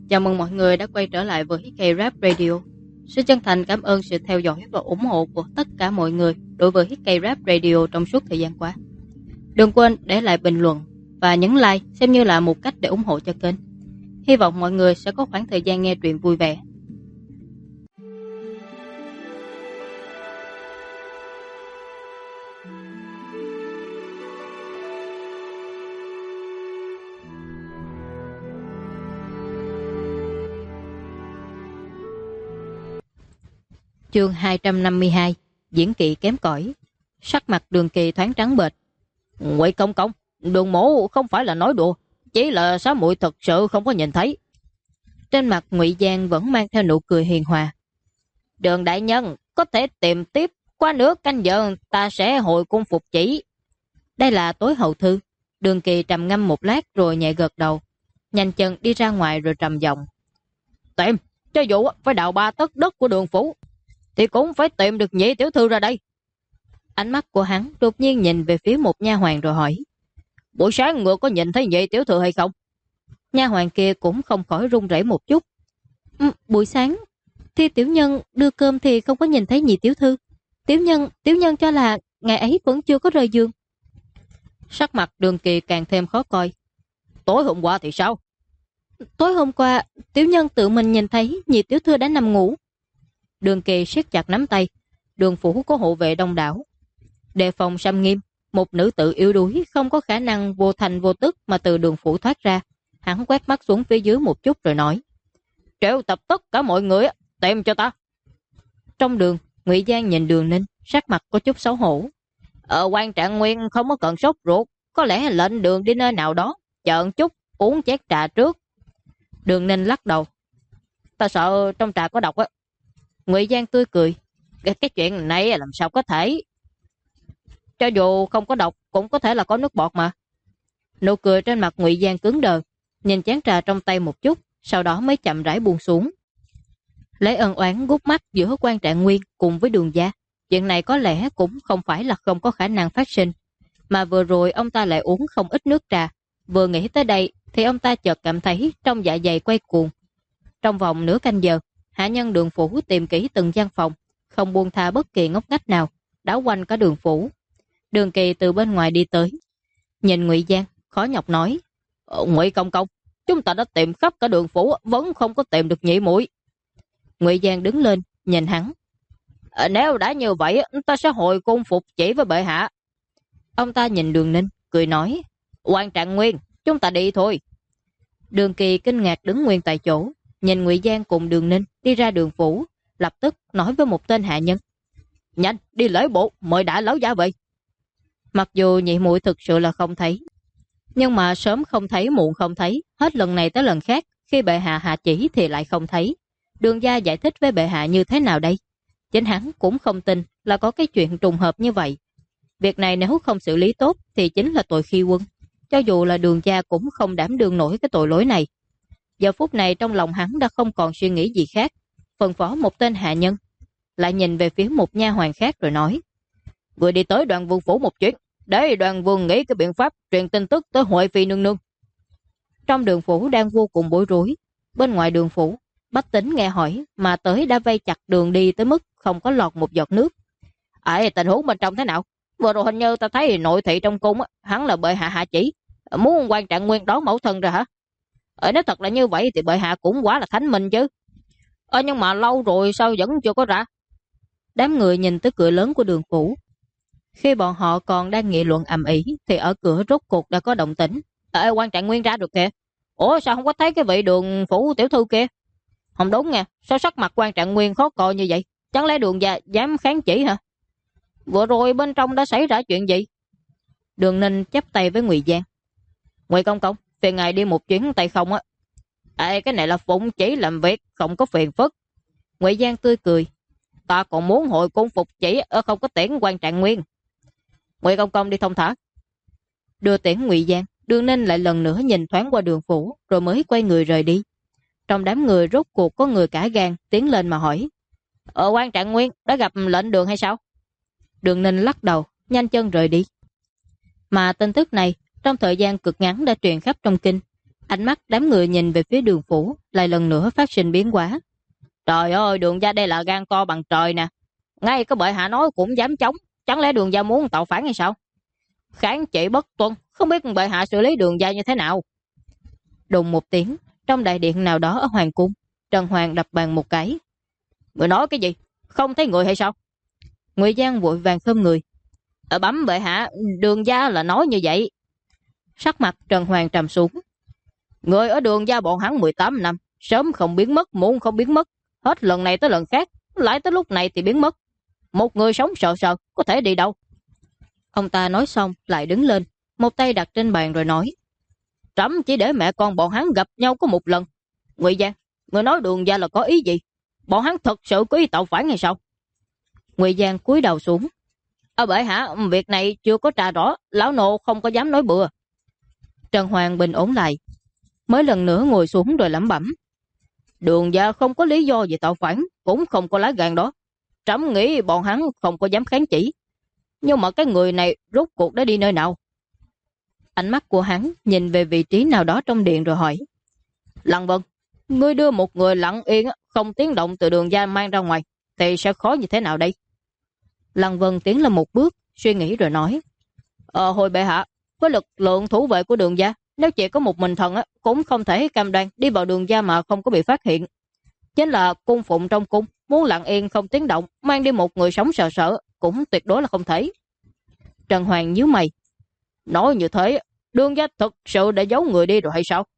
Chào mừng mọi người đã quay trở lại với K-Rap Radio. Xin chân thành cảm ơn sự theo dõi và ủng hộ của tất cả mọi người đối với K-Rap Radio trong suốt thời gian qua. Đừng quên để lại bình luận và nhấn like xem như là một cách để ủng hộ cho kênh. Hy vọng mọi người sẽ có khoảng thời gian nghe truyện vui vẻ. Chương 252, diễn kỵ kém cỏi. Sắc mặt Đường Kỳ thoáng trắng bệch. Ngụy Công Công, Đường mỗ không phải là nói đùa, chỉ là xá muội thật sự không có nhìn thấy. Trên mặt Ngụy Giang vẫn mang theo nụ cười hiền hòa. Đường đại nhân có thể tìm tiếp, qua nửa canh giờ ta sẽ hồi cung phục chỉ. Đây là tối hậu thư. Đường Kỳ trầm ngâm một lát rồi nhẹ gật đầu, nhanh chân đi ra ngoài rồi trầm giọng. Tìm, cho dù phải đào 3 tấc đất của Đường phủ thì cũng phải tìm được Nhị tiểu thư ra đây. Ánh mắt của hắn đột nhiên nhìn về phía một nha hoàn rồi hỏi. Buổi sáng ngựa có nhìn thấy Nhị tiểu thư hay không? Nha hoàn kia cũng không khỏi run rẩy một chút. Buổi sáng khi tiểu nhân đưa cơm thì không có nhìn thấy Nhị tiểu thư. Tiểu nhân cho là ngày ấy vẫn chưa có rời giường. Sắc mặt Đường Kỳ càng thêm khó coi. Tối hôm qua thì sao? Tối hôm qua tiểu nhân tự mình nhìn thấy Nhị tiểu thư đã nằm ngủ. Đường Kỳ siết chặt nắm tay. Đường phủ có hộ vệ đông đảo, đề phòng xâm nghiêm. Một nữ tử yếu đuối không có khả năng vô thành vô tức mà từ đường phủ thoát ra. Hắn quét mắt xuống phía dưới một chút rồi nói. Triệu tập tất cả mọi người tìm cho ta. Trong đường, Ngụy Giang nhìn Đường Ninh, sắc mặt có chút xấu hổ. Quan Trạng Nguyên không có cần sốt ruột, có lẽ lệnh Đường đi nơi nào đó, chờ chút uống chén trà trước. Đường Ninh lắc đầu. Ta sợ trong trà có độc á. Ngụy Giang tươi cười. Cái chuyện này làm sao có thể? Cho dù không có độc cũng có thể là có nước bọt mà. Nụ cười trên mặt Ngụy Giang cứng đờ, nhìn chén trà trong tay một chút, sau đó mới chậm rãi buông xuống. Lấy ân oán gút mắt giữa Quan Trạng Nguyên cùng với Đường gia. Chuyện này có lẽ cũng không phải là không có khả năng phát sinh. Mà vừa rồi ông ta lại uống không ít nước trà. Vừa nghĩ tới đây thì ông ta chợt cảm thấy trong dạ dày quay cuồng. Trong vòng nửa canh giờ, hạ nhân Đường phủ tìm kỹ từng gian phòng, không buông tha bất kỳ ngóc ngách nào, đảo quanh cả Đường phủ. Đường Kỳ từ bên ngoài đi tới, nhìn Ngụy Giang, khó nhọc nói. Ngụy Công Công, chúng ta đã tìm khắp cả Đường phủ, vẫn không có tìm được nhị muội. Ngụy Giang đứng lên, nhìn hắn. Nếu đã như vậy, ta sẽ hồi cung phục chỉ với bệ hạ. Ông ta nhìn Đường Ninh, cười nói. Quan Trạng Nguyên, chúng ta đi thôi. Đường Kỳ kinh ngạc đứng nguyên tại chỗ, nhìn Ngụy Giang cùng Đường Ninh đi ra đường phủ, lập tức nói với một tên hạ nhân. Nhanh, đi lễ bộ, mời đại lão gia về. Mặc dù nhị muội thực sự là không thấy, nhưng mà sớm không thấy muộn không thấy, hết lần này tới lần khác, khi bệ hạ hạ chỉ thì lại không thấy. Đường gia giải thích với bệ hạ như thế nào đây? Chính hắn cũng không tin là có cái chuyện trùng hợp như vậy. Việc này nếu không xử lý tốt thì chính là tội khi quân. Cho dù là Đường gia cũng không đảm đương nổi cái tội lỗi này. Giờ phút này trong lòng hắn đã không còn suy nghĩ gì khác, phân phó một tên hạ nhân, lại nhìn về phía một nha hoàn khác rồi nói. Vừa đi tới Đoàn Vương phủ một chuyến, để Đoàn Vương nghĩ cái biện pháp truyền tin tức tới Huệ Phi nương nương. Trong đường phủ đang vô cùng bối rối. Bên ngoài đường phủ, bách tính nghe hỏi mà tới đã vây chặt đường đi tới mức không có lọt một giọt nước. Tình huống bên trong thế nào? Vừa rồi hình như ta thấy nội thị trong cung hắn là bệ hạ hạ chỉ, muốn Quan Trạng Nguyên đón mẫu thân ra hả? Nếu thật là như vậy thì bệ hạ cũng quá là thánh minh chứ. Nhưng mà lâu rồi sao vẫn chưa có ra? Đám người nhìn tới cửa lớn của đường phủ. Khi bọn họ còn đang nghị luận ầm ĩ thì ở cửa rốt cuộc đã có động tĩnh. Quan Trạng Nguyên ra được kìa. Ủa sao không có thấy cái vị Đường phủ tiểu thư kia? Không đúng nha, sao sắc mặt Quan Trạng Nguyên khó coi như vậy? Chẳng lẽ Đường gia dám kháng chỉ hả? Vừa rồi bên trong đã xảy ra chuyện gì? Đường Ninh chắp tay với Ngụy Giang. Ngụy Công Công, phiền ngài đi một chuyến tay không á. Cái này là phụng chỉ làm việc, không có phiền phức. Ngụy Giang tươi cười. Ta còn muốn hồi cung phục chỉ, không có tiễn Quan Trạng Nguyên. Ngụy Công Công đi thông thả. Đưa tiễn Ngụy Giang, Đường Ninh lại lần nữa nhìn thoáng qua đường phủ, rồi mới quay người rời đi. Trong đám người rốt cuộc có người cả gan tiến lên mà hỏi. Quan Trạng Nguyên đã gặp lệnh Đường hay sao? Đường Ninh lắc đầu, nhanh chân rời đi. Mà tin tức này trong thời gian cực ngắn đã truyền khắp trong kinh. Ánh mắt đám người nhìn về phía Đường phủ lại lần nữa phát sinh biến hóa. Trời ơi, Đường gia đây là gan to bằng trời nè. Ngay có bệ hạ nói cũng dám chống. Chẳng lẽ Đường gia muốn tạo phản hay sao? Kháng chỉ bất tuân, không biết bệ hạ xử lý Đường gia như thế nào. Đùng một tiếng, trong đại điện nào đó ở hoàng cung, Trần Hoàng đập bàn một cái. Người nói cái gì? Không thấy người hay sao? Ngụy Giang vội vàng khom người. Bẩm bệ hạ, Đường gia là nói như vậy. Sắc mặt Trần Hoàng trầm xuống. Người ở Đường gia bọn hắn 18 năm, sớm không biến mất, muộn không biến mất. Hết lần này tới lần khác, lại tới lúc này thì biến mất. Một người sống sợ sợ, có thể đi đâu? Ông ta nói xong, lại đứng lên, một tay đặt trên bàn rồi nói. Trẫm chỉ để mẹ con bọn hắn gặp nhau có một lần. Ngụy Giang, người nói Đường gia là có ý gì? Bọn hắn thật sự có ý tạo phản hay sao? Ngụy Giang cúi đầu xuống. Bệ hạ, việc này chưa có tra rõ, lão nô không có dám nói bừa. Trần Hoàng bình ổn lại, mới lần nữa ngồi xuống rồi lẩm bẩm. Đường gia không có lý do gì tạo phản, cũng không có lá gan đó. Trẫm nghĩ bọn hắn không có dám kháng chỉ. Nhưng mà cái người này rốt cuộc đã đi nơi nào? Ánh mắt của hắn nhìn về vị trí nào đó trong điện rồi hỏi. Lăng Vân, ngươi đưa một người lặng yên không tiếng động từ Đường gia mang ra ngoài thì sẽ khó như thế nào đây? Lăng Vân tiến lên một bước, suy nghĩ rồi nói. Hồi bệ hạ, với lực lượng thủ vệ của Đường gia, nếu chỉ có một mình thần cũng không thể cam đoan đi vào Đường gia mà không có bị phát hiện. Chính là cung phụng trong cung, muốn lặng yên không tiếng động mang đi một người sống sợ sợ cũng tuyệt đối là không thể. Trần Hoàng nhíu mày. Nói như thế, Đường gia thực sự đã giấu người đi rồi hay sao?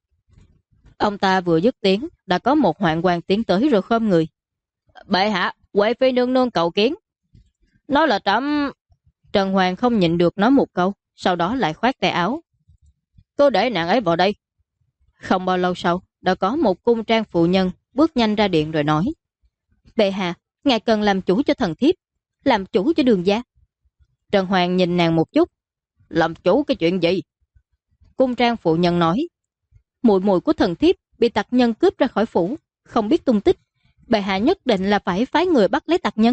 Ông ta vừa dứt tiếng, đã có một hoạn quan tiến tới rồi khom người. Bệ hạ, Huệ Phi nương nương cầu kiến. Nói là trẫm. Trần Hoàng không nhịn được nói một câu, sau đó lại khoát tay áo. Cô để nàng ấy vào đây. Không bao lâu sau, đã có một cung trang phụ nhân bước nhanh ra điện rồi nói. Bệ hạ, ngài cần làm chủ cho thần thiếp, làm chủ cho Đường gia. Trần Hoàng nhìn nàng một chút. Làm chủ cái chuyện gì? Cung trang phụ nhân nói. Muội muội của thần thiếp bị tặc nhân cướp ra khỏi phủ, không biết tung tích. Bệ hạ nhất định là phải phái người bắt lấy tặc nhân.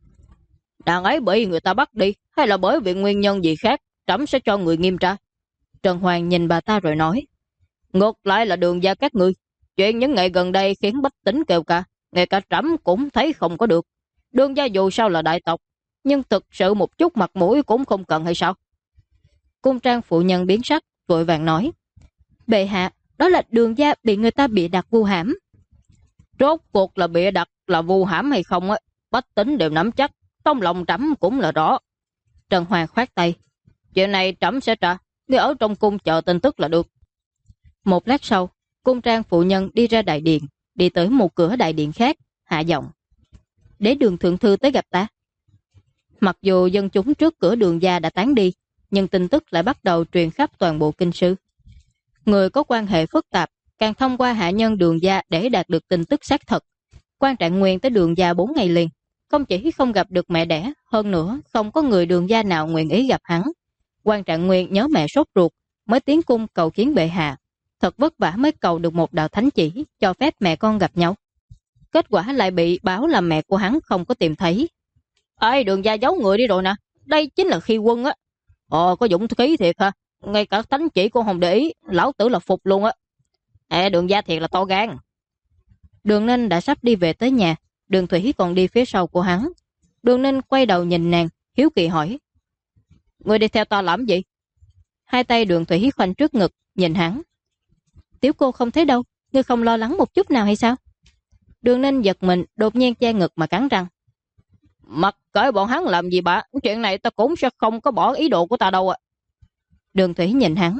Nàng ấy bị người ta bắt đi, hay là bởi vì nguyên nhân gì khác, trẫm sẽ cho người nghiêm tra. Trần Hoàng nhìn bà ta rồi nói. Ngược lại là Đường gia các ngươi, chuyện những ngày gần đây khiến bách tính kêu ca, ngay cả trẫm cũng thấy không có được. Đường gia dù sao là đại tộc, nhưng thực sự một chút mặt mũi cũng không cần hay sao? Cung trang phụ nhân biến sắc, vội vàng nói. Bệ hạ, đó là Đường gia bị người ta bịa đặt vu hãm. Rốt cuộc là bịa đặt là vu hãm hay không á, bách tính đều nắm chắc, trong lòng trẫm cũng là rõ. Trần Hoàng khoát tay. Chuyện này trẫm sẽ trả, ngươi ở trong cung chờ tin tức là được. Một lát sau, cung trang phụ nhân đi ra đại điện, đi tới một cửa đại điện khác, hạ giọng. Đế Đường thượng thư tới gặp ta. Mặc dù dân chúng trước cửa Đường gia đã tán đi, nhưng tin tức lại bắt đầu truyền khắp toàn bộ kinh sư. Người có quan hệ phức tạp càng thông qua hạ nhân Đường gia để đạt được tin tức xác thật. Quan Trạng Nguyên tới Đường gia 4 ngày liền, không chỉ không gặp được mẹ đẻ, hơn nữa không có người Đường gia nào nguyện ý gặp hắn. Quan Trạng Nguyên nhớ mẹ sốt ruột, mới tiến cung cầu kiến bệ hạ. Thật vất vả mới cầu được một đạo thánh chỉ cho phép mẹ con gặp nhau. Kết quả lại bị báo là mẹ của hắn không có tìm thấy. Ê, Đường gia giấu người đi rồi nè, đây chính là khi quân á. Có dũng khí thiệt ha, ngay cả thánh chỉ cô không để ý, lão tử là phục luôn á. Đường gia thiệt là to gan. Đường Ninh đã sắp đi về tới nhà, Đường Thủy còn đi phía sau của hắn. Đường Ninh quay đầu nhìn nàng, hiếu kỳ hỏi. Ngươi đi theo ta làm gì? Hai tay Đường Thủy khoanh trước ngực, nhìn hắn. Tiểu cô không thấy đâu, ngươi không lo lắng một chút nào hay sao? Đường Ninh giật mình, đột nhiên che ngực mà cắn răng. Mặc kệ bọn hắn làm gì bà, chuyện này ta cũng sẽ không có bỏ ý đồ của ta đâu ạ. Đường Thủy nhìn hắn.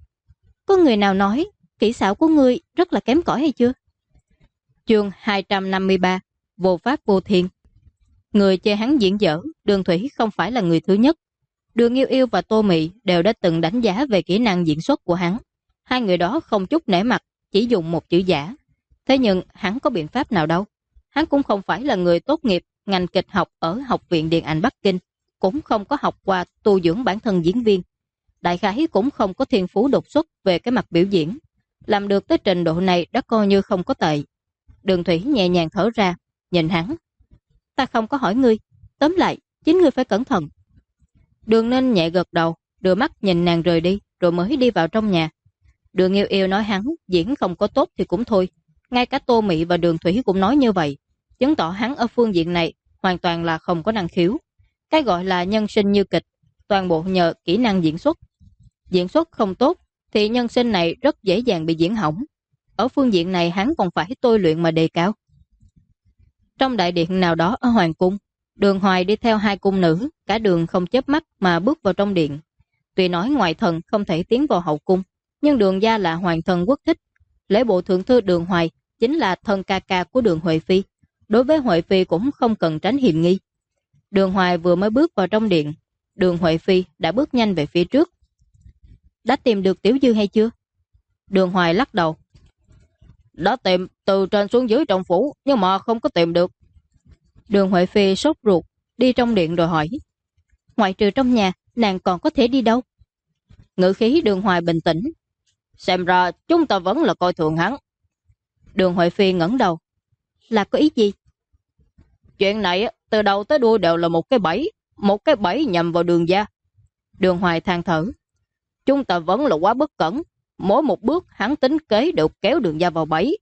Có người nào nói kỹ xảo của ngươi rất là kém cỏi hay chưa? Chương 253, vô pháp vô thiên. Người chê hắn diễn dở, Đường Thủy không phải là người thứ nhất. Đường Yêu Yêu và Tô Mị đều đã từng đánh giá về kỹ năng diễn xuất của hắn. Hai người đó không chút nể mặt, chỉ dùng một chữ giả. Thế nhưng hắn có biện pháp nào đâu. Hắn cũng không phải là người tốt nghiệp ngành kịch học ở Học viện Điện ảnh Bắc Kinh, cũng không có học qua tu dưỡng bản thân diễn viên. Đại khái cũng không có thiên phú đột xuất về cái mặt biểu diễn. Làm được tới trình độ này đã coi như không có tệ. Đường Thủy nhẹ nhàng thở ra, nhìn hắn. Ta không có hỏi ngươi, tóm lại, chính ngươi phải cẩn thận. Đường Ninh nhẹ gật đầu, đưa mắt nhìn nàng rời đi, rồi mới đi vào trong nhà. Đường Yêu Yêu nói hắn diễn không có tốt thì cũng thôi. Ngay cả Tô Mị và Đường Thủy cũng nói như vậy, chứng tỏ hắn ở phương diện này hoàn toàn là không có năng khiếu. Cái gọi là nhân sinh như kịch, toàn bộ nhờ kỹ năng diễn xuất. Diễn xuất không tốt thì nhân sinh này rất dễ dàng bị diễn hỏng. Ở phương diện này hắn còn phải tôi luyện mà đề cao. Trong đại điện nào đó ở Hoàng Cung, Đường Hoài đi theo hai cung nữ, cả đường không chớp mắt mà bước vào trong điện. Tuy nói ngoại thần không thể tiến vào hậu cung, nhưng Đường gia là hoàng thân quốc thích. Lễ bộ thượng thư Đường Hoài chính là thân ca ca của Đường Huệ Phi. Đối với Huệ Phi cũng không cần tránh hiểm nghi. Đường Hoài vừa mới bước vào trong điện, Đường Huệ Phi đã bước nhanh về phía trước. Đã tìm được Tiểu Dư hay chưa? Đường Hoài lắc đầu. Đã tìm từ trên xuống dưới trong phủ, nhưng mà không có tìm được. Đường Huệ Phi sốt ruột, đi trong điện rồi hỏi. Ngoại trừ trong nhà, nàng còn có thể đi đâu? Ngữ khí Đường Hoài bình tĩnh. Xem ra chúng ta vẫn là coi thường hắn. Đường Huệ Phi ngẩng đầu. Là có ý gì? Chuyện này từ đầu tới đuôi đều là một cái bẫy nhằm vào Đường gia. Đường Hoài than thở. Chúng ta vẫn là quá bất cẩn. Mỗi một bước hắn tính kế đều kéo Đường gia vào bẫy.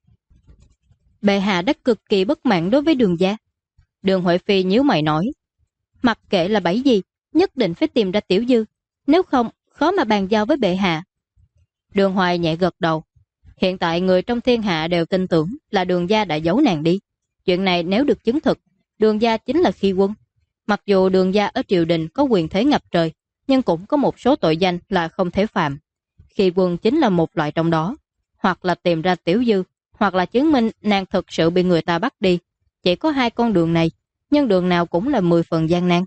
Bệ hạ đã cực kỳ bất mãn đối với Đường gia. Đường Huệ Phi nhíu mày nói. Mặc kệ là bẫy gì, nhất định phải tìm ra Tiểu Dư. Nếu không, khó mà bàn giao với bệ hạ. Đường Hoài nhẹ gật đầu. Hiện tại người trong thiên hạ đều tin tưởng là Đường gia đã giấu nàng đi. Chuyện này nếu được chứng thực, Đường gia chính là khi quân. Mặc dù Đường gia ở triều đình có quyền thế ngập trời, nhưng cũng có một số tội danh là không thể phạm. Khi quân chính là một loại trong đó. Hoặc là tìm ra Tiểu Dư, hoặc là chứng minh nàng thực sự bị người ta bắt đi. Chỉ có hai con đường này, nhưng đường nào cũng là 10 phần gian nan.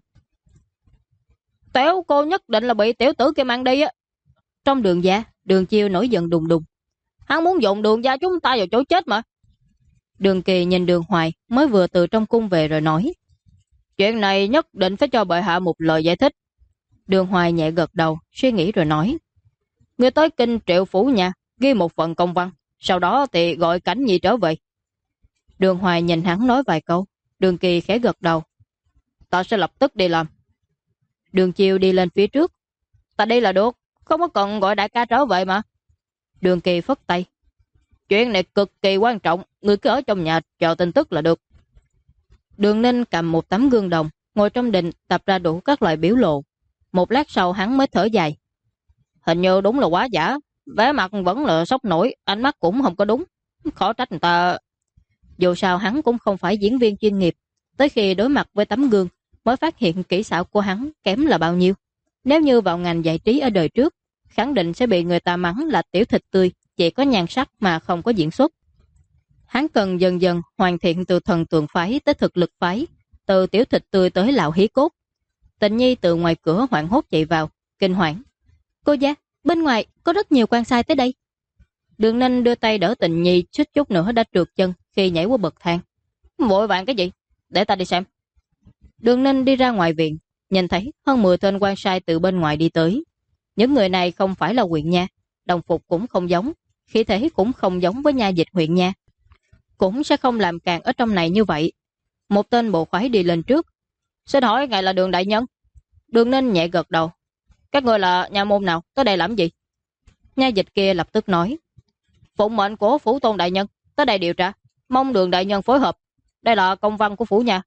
Tiểu cô nhất định là bị tiểu tử kia mang đi á. Trong Đường gia, Đường Chiêu nổi giận đùng đùng. Hắn muốn dùng Đường gia chúng ta vào chỗ chết mà. Đường Kỳ nhìn Đường Hoài mới vừa từ trong cung về rồi nói. Chuyện này nhất định phải cho bệ hạ một lời giải thích. Đường Hoài nhẹ gật đầu, suy nghĩ rồi nói. Người tới kinh Triệu phủ nhà, ghi một phần công văn, sau đó thì gọi Cảnh Nhi trở về. Đường Hoài nhìn hắn nói vài câu. Đường Kỳ khẽ gật đầu. Ta sẽ lập tức đi làm. Đường Chiêu đi lên phía trước. Ta đi là được, không có cần gọi đại ca trở về mà. Đường Kỳ phất tay. Chuyện này cực kỳ quan trọng, người cứ ở trong nhà chờ tin tức là được. Đường Ninh cầm một tấm gương đồng, ngồi trong đình tập ra đủ các loại biểu lộ. Một lát sau hắn mới thở dài. Hình như đúng là quá giả, vẻ mặt vẫn là sốc nổi, ánh mắt cũng không có đúng. Khó trách người ta. Dù sao hắn cũng không phải diễn viên chuyên nghiệp, tới khi đối mặt với tấm gương mới phát hiện kỹ xảo của hắn kém là bao nhiêu. Nếu như vào ngành giải trí ở đời trước, khẳng định sẽ bị người ta mắng là tiểu thịt tươi, chỉ có nhan sắc mà không có diễn xuất. Hắn cần dần dần hoàn thiện từ thần tượng phái tới thực lực phái, từ tiểu thịt tươi tới lão hí cốt. Tịnh Nhi từ ngoài cửa hoảng hốt chạy vào, kinh hoảng. Cô gia, bên ngoài có rất nhiều quan sai tới đây. Đường Ninh đưa tay đỡ Tịnh Nhi, suýt chút nữa đã trượt chân khi nhảy qua bậc thang. Vội vàng cái gì? Để ta đi xem. Đường Ninh đi ra ngoài viện, nhìn thấy hơn 10 tên quan sai từ bên ngoài đi tới. Những người này không phải là huyện nha, đồng phục cũng không giống, khí thế cũng không giống với nha dịch huyện nha. Cũng sẽ không làm càng ở trong này như vậy. Một tên bộ khoái đi lên trước. Xin hỏi ngài là Đường đại nhân? Đường Ninh nhẹ gật đầu. Các người là nhà môn nào, tới đây làm gì? Nha dịch kia lập tức nói. Phụng mệnh của phủ tôn đại nhân, tới đây điều tra, mong Đường đại nhân phối hợp. Đây là công văn của phủ nhà.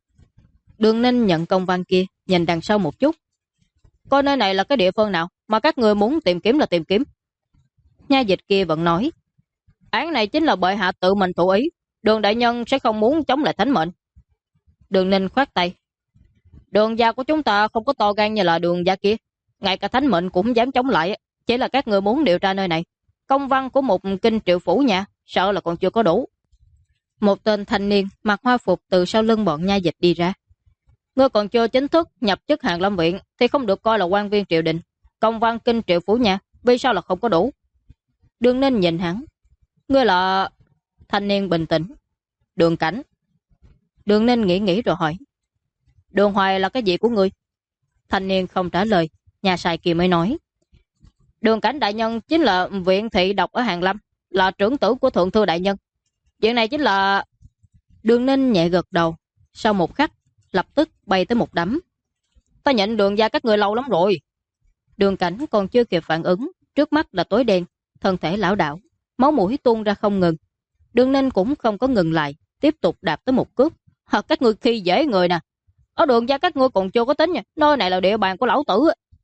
Đường Ninh nhận công văn kia, nhìn đằng sau một chút. Coi nơi này là cái địa phương nào mà các người muốn tìm kiếm là tìm kiếm. Nha dịch kia vẫn nói. Án này chính là bệ hạ tự mình thụ ý, Đường đại nhân sẽ không muốn chống lại thánh mệnh. Đường Ninh khoát tay. Đường gia của chúng ta không có to gan như là Đường gia kia, ngay cả thánh mệnh cũng dám chống lại. Chỉ là các người muốn điều tra nơi này, công văn của một kinh triệu phủ nhà sợ là còn chưa có đủ. Một tên thanh niên mặc hoa phục từ sau lưng bọn nha dịch đi ra. Ngươi còn chưa chính thức nhập chức Hàn Lâm viện thì không được coi là quan viên triều đình. Công văn kinh triệu phủ nhà vì sao là không có đủ? Đường Ninh nhìn hắn. Ngươi là... Thanh niên bình tĩnh. Đường Cảnh. Đường Ninh nghĩ rồi hỏi. Đường Hoài là cái gì của ngươi? Thanh niên không trả lời. Nhà sai kia mới nói. Đường Cảnh đại nhân chính là viện thị độc ở Hàn Lâm, là trưởng tử của thượng thư đại nhân. Chuyện này chính là... Đường Ninh nhẹ gật đầu. Sau một khắc lập tức bay tới một đấm. Ta nhận Đường gia các người lâu lắm rồi. Đường Cảnh còn chưa kịp phản ứng, trước mắt là tối đen. thân thể lão đảo, máu mũi tuôn ra không ngừng. Đường Ninh cũng không có ngừng lại, tiếp tục đạp tới một cước. Các ngươi khi dễ người nè. Ở Đường gia các ngươi còn chưa có tính nha, nơi này là địa bàn của lão tử.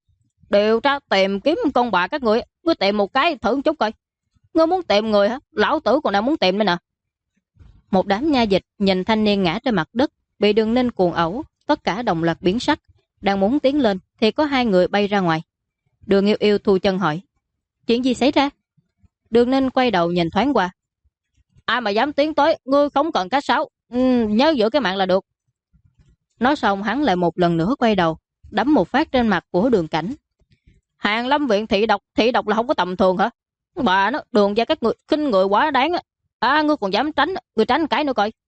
Điều tra tìm kiếm con bà các ngươi, cứ tìm một cái thử chút coi. Ngươi muốn tìm người hả? Lão tử còn đang muốn tìm nữa nè. Một đám nha dịch nhìn thanh niên ngã trên mặt đất, bị Đường Ninh cuồng ẩu, tất cả đồng loạt biến sắc, đang muốn tiến lên thì có hai người bay ra ngoài. Đường Yêu Yêu thu chân hỏi: chuyện gì xảy ra? Đường Ninh quay đầu nhìn thoáng qua: ai mà dám tiến tới, ngươi không cần cá sáo, nhớ giữ cái mạng là được. Nói xong hắn lại một lần nữa quay đầu, đấm một phát trên mặt của Đường Cảnh. Hàng Lâm viện thị độc là không có tầm thường hả? Bà nó, Đường gia các người khinh người quá đáng á. Ngươi còn dám tránh, ngươi tránh cái nữa coi.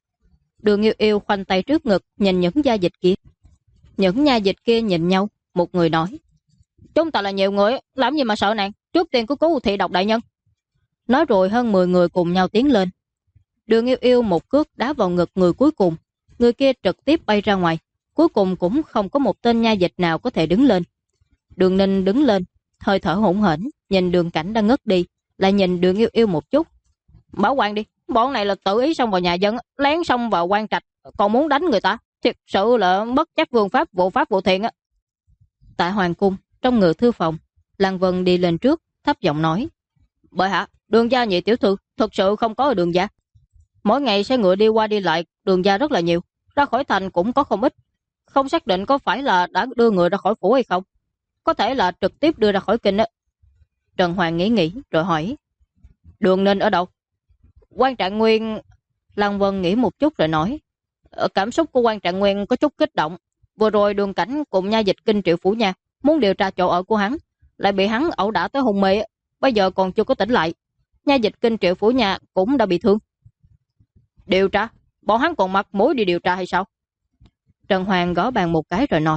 Đường Yêu Yêu khoanh tay trước ngực nhìn những gia dịch kia. Những nha dịch kia nhìn nhau, một người nói: chúng ta là nhiều người, làm gì mà sợ nàng, trước tiên cứ cứu thị độc đại nhân. Nói rồi hơn 10 người cùng nhau tiến lên. Đường Yêu Yêu một cước đá vào ngực người cuối cùng, người kia trực tiếp bay ra ngoài. Cuối cùng cũng không có một tên nha dịch nào có thể đứng lên. Đường Ninh đứng lên, hơi thở hỗn hển, nhìn Đường Cảnh đang ngất đi, lại nhìn Đường Yêu Yêu một chút. Bảo quản đi, bọn này là tự ý xông vào nhà dân, lén xông vào quan trạch, còn muốn đánh người ta, thiệt sự là bất chấp vương pháp vô thiện á. Tại hoàng cung, trong ngự thư phòng, Lăng Vân đi lên trước, thấp giọng nói: bệ hạ, Đường gia nhị tiểu thư thực sự không có ở Đường gia. Mỗi ngày xe ngựa đi qua đi lại Đường gia rất là nhiều, ra khỏi thành cũng có không ít, không xác định có phải là đã đưa người ra khỏi phủ hay không, có thể là trực tiếp đưa ra khỏi kinh á. Trần Hoàng nghĩ rồi hỏi: Đường Ninh ở đâu? Quan Trạng Nguyên. Lăng Vân nghĩ một chút rồi nói: cảm xúc của Quan Trạng Nguyên có chút kích động, vừa rồi Đường Cảnh cùng nha dịch kinh Triệu phủ nha muốn điều tra chỗ ở của hắn, lại bị hắn ẩu đả tới hôn mê, bây giờ còn chưa có tỉnh lại. Nha dịch kinh Triệu phủ nha cũng đã bị thương. Điều tra? Bọn hắn còn mặt mũi đi điều tra hay sao? Trần Hoàng gõ bàn một cái rồi nói: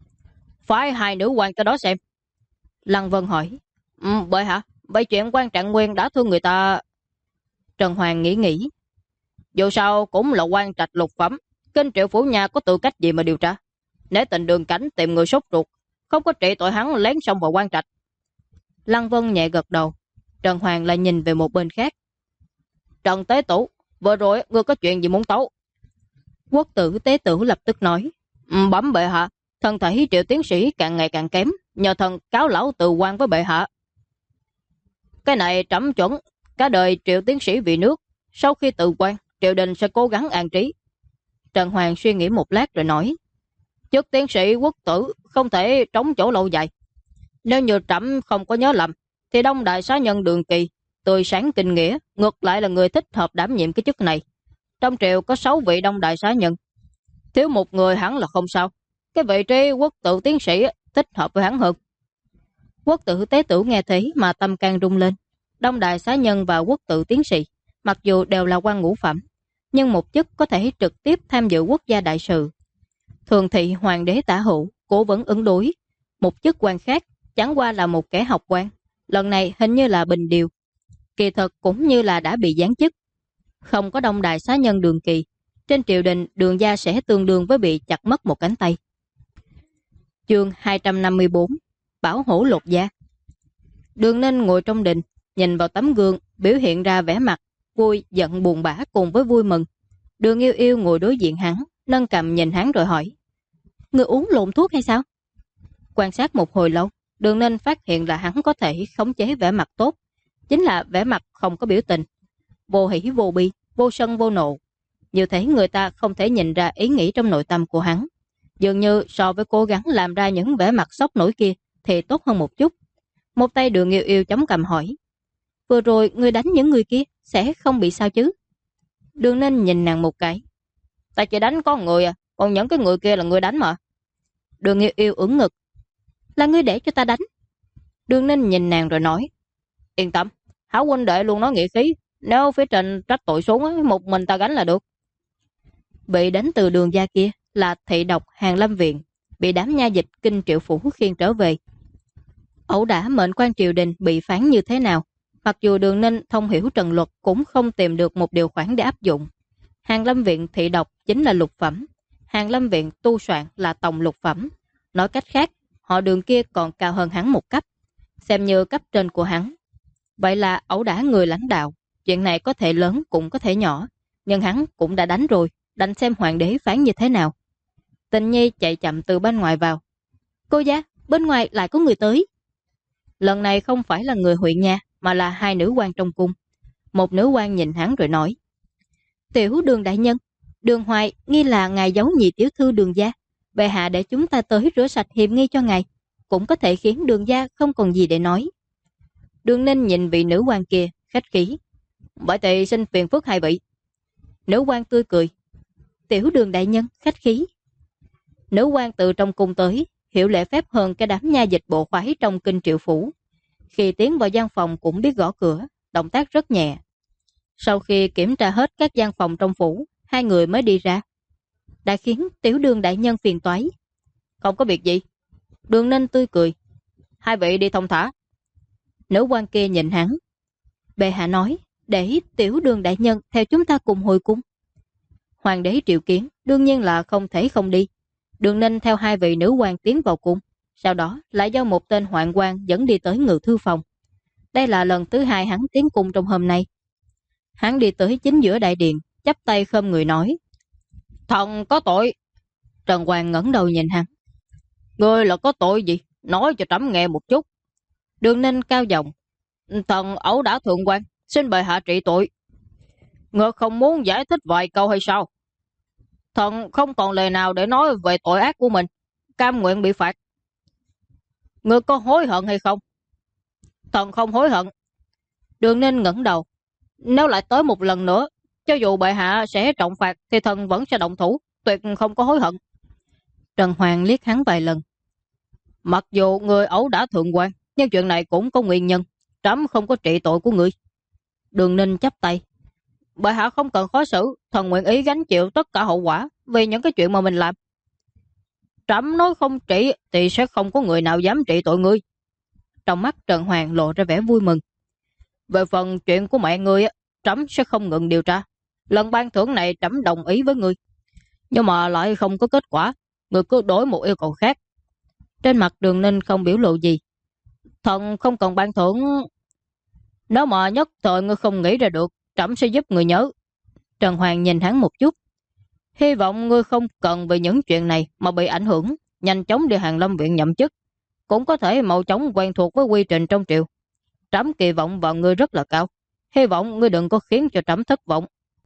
phải hai nữ quan tới đó xem. Lăng Vân hỏi: bệ hạ, vậy chuyện Quan Trạng Nguyên đã thương người ta? Trần Hoàng nghĩ: dù sao cũng là quan trạch lục phẩm, kinh Triệu phủ nhà có tư cách gì mà điều tra? Nếu tình Đường Cảnh tìm người sốt ruột, không có trị tội hắn lén xông vào quan trạch. Lăng Vân nhẹ gật đầu. Trần Hoàng lại nhìn về một bên khác: Trần Tế Tủ, vừa rồi ngươi có chuyện gì muốn tấu? Quốc tử Tế Tử lập tức nói: bẩm bệ hạ, thân thể Triệu tiến sĩ càng ngày càng kém, nhờ thần cáo lão từ quan với bệ hạ. Cái này trẫm chuẩn, cả đời Triệu tiến sĩ vì nước, sau khi tự quan, triều đình sẽ cố gắng an trí. Trần Hoàng suy nghĩ một lát rồi nói: chức tiến sĩ quốc tử không thể trống chỗ lâu dài. Nếu như trẫm không có nhớ lầm, thì Đông Đại Xá Nhân Đường Kỳ tươi sáng kinh nghĩa, ngược lại là người thích hợp đảm nhiệm cái chức này. Trong triều có 6 vị Đông Đại Xá Nhân, thiếu một người hẳn là không sao. Cái vị trí quốc tử tiến sĩ thích hợp với hắn hơn. Quốc tử Tế Tử nghe thấy mà tâm can rung lên. Đông Đại Xá Nhân và quốc tử tiến sĩ mặc dù đều là quan ngũ phẩm, nhưng một chức có thể trực tiếp tham dự quốc gia đại sự, thường thị hoàng đế tả hữu, cố vấn ứng đối. Một chức quan khác chẳng qua là một kẻ học quan, lần này hình như là bình điều, kỳ thực cũng như là đã bị giáng chức. Không có Đông Đại Xá Nhân Đường Kỳ, trên triều đình Đường gia sẽ tương đương với bị chặt mất một cánh tay. Chương 254: Bảo hổ lột da. Đường Ninh ngồi trong đình, nhìn vào tấm gương, biểu hiện ra vẻ mặt vui, giận, buồn bã cùng với vui mừng. Đường Yêu Yêu ngồi đối diện hắn, nâng cằm nhìn hắn rồi hỏi: người uống lộn thuốc hay sao? Quan sát một hồi lâu, Đường Ninh phát hiện là hắn có thể khống chế vẻ mặt tốt, chính là vẻ mặt không có biểu tình, vô hỉ vô bi, vô sân vô nộ. Như thế người ta không thể nhìn ra ý nghĩ trong nội tâm của hắn. Dường như so với cố gắng làm ra những vẻ mặt sốc nổi kia thì tốt hơn một chút. Một tay Đường Yêu Yêu chống cằm hỏi: vừa rồi người đánh những người kia sẽ không bị sao chứ? Đường Ninh nhìn nàng một cái: ta chỉ đánh có người à, còn những cái người kia là người đánh mà. Đường Yêu Yêu ưỡn ngực: là ngươi để cho ta đánh? Đường Ninh nhìn nàng rồi nói: yên tâm, Hảo huynh đệ luôn nói nghĩa khí, nếu phía trên trách tội xuống, một mình ta gánh là được. Bị đánh từ Đường gia kia là thị độc Hàng Lâm viện, bị đám nha dịch kinh Triệu phủ khiêng trở về. Ẩu đả mệnh quan triều đình bị phán như thế nào, mặc dù Đường Ninh thông hiểu trần luật cũng không tìm được một điều khoản để áp dụng. Hàng Lâm viện thị độc chính là lục phẩm, Hàng Lâm viện tu soạn là tổng lục phẩm. Nói cách khác, họ Đường kia còn cao hơn hắn một cấp, xem như cấp trên của hắn. Vậy là ẩu đả người lãnh đạo. Chuyện này có thể lớn cũng có thể nhỏ. Nhưng hắn cũng đã đánh rồi, đánh xem hoàng đế phán như thế nào. Tình Nhi chạy chậm từ bên ngoài vào. Cô giá, bên ngoài lại có người tới. Lần này không phải là người huyện nha, mà là hai nữ quan trong cung. Một nữ quan nhìn hắn rồi nói: Tiểu Đường đại nhân, Đường Hoài nghi là ngài giấu nhị tiểu thư Đường gia. Bệ hạ để chúng ta tới rửa sạch hiểm nghi cho ngài, cũng có thể khiến Đường gia không còn gì để nói. Đường Ninh nhìn vị nữ quan kia, khách khí: Bởi thì xin phiền phức hai vị. Nữ quan tươi cười: Tiểu Đường đại nhân, khách khí. Nữ quan từ trong cung tới, hiểu lễ phép hơn cái đám nha dịch bộ khoái trong kinh triệu phủ. Khi tiến vào gian phòng cũng biết gõ cửa, động tác rất nhẹ. Sau khi kiểm tra hết các gian phòng trong phủ, hai người mới đi ra. Đã khiến Tiểu Đường đại nhân phiền toái. Không có việc gì. Đường Ninh tươi cười: Hai vị đi thông thả. Nữ quan kia nhìn hắn: Bệ hạ nói để Tiểu Đường đại nhân theo chúng ta cùng hồi cung. Hoàng đế triệu kiến, đương nhiên là không thể không đi. Đường Ninh theo hai vị nữ quan tiến vào cung, sau đó lại do một tên hoạn quan dẫn đi tới ngự thư phòng. Đây là lần thứ hai hắn tiến cung trong hôm nay. Hắn đi tới chính giữa đại điện, chắp tay khom người nói: Thần có tội. Trần Hoàng ngẩng đầu nhìn hắn: Ngươi là có tội gì? Nói cho trẫm nghe một chút. Đường Ninh cao giọng: Thần ẩu đả thượng quan, xin bệ hạ trị tội. Ngươi không muốn giải thích vài câu hay sao? Thần không còn lời nào để nói về tội ác của mình, cam nguyện bị phạt. Ngươi có hối hận hay không? Thần không hối hận. Đường Ninh ngẩng đầu: Nếu lại tới một lần nữa, cho dù bệ hạ sẽ trọng phạt thì thần vẫn sẽ động thủ, tuyệt không có hối hận. Trần Hoàng liếc hắn vài lần: Mặc dù người ẩu đả thượng quan, nhưng chuyện này cũng có nguyên nhân, trẫm không có trị tội của người. Đường Ninh chắp tay: Bệ hạ không cần khó xử, thần nguyện ý gánh chịu tất cả hậu quả vì những cái chuyện mà mình làm. Trẫm nói không trị thì sẽ không có người nào dám trị tội ngươi. Trong mắt Trần Hoàng lộ ra vẻ vui mừng: Về phần chuyện của mẹ ngươi, trẫm sẽ không ngừng điều tra. Lần ban thưởng này trẫm đồng ý với ngươi, nhưng mà lại không có kết quả, ngươi cứ đổi một yêu cầu khác. Trên mặt Đường Ninh không biểu lộ gì. Thần không cần ban thưởng. Nếu mà nhất thời ngươi không nghĩ ra được, trẫm sẽ giúp người nhớ. Trần Hoàng nhìn hắn một chút: Hy vọng ngươi không cần vì những chuyện này mà bị ảnh hưởng, nhanh chóng đi Hàn Lâm viện nhậm chức, cũng có thể mau chóng quen thuộc với quy trình trong triều. Trẫm kỳ vọng vào ngươi rất là cao, hy vọng ngươi đừng có khiến cho trẫm thất vọng.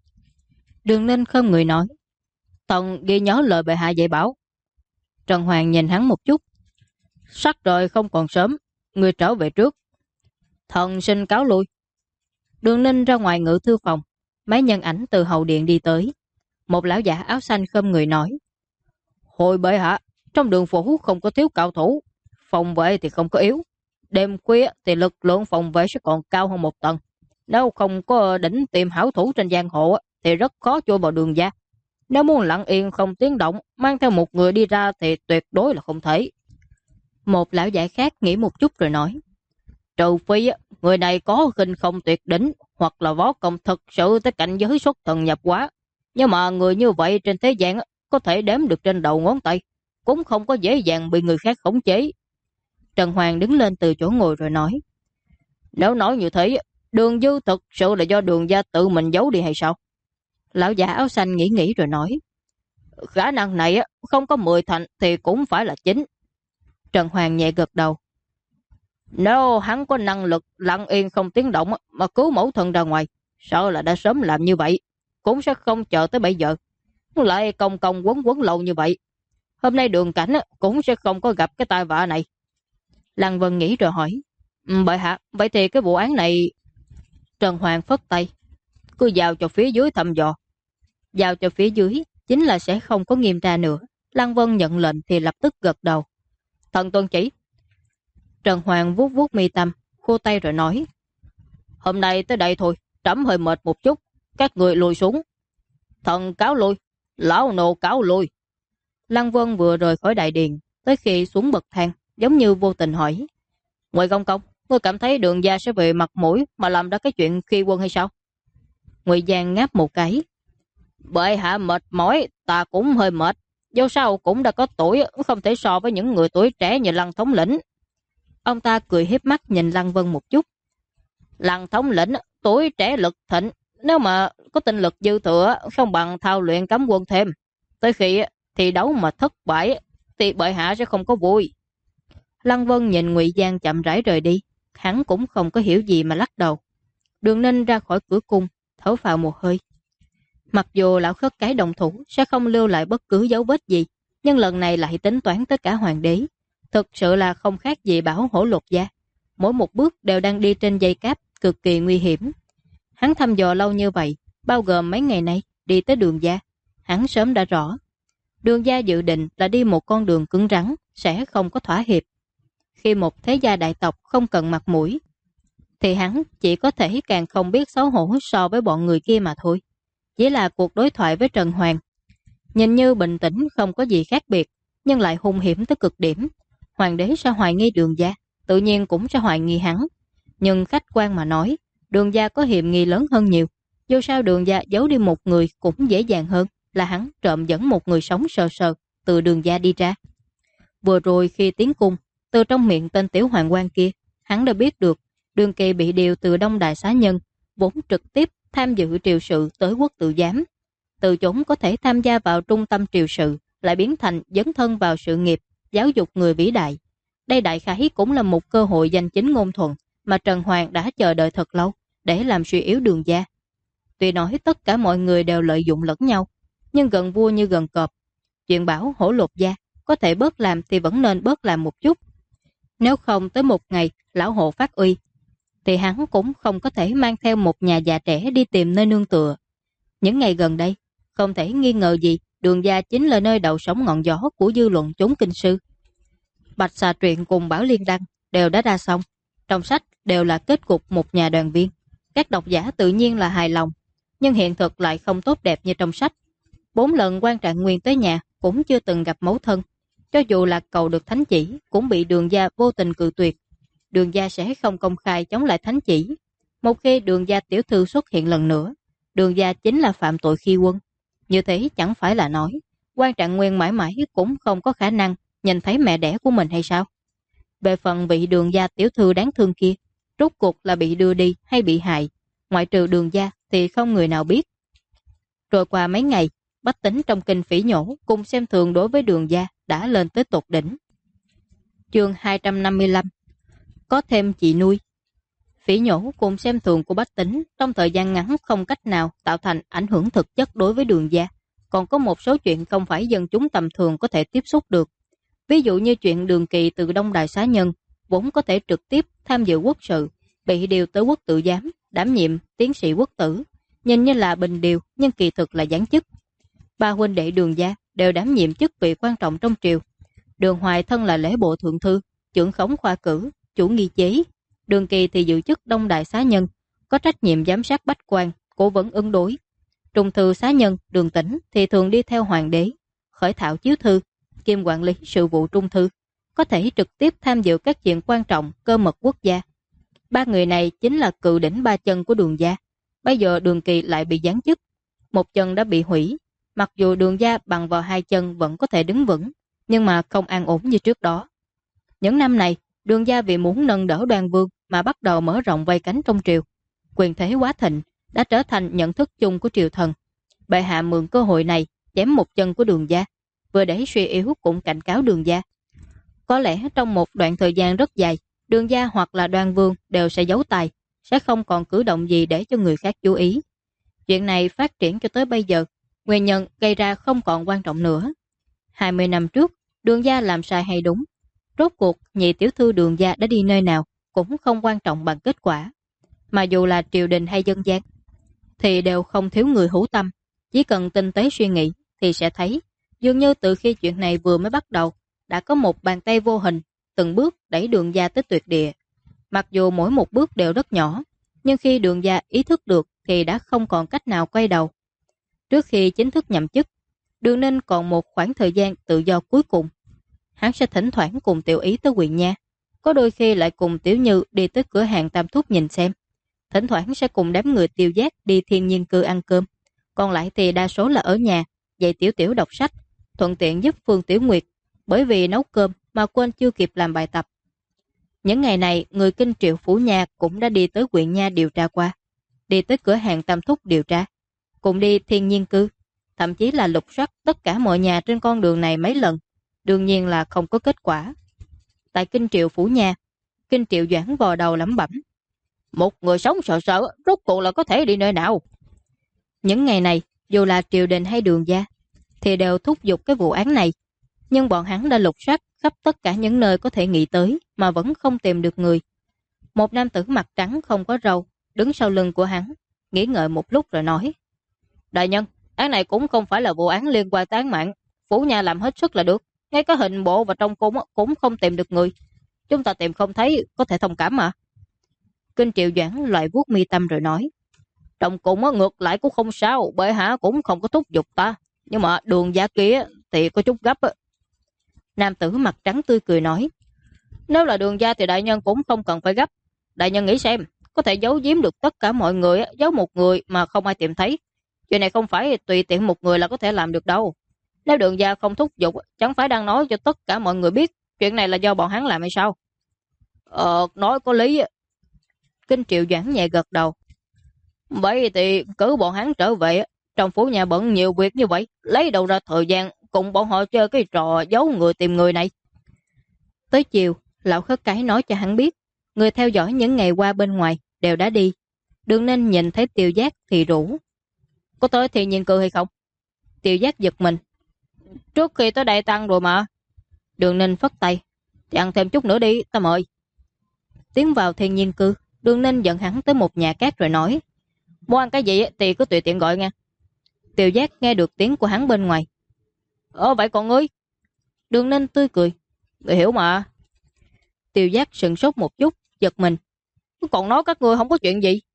Đường Ninh không người nói: Thần ghi nhớ lời bệ hạ dạy bảo. Trần Hoàng nhìn hắn một chút: Sắc trời không còn sớm, ngươi trở về trước. Thần xin cáo lui. Đường Ninh ra ngoài ngự thư phòng. Mấy nhân ảnh từ hậu điện đi tới. Một lão giả áo xanh khom người nói: Hồi bệ hạ, trong đường phủ không có thiếu cao thủ, phòng vệ thì không có yếu. Đêm khuya thì lực lượng phòng vệ sẽ còn cao hơn một tầng. Nếu không có đỉnh tìm hảo thủ trên giang hồ thì rất khó chui vào Đường gia. Nếu muốn lặng yên không tiếng động, mang theo một người đi ra thì tuyệt đối là không thể. Một lão giả khác nghĩ một chút rồi nói: Trừ phi người này có khinh không tuyệt đỉnh, hoặc là võ công thực sự tới cảnh giới xuất thần nhập hóa. Nhưng mà người như vậy trên thế gian có thể đếm được trên đầu ngón tay, cũng không có dễ dàng bị người khác khống chế. Trần Hoàng đứng lên từ chỗ ngồi rồi nói: Nếu nói như thế, Đường Dư thực sự là do Đường gia tự mình giấu đi hay sao? Lão giả áo xanh nghĩ rồi nói: Khả năng này không có 10 thành thì cũng phải là 9. Trần Hoàng nhẹ gật đầu: Nếu hắn có năng lực lặng yên không tiếng động mà cứu mẫu thân ra ngoài, sợ là đã sớm làm như vậy, cũng sẽ không chờ tới bây giờ. Lại công công quấn quấn lâu như vậy, hôm nay Đường Cảnh cũng sẽ không có gặp cái tai vạ này. Lăng Vân nghĩ rồi hỏi: Bệ hạ, vậy thì cái vụ án này... Trần Hoàng phất tay: Cứ giao cho phía dưới thăm dò. Giao cho phía dưới chính là sẽ không có nghiêm tra nữa. Lăng Vân nhận lệnh thì lập tức gật đầu: Thần tuân chỉ. Trần Hoàng vuốt vuốt mi tâm, khô tay rồi nói: Hôm nay tới đây thôi, trẫm hơi mệt một chút, các người lùi xuống. Thần cáo lui. Lão nô cáo lui. Lăng Vân vừa rời khỏi đại điện, tới khi xuống bậc thang, giống như vô tình hỏi: Ngụy công công, ngươi cảm thấy Đường gia sẽ về mặt mũi mà làm ra cái chuyện khi quân hay sao? Ngụy Giang ngáp một cái: Bệ hạ mệt mỏi, ta cũng hơi mệt. Dẫu sao cũng đã có tuổi, không thể so với những người tuổi trẻ như Lăng thống lĩnh. Ông ta cười hiếp mắt nhìn Lăng Vân một chút: Lăng thống lĩnh tuổi trẻ lực thịnh, nếu mà có tinh lực dư thừa không bằng thao luyện cấm quân thêm. Tới khi thi đấu mà thất bại thì bệ hạ sẽ không có vui. Lăng Vân nhìn Ngụy Giang chậm rãi rời đi, hắn cũng không có hiểu gì mà lắc đầu. Đường Ninh ra khỏi cửa cung, thở phào một hơi. Mặc dù lão khất cái đồng thủ sẽ không lưu lại bất cứ dấu vết gì, nhưng lần này lại tính toán tất cả hoàng đế. Thực sự là không khác gì bảo hổ lột da. Mỗi một bước đều đang đi trên dây cáp, cực kỳ nguy hiểm. Hắn thăm dò lâu như vậy, bao gồm mấy ngày nay đi tới Đường gia. Hắn sớm đã rõ, Đường gia dự định là đi một con đường cứng rắn, sẽ không có thỏa hiệp. Khi một thế gia đại tộc không cần mặt mũi, thì hắn chỉ có thể càng không biết xấu hổ so với bọn người kia mà thôi. Chỉ là cuộc đối thoại với Trần Hoàng, nhìn như bình tĩnh không có gì khác biệt, nhưng lại hung hiểm tới cực điểm. Hoàng đế sẽ hoài nghi Đường gia, tự nhiên cũng sẽ hoài nghi hắn. Nhưng khách quan mà nói, Đường gia có hiểm nghi lớn hơn nhiều. Dù sao Đường gia giấu đi một người cũng dễ dàng hơn là hắn trộm dẫn một người sống sờ sờ từ Đường gia đi ra. Vừa rồi khi tiến cung, từ trong miệng tên tiểu hoàng quan kia, hắn đã biết được Đường Kỳ bị điều từ Đông Đại Xá Nhân, vốn trực tiếp tham dự triều sự tới quốc tự giám. Từ chốn có thể tham gia vào trung tâm triều sự, lại biến thành dấn thân vào sự nghiệp giáo dục người vĩ đại. Đây đại khái cũng là một cơ hội giành chính ngôn thuận mà Trần Hoàng đã chờ đợi thật lâu để làm suy yếu Đường gia. Tuy nói tất cả mọi người đều lợi dụng lẫn nhau, nhưng gần vua như gần cọp. Chuyện bảo hổ lột da có thể bớt làm thì vẫn nên bớt làm một chút. Nếu không tới một ngày lão hộ phát uy, thì hắn cũng không có thể mang theo một nhà già trẻ đi tìm nơi nương tựa. Những ngày gần đây, không thể nghi ngờ gì, Đường gia chính là nơi đậu sóng ngọn gió của dư luận chốn kinh sư. Bạch Xà Truyện cùng Bảo Liên Đăng đều đã ra xong. Trong sách đều là kết cục một nhà đoàn viên. Các độc giả tự nhiên là hài lòng, nhưng hiện thực lại không tốt đẹp như trong sách. 4 lần Quan Trạng Nguyên tới nhà cũng chưa từng gặp mẫu thân. Cho dù là cầu được thánh chỉ, cũng bị Đường gia vô tình cự tuyệt. Đường gia sẽ không công khai chống lại thánh chỉ. Một khi Đường gia tiểu thư xuất hiện lần nữa, Đường gia chính là phạm tội khi quân. Như thế chẳng phải là nói Quan Trạng Nguyên mãi mãi cũng không có khả năng nhìn thấy mẹ đẻ của mình hay sao? Về phần vị Đường gia tiểu thư đáng thương kia, rốt cuộc là bị đưa đi hay bị hại, ngoại trừ Đường gia thì không người nào biết. Rồi qua mấy ngày, bách tính trong kinh phỉ nhổ cùng xem thường đối với Đường gia đã lên tới tột đỉnh. Chương 255. Có thêm chị nuôi. Phỉ nhổ cùng xem thường của bách tính trong thời gian ngắn không cách nào tạo thành ảnh hưởng thực chất đối với Đường gia. Còn có một số chuyện không phải dân chúng tầm thường có thể tiếp xúc được. Ví dụ như chuyện Đường Kỳ từ Đông Đại Xá Nhân, vốn có thể trực tiếp tham dự quốc sự, bị điều tới quốc tự giám, đảm nhiệm tiến sĩ quốc tử. Nhìn như là bình điều nhưng kỳ thực là giáng chức. Ba huynh đệ Đường gia đều đảm nhiệm chức vị quan trọng trong triều. Đường Hoài thân là lễ bộ thượng thư, trưởng khống khoa cử, chủ nghi chế. Đường Kỳ thì giữ chức Đông Đại Xá Nhân, có trách nhiệm giám sát bách quan, cố vấn ứng đối. Trung thư Xá Nhân Đường Tĩnh thì thường đi theo hoàng đế, khởi thảo chiếu thư, kiêm quản lý sự vụ trung thư, có thể trực tiếp tham dự các chuyện quan trọng cơ mật quốc gia. Ba người này chính là cự đỉnh ba chân của Đường gia. Bây giờ Đường Kỳ lại bị giáng chức, một chân đã bị hủy. Mặc dù Đường gia bằng vào hai chân vẫn có thể đứng vững, nhưng mà không an ổn như trước đó. Những năm này, Đường gia vì muốn nâng đỡ Đoan Vương mà bắt đầu mở rộng vây cánh trong triều. Quyền thế quá thịnh đã trở thành nhận thức chung của triều thần. Bệ hạ mượn cơ hội này chém một chân của Đường gia, vừa để suy yếu cũng cảnh cáo Đường gia. Có lẽ trong một đoạn thời gian rất dài, Đường gia hoặc là Đoan Vương đều sẽ giấu tài, sẽ không còn cử động gì để cho người khác chú ý. Chuyện này phát triển cho tới bây giờ, nguyên nhân gây ra không còn quan trọng nữa. 20 năm trước, Đường gia làm sai hay đúng, rốt cuộc nhị tiểu thư Đường gia đã đi nơi nào cũng không quan trọng bằng kết quả. Mà dù là triều đình hay dân gian, thì đều không thiếu người hữu tâm. Chỉ cần tinh tế suy nghĩ thì sẽ thấy, dường như từ khi chuyện này vừa mới bắt đầu, đã có một bàn tay vô hình từng bước đẩy Đường gia tới tuyệt địa. Mặc dù mỗi một bước đều rất nhỏ, nhưng khi Đường gia ý thức được thì đã không còn cách nào quay đầu. Trước khi chính thức nhậm chức, Đường Ninh còn một khoảng thời gian tự do cuối cùng. Hắn sẽ thỉnh thoảng cùng Tiểu Ý tới Quyền Nha, có đôi khi lại cùng Tiểu Như đi tới cửa hàng Tam Thúc nhìn xem. Thỉnh thoảng sẽ cùng đám người Tiêu Giác đi thiên nhiên cư ăn cơm. Còn lại thì đa số là ở nhà, dạy Tiểu Tiểu đọc sách, thuận tiện giúp Phương Tiểu Nguyệt, bởi vì nấu cơm mà quên chưa kịp làm bài tập. Những ngày này, người Kinh Triệu Phủ Nha cũng đã đi tới huyện Nha điều tra qua, đi tới cửa hàng Tam Thúc điều tra, cùng đi Thiên Nhiên Cư, thậm chí là lục soát tất cả mọi nhà trên con đường này mấy lần, đương nhiên là không có kết quả. Tại Kinh Triệu Phủ Nha, Kinh Triệu Doãn vò đầu lẩm bẩm, một người sống sợ sợ, rốt cuộc là có thể đi nơi nào? Những ngày này, dù là triều đình hay Đường gia, thì đều thúc giục cái vụ án này, nhưng bọn hắn đã lục soát khắp tất cả những nơi có thể nghĩ tới mà vẫn không tìm được người. Một nam tử mặt trắng không có râu đứng sau lưng của hắn, nghĩ ngợi một lúc rồi nói, đại nhân, án này cũng không phải là vụ án liên quan tới án mạng, Phủ Nha làm hết sức là được, ngay cả hình bộ và trong cung cũng không tìm được người, chúng ta tìm không thấy, có thể thông cảm mà. Kinh Triệu Doãn loại vuốt mi tâm rồi nói, trong cung ngược lại cũng không sao, bệ hạ cũng không có thúc giục ta, nhưng mà Đường gia kia thì có chút gấp. Nam tử mặt trắng tươi cười nói, nếu là Đường gia thì đại nhân cũng không cần phải gấp. Đại nhân nghĩ xem, có thể giấu giếm được tất cả mọi người, giấu một người mà không ai tìm thấy. Chuyện này không phải tùy tiện một người là có thể làm được đâu. Nếu Đường gia không thúc giục, chẳng phải đang nói cho tất cả mọi người biết chuyện này là do bọn hắn làm hay sao? Nói có lý. Kinh Triệu Doãn nhẹ gật đầu. Vậy thì cứ bọn hắn trở về, trong Phủ Nhà bận nhiều việc như vậy, lấy đâu ra thời gian cùng bọn họ chơi cái trò giấu người tìm người này. Tới chiều, lão khất cái nói cho hắn biết, người theo dõi những ngày qua bên ngoài đều đã đi. Đường Ninh nhìn thấy Tiêu Giác thì rủ, có tới Thiên Nhiên Cư hay không? Tiêu Giác giật mình, trước khi tới đây tăng rồi mà. Đường Ninh phất tay, thì ăn thêm chút nữa đi, ta mời. Tiến vào Thiên Nhiên Cư, Đường Ninh dẫn hắn tới một nhà cát rồi nói, muốn ăn cái gì thì cứ tùy tiện gọi nha. Tiêu Giác nghe được tiếng của hắn bên ngoài. Vậy còn ngươi? Đường Ninh tươi cười, người hiểu mà. Tiêu Giác sững sốt một chút, giật mình, còn nói các ngươi không có chuyện gì.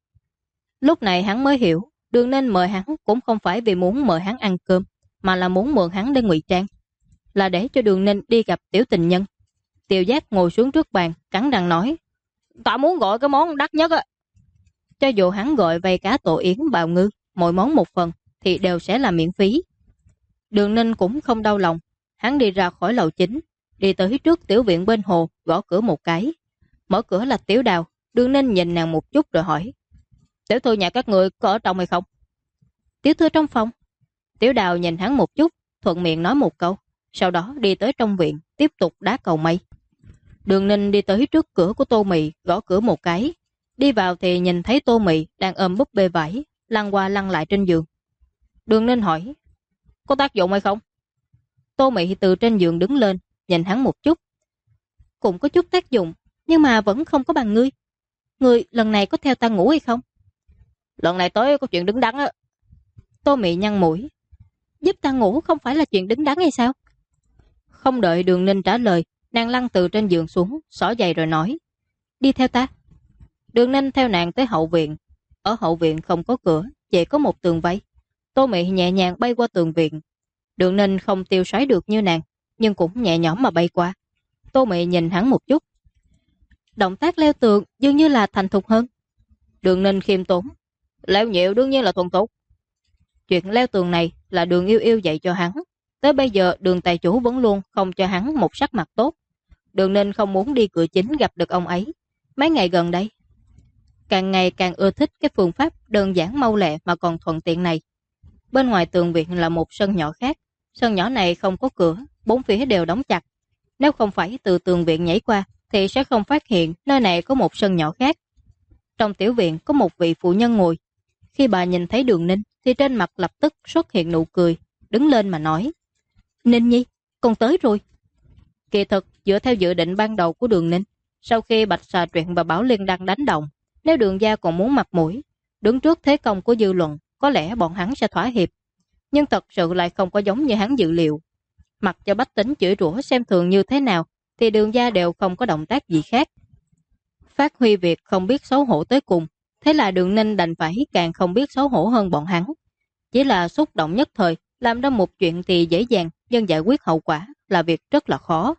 Lúc này hắn mới hiểu, Đường Ninh mời hắn cũng không phải vì muốn mời hắn ăn cơm, mà là muốn mượn hắn để ngụy trang, là để cho Đường Ninh đi gặp tiểu tình nhân. Tiêu Giác ngồi xuống trước bàn, cắn răng nói, ta muốn gọi cái món đắt nhất á. Cho dù hắn gọi vây cá tổ yến bào ngư, mỗi món một phần, thì đều sẽ là miễn phí. Đường Ninh cũng không đau lòng, hắn đi ra khỏi lầu chính, đi tới trước tiểu viện bên hồ, gõ cửa một cái. Mở cửa là Tiểu Đào. Đường Ninh nhìn nàng một chút rồi hỏi, tiểu thư nhà các người có ở trong hay không? Tiểu thư trong phòng. Tiểu Đào nhìn hắn một chút, thuận miệng nói một câu, sau đó đi tới trong viện, tiếp tục đá cầu mây. Đường Ninh đi tới trước cửa của Tô Mị, gõ cửa một cái. Đi vào thì nhìn thấy Tô Mị đang ôm búp bê vải, lăn qua lăn lại trên giường. Đường Ninh hỏi, có tác dụng hay không? Tô Mị từ trên giường đứng lên, nhìn hắn một chút. Cũng có chút tác dụng, nhưng mà vẫn không có bằng ngươi. Ngươi lần này có theo ta ngủ hay không? Lần này tới có chuyện đứng đắn á. Tô Mị nhăn mũi, giúp ta ngủ không phải là chuyện đứng đắn hay sao? Không đợi Đường Ninh trả lời, nàng lăn từ trên giường xuống, xỏ giày rồi nói, đi theo ta. Đường Ninh theo nàng tới hậu viện. Ở hậu viện không có cửa, chỉ có một tường vây. Tô Mị nhẹ nhàng bay qua tường viện. Đường Ninh không tiêu sái được như nàng, nhưng cũng nhẹ nhõm mà bay qua. Tô Mị nhìn hắn một chút. Động tác leo tường dường như là thành thục hơn. Đường Ninh khiêm tốn, leo nhiều đương nhiên là thuần thục. Chuyện leo tường này là Đường Yêu Yêu dạy cho hắn. Tới bây giờ Đường tài chủ vẫn luôn không cho hắn một sắc mặt tốt. Đường Ninh không muốn đi cửa chính gặp được ông ấy. Mấy ngày gần đây, càng ngày càng ưa thích cái phương pháp đơn giản mau lẹ mà còn thuận tiện này. Bên ngoài tường viện là một sân nhỏ khác. Sân nhỏ này không có cửa, bốn phía đều đóng chặt. Nếu không phải từ tường viện nhảy qua thì sẽ không phát hiện nơi này có một sân nhỏ khác. Trong tiểu viện có một vị phụ nhân ngồi. Khi bà nhìn thấy Đường Ninh thì trên mặt lập tức xuất hiện nụ cười, đứng lên mà nói, Ninh Nhi, con tới rồi. Kỳ thực dựa theo dự định ban đầu của Đường Ninh, sau khi Bạch Xà Truyện và Bảo Liên Đăng đánh đồng, nếu Đường gia còn muốn mặt mũi, đứng trước thế công của dư luận, có lẽ bọn hắn sẽ thỏa hiệp. Nhưng thật sự lại không có giống như hắn dự liệu. Mặc cho bách tính chửi rủa xem thường như thế nào, thì Đường gia đều không có động tác gì khác. Phát huy việc không biết xấu hổ tới cùng, thế là Đường Ninh đành phải càng không biết xấu hổ hơn bọn hắn. Chỉ là xúc động nhất thời, làm ra một chuyện thì dễ dàng, nhưng giải quyết hậu quả là việc rất là khó.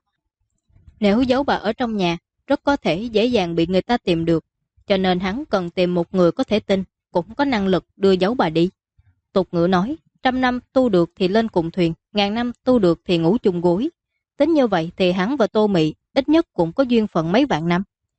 Nếu giấu bà ở trong nhà, rất có thể dễ dàng bị người ta tìm được, cho nên hắn cần tìm một người có thể tin, cũng có năng lực đưa giấu bà đi. Tục ngữ nói, 100 năm tu được thì lên cùng thuyền, 1000 năm tu được thì ngủ chung gối. Tính như vậy thì hắn và Tô Mị ít nhất cũng có duyên phận mấy vạn năm.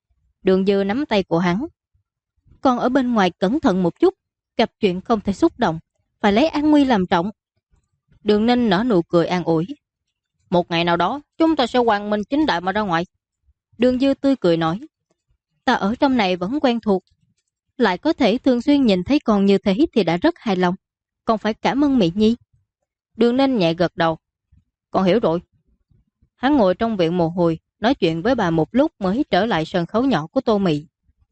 Đường Dư nắm tay của hắn. Còn ở bên ngoài cẩn thận một chút, gặp chuyện không thể xúc động, phải lấy an nguy làm trọng. Đường Ninh nở nụ cười an ủi. Một ngày nào đó, chúng ta sẽ quang minh chính đại mà ra ngoài. Đường Dư tươi cười nói. Ta ở trong này vẫn quen thuộc, lại có thể thường xuyên nhìn thấy con như thế thì đã rất hài lòng. Còn phải cảm ơn Mỹ Nhi. Đường Ninh nhẹ gật đầu. Con hiểu rồi. Hắn ngồi trong viện một hồi, nói chuyện với bà một lúc mới trở lại sân khấu nhỏ của Tô Mị.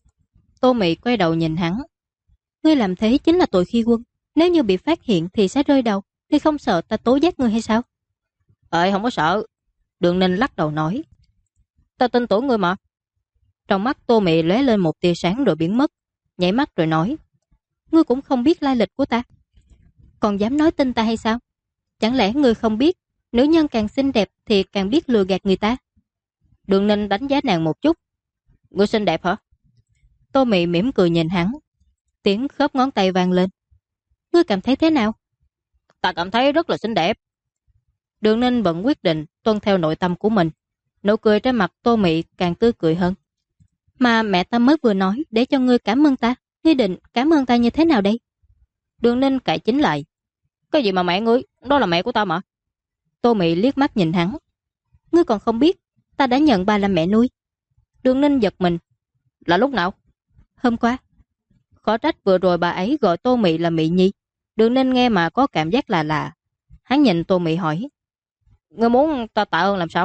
Tô Mị quay đầu nhìn hắn. Ngươi làm thế chính là tội khi quân. Nếu như bị phát hiện thì sẽ rơi đầu. Ngươi không sợ ta tố giác ngươi hay sao? Không có sợ. Đường Ninh lắc đầu nói. Ta tin tưởng ngươi mà. Trong mắt Tô Mị lóe lên một tia sáng rồi biến mất. Nhảy mắt rồi nói. Ngươi cũng không biết lai lịch của ta, còn dám nói tin ta hay sao? Chẳng lẽ ngươi không biết nữ nhân càng xinh đẹp thì càng biết lừa gạt người ta? Đường Ninh đánh giá nàng một chút. Ngươi xinh đẹp hả? Tô Mị mỉm cười nhìn hắn. Tiếng khớp ngón tay vang lên. Ngươi cảm thấy thế nào? Ta cảm thấy rất là xinh đẹp. Đường Ninh vẫn quyết định tuân theo nội tâm của mình. Nụ cười trên mặt Tô Mị càng tươi cười hơn. Mà mẹ ta mới vừa nói để cho ngươi cảm ơn ta. Ngươi định cảm ơn ta như thế nào đây? Đường Ninh cãi chính lại. Cái gì mà mẹ ngươi? Đó là mẹ của ta mà. Tô Mị liếc mắt nhìn hắn. Ngươi còn không biết ta đã nhận bà làm mẹ nuôi. Đường Ninh giật mình. Là lúc nào? Hôm qua. Khó trách vừa rồi bà ấy gọi Tô Mị là Mị Nhi. Đường Ninh nghe mà có cảm giác là lạ. Hắn nhìn Tô Mị hỏi. Ngươi muốn ta tạ ơn làm sao?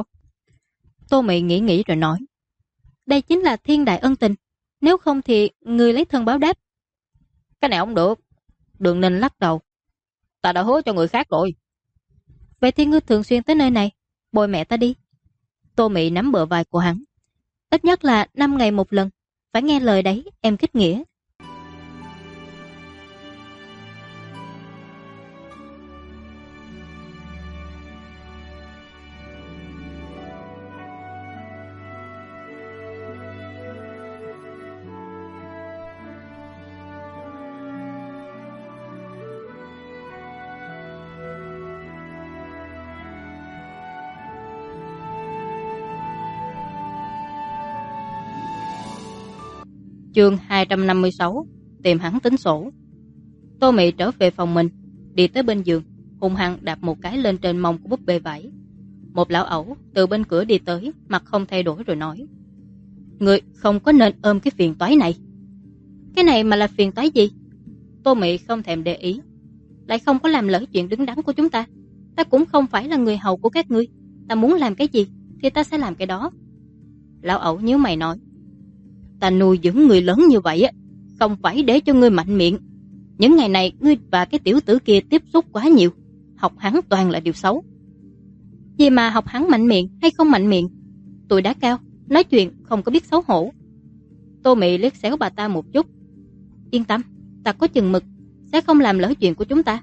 Tô Mị nghĩ rồi nói. Đây chính là thiên đại ân tình. Nếu không thì ngươi lấy thân báo đáp. Cái này không được. Đường Ninh lắc đầu. Ta đã hứa cho người khác rồi. Vậy thì ngươi thường xuyên tới nơi này bồi mẹ ta đi. Tô Mị nắm bờ vai của hắn. Ít nhất là 5 ngày một lần. Phải nghe lời đấy, em kết nghĩa. Chương 256. Tìm hắn tính sổ. Tô Mị trở về phòng mình, đi tới bên giường, hung hăng đạp một cái lên trên mông của búp bê vải. Một lão ẩu từ bên cửa đi tới, mặt không thay đổi rồi nói. Người không có nên ôm cái phiền toái này. Cái này mà là phiền toái gì? Tô Mị không thèm để ý. Lại không có làm lỡ chuyện đứng đắn của chúng ta. Ta cũng không phải là người hầu của các ngươi. Ta muốn làm cái gì thì ta sẽ làm cái đó. Lão ẩu nhíu mày nói. Ta nuôi dưỡng người lớn như vậy á, không phải để cho ngươi mạnh miệng. Những ngày này ngươi và cái tiểu tử kia tiếp xúc quá nhiều, học hắn toàn là điều xấu. Gì mà học hắn mạnh miệng hay không mạnh miệng? Tuổi đã cao, nói chuyện không có biết xấu hổ. Tô Mị liếc xéo bà ta một chút. Yên tâm, ta có chừng mực, sẽ không làm lỡ chuyện của chúng ta.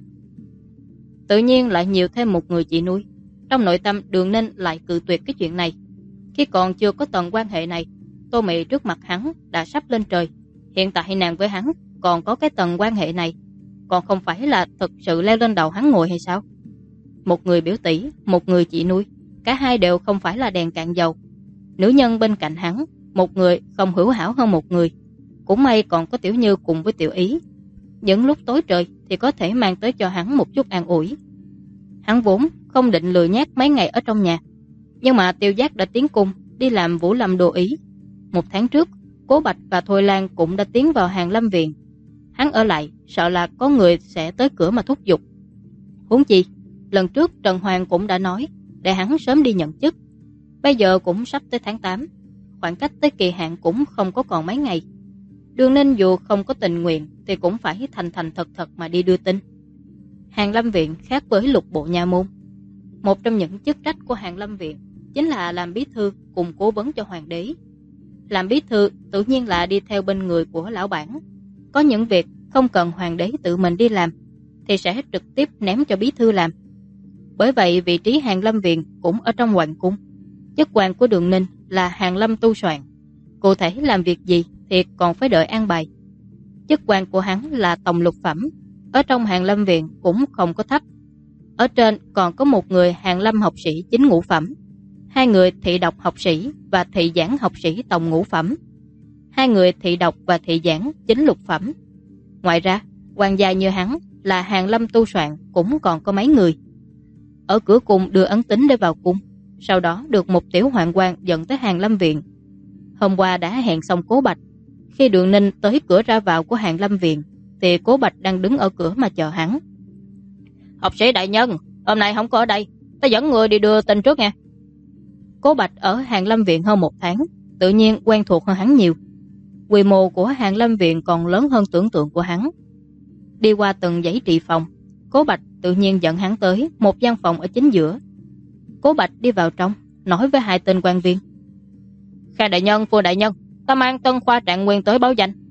Tự nhiên lại nhiều thêm một người chị nuôi. Trong nội tâm Đường Ninh lại cự tuyệt cái chuyện này. Khi còn chưa có tầng quan hệ này, Tô Mị trước mặt hắn đã sắp lên trời. Hiện tại nàng với hắn còn có cái tầng quan hệ này, còn không phải là thực sự leo lên đầu hắn ngồi hay sao? Một người biểu tỷ, một người chị nuôi, cả hai đều không phải là đèn cạn dầu. Nữ nhân bên cạnh hắn, một người không hữu hảo hơn một người. Cũng may còn có Tiểu Như cùng với Tiểu Ý. Những lúc tối trời thì có thể mang tới cho hắn một chút an ủi. Hắn vốn không định lười nhác mấy ngày ở trong nhà, nhưng mà Tiêu Giác đã tiến cung đi làm Vũ Lâm đồ ý. 1 tháng trước, Cố Bạch và Thôi Lan cũng đã tiến vào Hàn Lâm viện. Hắn ở lại, sợ là có người sẽ tới cửa mà thúc giục. Huống chi, lần trước Trần Hoàng cũng đã nói để hắn sớm đi nhận chức. Bây giờ cũng sắp tới tháng 8, khoảng cách tới kỳ hạn cũng không có còn mấy ngày. Đường Ninh dù không có tình nguyện thì cũng phải thành thành thật thật mà đi đưa tin. Hàn Lâm viện khác với Lục bộ nha môn. Một trong những chức trách của Hàn Lâm viện chính là làm bí thư cùng cố vấn cho hoàng đế. Làm bí thư tự nhiên là đi theo bên người của lão bản. Có những việc không cần hoàng đế tự mình đi làm thì sẽ trực tiếp ném cho bí thư làm. Bởi vậy vị trí Hàn Lâm viện cũng ở trong hoàng cung. Chức quan của Đường Ninh là Hàn Lâm tu soạn. Cụ thể làm việc gì thì còn phải đợi an bài. Chức quan của hắn là tổng lục phẩm, ở trong Hàn Lâm viện cũng không có thấp. Ở trên còn có một người Hàn Lâm học sĩ chính ngũ phẩm, 2 người thị độc học sĩ và thị giảng học sĩ tổng ngũ phẩm. Hai người thị độc và thị giảng chính lục phẩm. Ngoài ra, quan gia như hắn là Hàn Lâm tu soạn cũng còn có mấy người. Ở cửa cung đưa ấn tín để vào cung, sau đó được một tiểu hoạn quan dẫn tới Hàn Lâm viện. Hôm qua đã hẹn xong Cố Bạch. Khi Đường Ninh tới cửa ra vào của Hàn Lâm viện thì Cố Bạch đang đứng ở cửa mà chờ hắn. Học sĩ đại nhân, hôm nay không có ở đây, ta dẫn người đi đưa tin trước nha. Cố Bạch ở Hàn Lâm viện hơn 1 tháng, tự nhiên quen thuộc hơn hắn nhiều. Quy mô của Hàn Lâm viện còn lớn hơn tưởng tượng của hắn. Đi qua từng dãy trị phòng, Cố Bạch tự nhiên dẫn hắn tới một gian phòng ở chính giữa. Cố Bạch đi vào trong, nói với 2 tên quan viên. Khang đại nhân, Phu đại nhân, ta mang Tân Khoa Trạng Nguyên tới báo danh.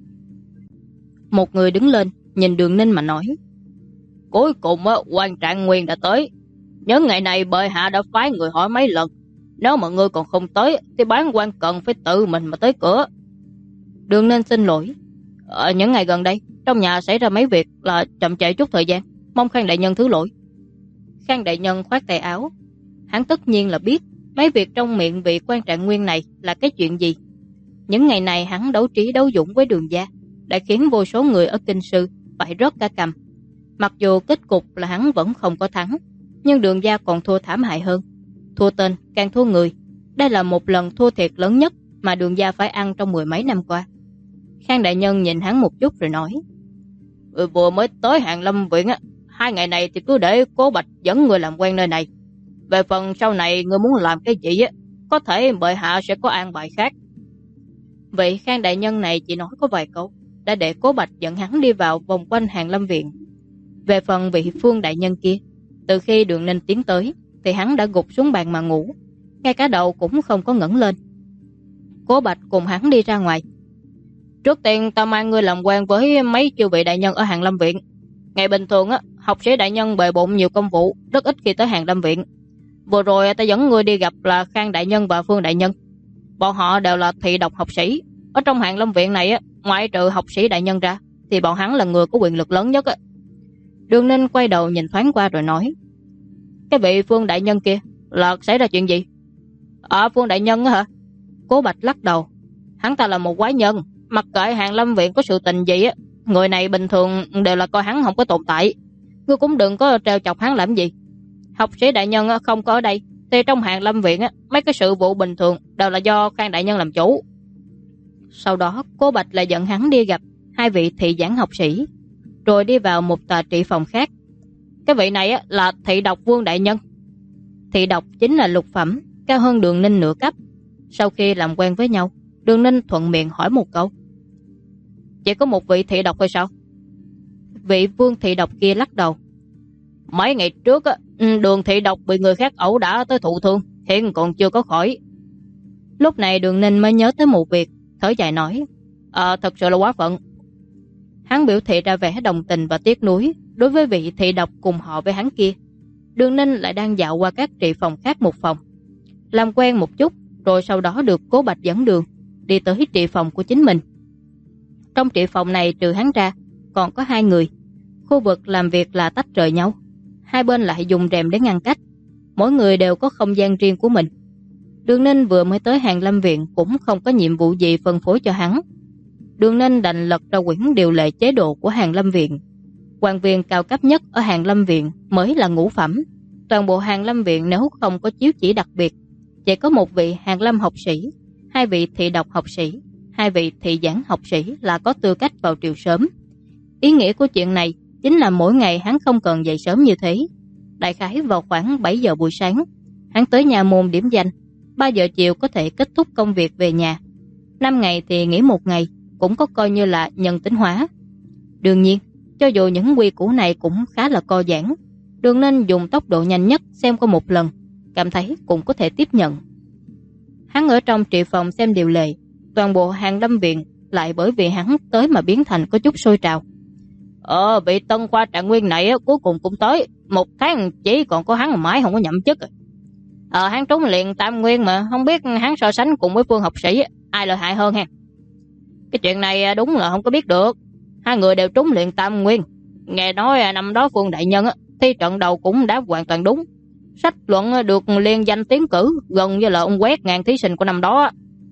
Một người đứng lên, nhìn Đường Ninh mà nói. Cuối cùng quan Trạng Nguyên đã tới. Những ngày này bệ hạ đã phái người hỏi mấy lần. Nếu mà ngươi còn không tới thì bán quan cần phải tự mình mà tới cửa. Đường Ninh xin lỗi. Những ngày gần đây trong nhà xảy ra mấy việc là chậm trễ chút thời gian, mong Khang đại nhân thứ lỗi. Khang đại nhân khoát tay áo. Hắn tất nhiên là biết mấy việc trong miệng vị quan Trạng Nguyên này là cái chuyện gì. Những ngày này hắn đấu trí đấu dũng với Đường gia đã khiến vô số người ở kinh sư phải rớt cả cằm. Mặc dù kết cục là hắn vẫn không có thắng, nhưng Đường gia còn thua thảm hại hơn. Thua tên càng thua người. Đây là một lần thua thiệt lớn nhất mà Đường gia phải ăn trong 10 mấy năm qua. Khang đại nhân nhìn hắn một chút rồi nói. Vừa mới tới Hàn Lâm viện 2 ngày này thì cứ để Cố Bạch dẫn người làm quen nơi này. Về phần sau này người muốn làm cái gì có thể bệ hạ sẽ có an bài khác. Vị Khang đại nhân này chỉ nói có vài câu đã để Cố Bạch dẫn hắn đi vào vòng quanh Hàn Lâm viện. Về phần vị Phương đại nhân kia, từ khi Đường Ninh tiến tới thì hắn đã gục xuống bàn mà ngủ, ngay cả đầu cũng không có ngẩng lên. Cố Bạch cùng hắn đi ra ngoài. Trước tiên ta mang ngươi làm quen với mấy chư vị đại nhân ở Hàn Lâm viện. Ngày bình thường học sĩ đại nhân bề bộn nhiều công vụ, rất ít khi tới Hàn Lâm viện. Vừa rồi ta dẫn ngươi đi gặp là Khang đại nhân và Phương đại nhân. Bọn họ đều là thị độc học sĩ. Ở trong Hàn Lâm viện này ngoại trừ học sĩ đại nhân ra thì bọn hắn là người có quyền lực lớn nhất. Đường Ninh quay đầu nhìn thoáng qua rồi nói. Cái vị Phương đại nhân kia là xảy ra chuyện gì? Phương đại nhân hả? Cố Bạch lắc đầu. Hắn ta là một quái nhân, mặc kệ Hàn Lâm viện có sự tình gì người này bình thường đều là coi hắn không có tồn tại. Ngươi cũng đừng có trêu chọc hắn làm gì. Học sĩ đại nhân không có ở đây thì trong Hàn Lâm viện mấy cái sự vụ bình thường đều là do Khang đại nhân làm chủ. Sau đó Cố Bạch lại dẫn hắn đi gặp 2 vị thị giảng học sĩ, rồi đi vào một tòa trị phòng khác. Cái vị này là thị độc Vương đại nhân. Thị độc chính là lục phẩm, cao hơn Đường Ninh nửa cấp. Sau khi làm quen với nhau, Đường Ninh thuận miệng hỏi một câu. Chỉ có một vị thị độc hay sao? Vị Vương thị độc kia lắc đầu. Mấy ngày trước Đường thị độc bị người khác ẩu đả tới thụ thương, hiện còn chưa có khỏi. Lúc này Đường Ninh mới nhớ tới một việc, thở dài nói. Thật sự là quá phận. Hắn biểu thị ra vẻ đồng tình và tiếc nuối đối với vị thị độc cùng họ với hắn kia. Đường Ninh lại đang dạo qua các trị phòng khác một phòng, làm quen một chút, rồi sau đó được Cố Bạch dẫn đường đi tới trị phòng của chính mình. Trong trị phòng này trừ hắn ra còn có 2 người. Khu vực làm việc là tách rời nhau, hai bên lại dùng rèm để ngăn cách. Mỗi người đều có không gian riêng của mình. Đường Ninh vừa mới tới Hàn Lâm viện cũng không có nhiệm vụ gì phân phối cho hắn. Đường Ninh đành lật ra quyển điều lệ chế độ của Hàn Lâm viện. Quan viên cao cấp nhất ở Hàn Lâm viện mới là ngũ phẩm. Toàn bộ Hàn Lâm viện nếu không có chiếu chỉ đặc biệt, chỉ có một vị Hàn Lâm học sĩ, 2 vị thị độc học sĩ, 2 vị thị giảng học sĩ là có tư cách vào triều sớm. Ý nghĩa của chuyện này chính là mỗi ngày hắn không cần dậy sớm như thế. Đại khái vào khoảng 7 giờ buổi sáng, hắn tới nhà môn điểm danh, 3 giờ chiều có thể kết thúc công việc về nhà. 5 ngày thì nghỉ 1 ngày, cũng có coi như là nhân tính hóa. Đương nhiên, cho dù những quy củ này cũng khá là co giãn, Đường Ninh dùng tốc độ nhanh nhất xem qua một lần, cảm thấy cũng có thể tiếp nhận. Hắn ở trong trị phòng xem điều lệ, toàn bộ Hàn Lâm viện lại bởi vì hắn tới mà biến thành có chút sôi trào. Vị Tân Khoa Trạng Nguyên này cuối cùng cũng tới, 1 tháng chỉ còn có hắn mãi không có nhậm chức. Hắn trúng liền tam nguyên mà không biết hắn so sánh cùng với Phương học sĩ ai lợi hại hơn ha. Cái chuyện này đúng là không có biết được. 2 người đều trúng liền tam nguyên. Nghe nói năm đó Phương đại nhân thi trận đầu cũng đáp hoàn toàn đúng. Sách luận được liên danh tiến cử, gần như là ông quét ngàn thí sinh của năm đó.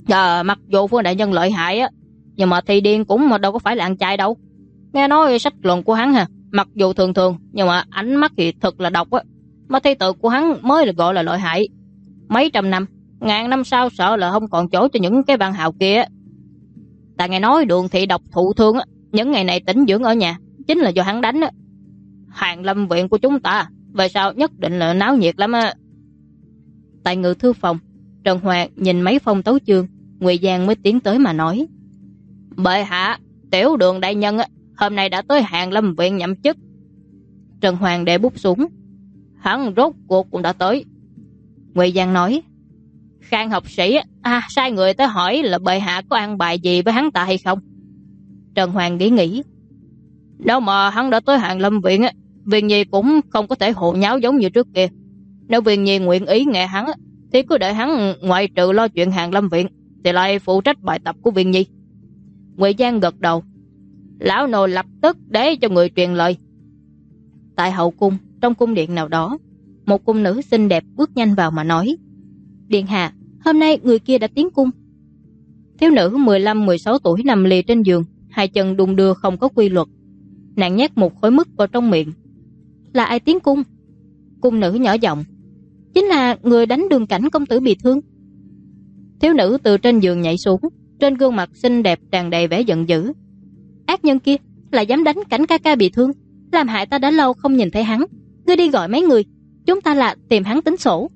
Mặc dù Phương đại nhân lợi hại á, nhưng mà Thi Điên cũng đâu có phải là ăn chay đâu. Nghe nói sách luận của hắn mặc dù thường thường nhưng mà ánh mắt thì thật là độc á. Mà thi tự của hắn mới là gọi là lợi hại. Mấy trăm năm, ngàn năm sau sợ là không còn chỗ cho những cái văn hào kia. Ta nghe nói Đường thị độc thụ thương á, những ngày này tĩnh dưỡng ở nhà chính là do hắn đánh á. Hàn Lâm viện của chúng ta về sau nhất định là náo nhiệt lắm á. Tại ngự thư phòng, Trần Hoàng nhìn mấy phong tấu chương, Ngụy Giang mới tiến tới mà nói: Bệ hạ, Tiểu Đường đại nhân á, hôm nay đã tới Hàn Lâm viện nhậm chức. Trần Hoàng để bút xuống: Hắn rốt cuộc cũng đã tới. Ngụy Giang nói: Khang học sĩ sai người tới hỏi là bệ hạ có ăn bài gì với hắn ta hay không. Trần Hoàng nghĩ: Nếu mà hắn đã tới Hàn Lâm viện á, Viên Nhi cũng không có thể hồ nháo giống như trước kia. Nếu Viên Nhi nguyện ý nghe hắn á, thì cứ để hắn ngoại trừ lo chuyện Hàn Lâm viện thì lại phụ trách bài tập của Viên Nhi. Ngụy Giang gật đầu: Lão nô lập tức để cho người truyền lời. Tại hậu cung, trong cung điện nào đó, một cung nữ xinh đẹp bước nhanh vào mà nói: Điện hạ, hôm nay người kia đã tiến cung. Thiếu nữ 15-16 tuổi nằm lì trên giường, hai chân đung đưa không có quy luật. Nàng nhét một khối mứt vào trong miệng. Là ai tiến cung? Cung nữ nhỏ giọng: Chính là người đánh Đường Cảnh công tử bị thương. Thiếu nữ từ trên giường nhảy xuống, trên gương mặt xinh đẹp tràn đầy vẻ giận dữ. Ác nhân kia lại dám đánh Cảnh ca ca bị thương, làm hại ta đã lâu không nhìn thấy hắn. Ngươi đi gọi mấy người, chúng ta là tìm hắn tính sổ.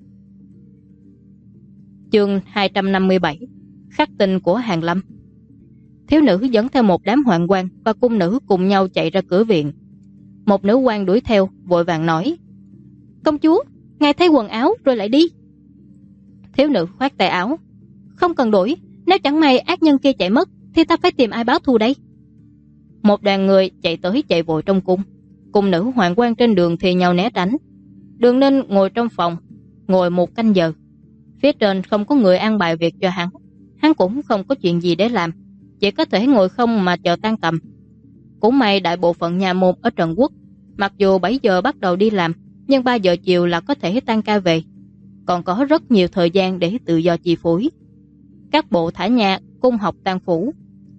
Chương 257: Khắc tinh của Hàn Lâm. Thiếu nữ dẫn theo một đám hoạn quan và cung nữ cùng nhau chạy ra cửa viện. Một nữ quan đuổi theo, vội vàng nói: Công chúa, ngài thay quần áo rồi lại đi. Thiếu nữ khoát tay áo: Không cần đuổi, nếu chẳng may ác nhân kia chạy mất thì ta phải tìm ai báo thù đây. Một đoàn người chạy tới chạy vội trong cung. Cung nữ hoạn quan trên đường thì nhau né tránh. Đường Ninh ngồi trong phòng, ngồi một canh giờ. Phía trên không có người an bài việc cho hắn, hắn cũng không có chuyện gì để làm, chỉ có thể ngồi không mà chờ tan tầm. Cũng may đại bộ phận nhà môn ở Trần Quốc, mặc dù 7 giờ bắt đầu đi làm, nhưng 3 giờ chiều là có thể tan ca về, còn có rất nhiều thời gian để tự do chi phối. Các bộ thả nhà, cung học tang phủ.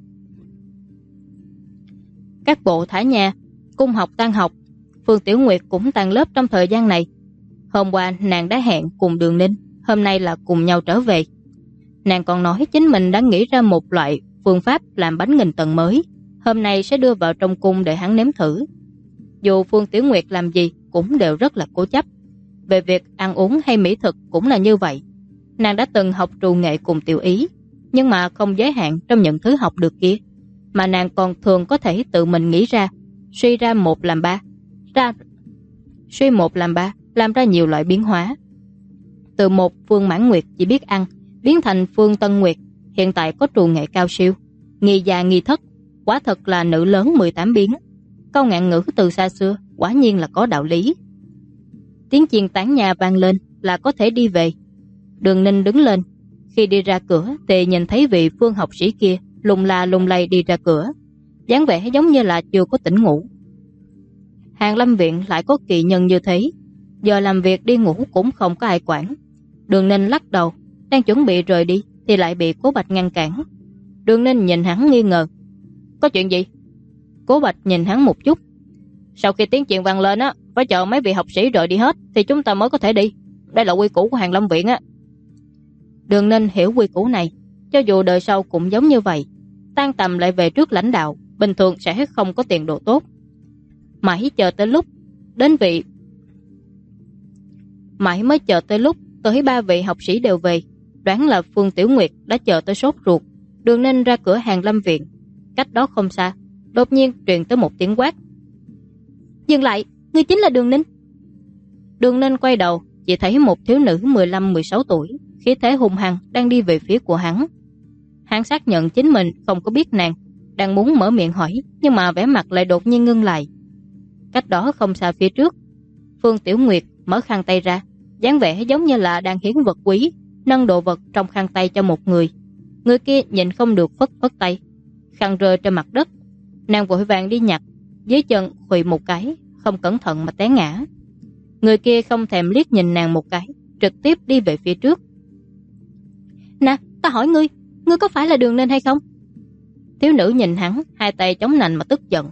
Các bộ thả nhà, cung học tan học, Phương Tiểu Nguyệt cũng tan lớp trong thời gian này. Hôm qua nàng đã hẹn cùng Đường Ninh, hôm nay là cùng nhau trở về. Nàng còn nói chính mình đã nghĩ ra một loại phương pháp làm bánh nghìn tầng mới, hôm nay sẽ đưa vào trong cung để hắn nếm thử. Dù Phương Tiểu Nguyệt làm gì cũng đều rất là cố chấp. Về việc ăn uống hay mỹ thực cũng là như vậy. Nàng đã từng học trù nghệ cùng Tiểu Ý, nhưng mà không giới hạn trong những thứ học được kia, mà nàng còn thường có thể tự mình nghĩ ra, suy một làm ba, làm ra nhiều loại biến hóa. Từ một Phương Mãn Nguyệt chỉ biết ăn, biến thành Phương Tân Nguyệt, hiện tại có trù nghệ cao siêu, nghi già nghi thất, quả thật là nữ lớn 18 biến. Câu ngạn ngữ từ xa xưa quả nhiên là có đạo lý. Tiếng chiên tán nhà vang lên là có thể đi về. Đường Ninh đứng lên, khi đi ra cửa thì nhìn thấy vị Phương học sĩ kia lung la lung lay đi ra cửa, dáng vẻ giống như là chưa có tỉnh ngủ. Hàn Lâm viện lại có kỳ nhân như thế, giờ làm việc đi ngủ cũng không có ai quản. Đường Ninh lắc đầu, đang chuẩn bị rời đi thì lại bị Cố Bạch ngăn cản. Đường Ninh nhìn hắn nghi ngờ: Có chuyện gì? Cố Bạch nhìn hắn một chút: Sau khi tiếng chuyện vang lên á, phải chờ mấy vị học sĩ rời đi hết thì chúng ta mới có thể đi. Đây là quy củ của Hàn Lâm viện á. Đường Ninh hiểu quy củ này, cho dù đời sau cũng giống như vậy, tan tầm lại về trước lãnh đạo, bình thường sẽ không có tiền đồ tốt. Mãi mới chờ tới lúc tới 3 vị học sĩ đều về, đoán là Phương Tiểu Nguyệt đã chờ tới sốt ruột. Đường Ninh ra cửa Hàn Lâm viện, cách đó không xa, đột nhiên truyền tới một tiếng quát: Dừng lại, ngươi chính là Đường Ninh. Đường Ninh quay đầu, chỉ thấy một thiếu nữ 15-16 tuổi, khí thế hung hăng đang đi về phía của hắn. Hắn xác nhận chính mình không có biết nàng, đang muốn mở miệng hỏi, nhưng mà vẻ mặt lại đột nhiên ngưng lại. Cách đó không xa phía trước, Phương Tiểu Nguyệt mở khăn tay ra, dáng vẻ giống như là đang hiến vật quý, nâng đồ vật trong khăn tay cho một người. Người kia nhìn không được phất phất tay, khăn rơi trên mặt đất. Nàng vội vàng đi nhặt, dưới chân khuỵu một cái, không cẩn thận mà té ngã. Người kia không thèm liếc nhìn nàng một cái, trực tiếp đi về phía trước. Nè, ta hỏi ngươi, Ngươi có phải là Đường Ninh hay không? Thiếu nữ nhìn hắn, hai tay chống nạnh mà tức giận.